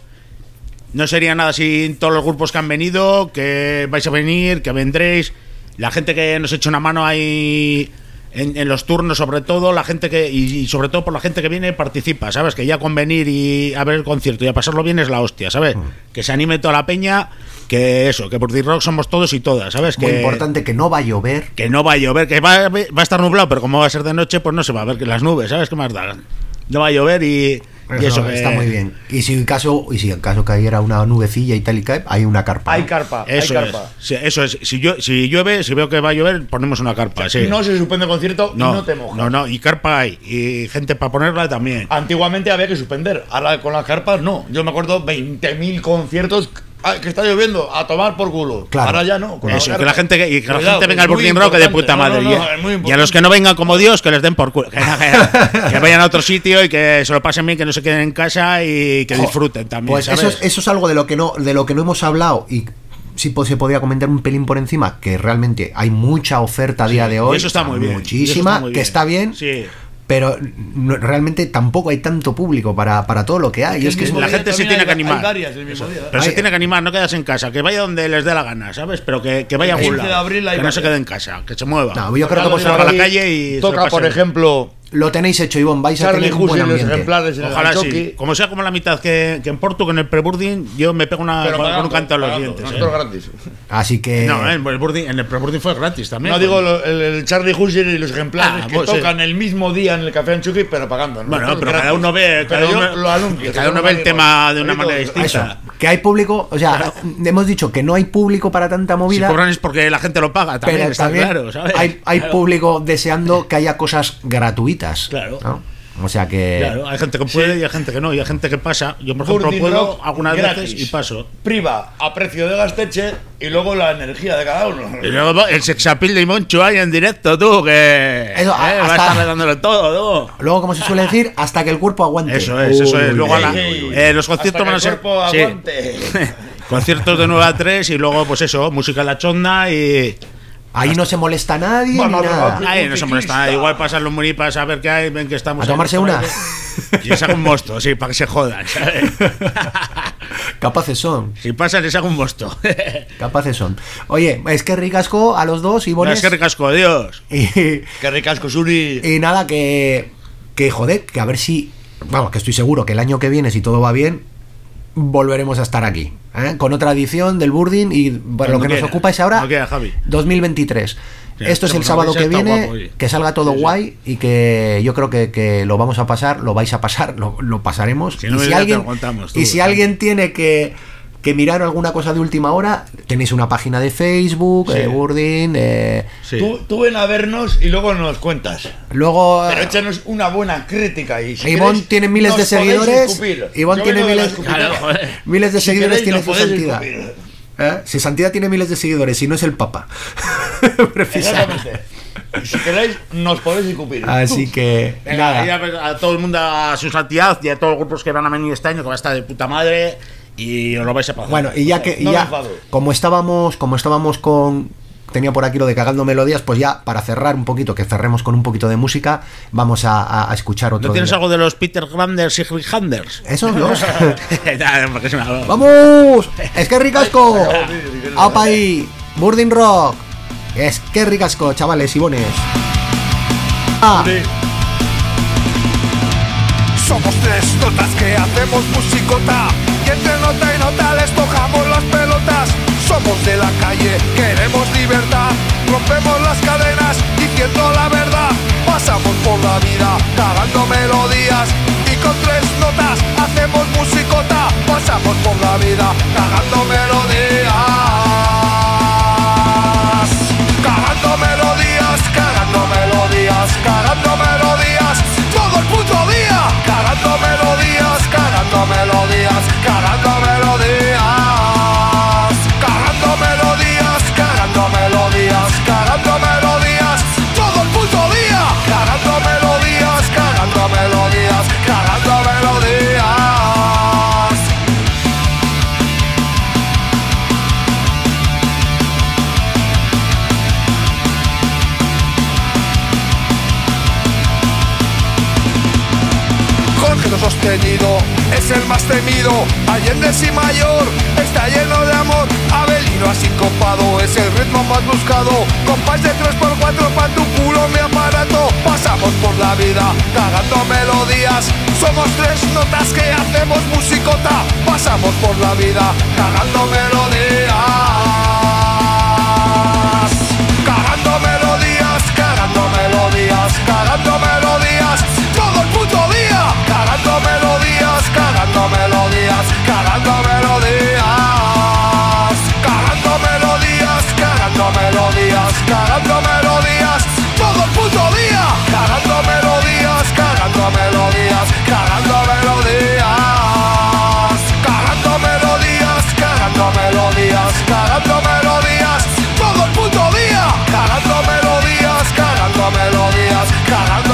no sería nada sin todos los grupos que han venido, que vais a venir, que vendréis, la gente que nos echa una mano ahí en, en los turnos, sobre todo, la gente que, y, y sobre todo por la gente que viene participa, ¿sabes? Que ya con venir y a ver el concierto y a pasarlo bien es la hostia, ¿sabes? Que se anime toda la peña, que eso, que Burtin Rock somos todos y todas, ¿sabes? Muy que, importante que no va a llover. que no va a llover, que va, va a estar nublado, pero como va a ser de noche, pues no se va a ver que las nubes, ¿sabes qué más da? No va a llover y, y eso que- está muy bien. Y si en caso, y si en caso cayera una nubecilla y tal y cae, hay una carpa. Hay ¿no? carpa, Eso hay es, carpa. sí, eso es. Si, yo, si llueve, si veo que va a llover, ponemos una carpa. Sí. No se suspende el concierto y no te mojas. no, no, y carpa hay. Y gente para ponerla también. Antiguamente había que suspender, ahora con las carpas no. Yo me acuerdo veinte mil conciertos. Ah, que está lloviendo, a tomar por culo. Claro. Ahora ya no. con Eso, la que la carpa. gente, que- y que la Cuidado, gente venga al es muy Burtin Rock de importante. puta No, no, madre. no, y, es muy y a importante. los que no vengan como Dios, que les den por culo. Que, que- que vayan a otro sitio y que se lo pasen bien, que no se queden en casa y que Jo, disfruten también. Pues eso ¿sabes? es, eso es algo de lo que no, de lo que no hemos hablado y sí po- se podría comentar un pelín por encima, que realmente hay mucha oferta a día de hoy. y eso está muy bien, y eso Muchísima, está muy que bien. está bien. Sí. Pero no- realmente tampoco hay tanto público para, para todo lo que hay. Y es que es el mismo la día gente se también tiene que hay- animar. Hay varias el mismo día. Pero Ay, se tiene que animar, no quedarse en casa, que vaya donde les dé la gana, ¿sabes? Pero que, que vaya a El algún quince de lado, abril hay que no se varias. quede en casa, que se mueva. No, yo creo que Toca vosotros a la calle y se lo toca, pase por bien. ejemplo, lo tenéis hecho, Ivonne. Vais a Charlie tener un buen Huss y los ambiente. ejemplares en el Ojalá Anchoqui. sí. Como sea como la mitad que, que en Porto, que en el pre-Burding, yo me pego una, Pero con, pagando, un canto a los pagando, dientes. nosotros ¿eh? gratis. Así que. No, en el, Burding- en el pre-Burding fue gratis también. No digo lo- el, el Charlie Husser y los ejemplares Ah, que pues sí. tocan el mismo día en el Café Anchuqui, pero pagando. ¿no? Bueno, Nosotros pero cada gratis. uno ve, cada Pero yo uno, lo anuncio, cada que uno son ve el amigos. tema de una Amigos, manera Eso, distinta. que hay público, o sea, hemos dicho que no hay público para tanta Si movida. cobran es porque la gente lo paga, también pero está también claro, ¿sabes? hay, hay Claro. público deseando que haya cosas gratuitas. Claro. ¿no? O sea que. Claro, hay gente que puede y hay gente que no, y hay gente que pasa. Yo, por ejemplo, Burning puedo Rock algunas gratis. veces y paso. Priva a precio de Gasteche y luego la energía de cada uno. Y luego el sexapil de Moncho ahí en directo, tú, que Eso, eh, va a hasta- estar dándole todo, tú. Luego, como se suele decir, hasta que el cuerpo aguante. Eso es, eso es. Uy, Luego a la- Ey, ey, eh, los conciertos hasta van a que ser el cuerpo sí. aguante. conciertos de nueve a tres y luego, pues eso, música en la chonda y Ahí no se molesta nadie Bueno, ni pero nada. aquí- Ahí no se molesta nada. Igual pasan los munipas a ver qué hay, ven que estamos. ¿A tomarse ahí, una? Y les hago un mosto, sí, para que se jodan, ¿sabes? Capaces son, Si pasan, les hago un mosto. capaces son. Oye, es que ricasco a los dos, No, Ibones. es que ricasco, Dios. Y, Qué ricasco, Suri. y nada, que, que joder, que a ver si, vamos, que estoy seguro que el año que viene, si todo va bien, volveremos a estar aquí, ¿eh? Con otra edición del Burdin y bueno, Cuando lo que quiera, nos ocupa es ahora cuando quiera, Javi. dos mil veintitrés. Sí, Esto es el estamos sábado aquí, que está viene, guapo, oye. que salga todo Sí, sí. guay y que yo creo que, que lo vamos a pasar, lo vais a pasar, lo, lo pasaremos. Si no, y si ya te alguien, aguantamos, tú, y si sí. alguien tiene que, que mirar alguna cosa de última hora, tenéis una página de Facebook, Sí. eh, Burdin, eh, Sí. Tú, tú ven a vernos y luego nos cuentas. luego... Pero échanos una buena crítica y si Ivonne queréis, tiene miles nos de podéis seguidores. escupir. Ivonne Yo tiene vengo de la miles, escupidera. Claro, joder. miles de Si seguidores, queréis, tiene nos su podéis santidad. escupir. ¿Eh? Si Santidad tiene miles de seguidores, si no es el Papa. Precisa. Exactamente. Si queréis, nos podéis escupir. Así que Venga, y nada. a, a todo el mundo, a su santidad y a todos los grupos que van a venir este año, que va a estar de puta madre y os lo vais a pasar. Bueno, y ya que y No me ya enfado. como estábamos, como estábamos con tenía por aquí lo de cagando melodías, pues ya para cerrar un poquito, que cerremos con un poquito de música, vamos a, a- a escuchar otro. ¿No tienes de- algo de los Peter Granders y Rick Handers? Esos dos. Nada, porque se me ha- ¡Vamos! ¡Es que ricasco! ¡Apa ahí! ¡Burdin Rock! ¡Es que ricasco, chavales, Ibones! ¡Ah! Somos tres notas que hacemos musicota y entre nota y nota les tocamos las pelotas. Somos de la calle, queremos libertad, rompemos las cadenas diciendo la verdad. Pasamos por la vida cagando melodías y con tres notas hacemos musicota. Pasamos por la vida cagando melodías, cagando melodías, cagando melodías, cagando melodías, todo el puto día, cagando melodías, cagando melodías, cagando melodías, cagando melodías, cagando melodías, cagando melodías, todo el puto día, cagando melodías, cagando melodías, cagando melodías. Jorge lo sostenido es el más temido. Allende y mayor está lleno de amor. Abelino así copado es el ritmo más buscado. Compás de tres por cuatro pa' tu culo mi aparato. Pasamos por la vida cagando melodías. Somos tres notas que hacemos musicota. Pasamos por la vida cagando melodías, cagando melodías, cagando melodías, cagando melodías, todo el puto día, cagando melodías, cagando melodías, cagando melodías, cagando melodías, cagando melodías, cagando melodías, todo el puto día, cagando melodías, cagando melodías, cagando melodías, cagando melodías, cagando melodías, cagando melodías, todo el puto día, cagando melodías, cagando melodías, cagando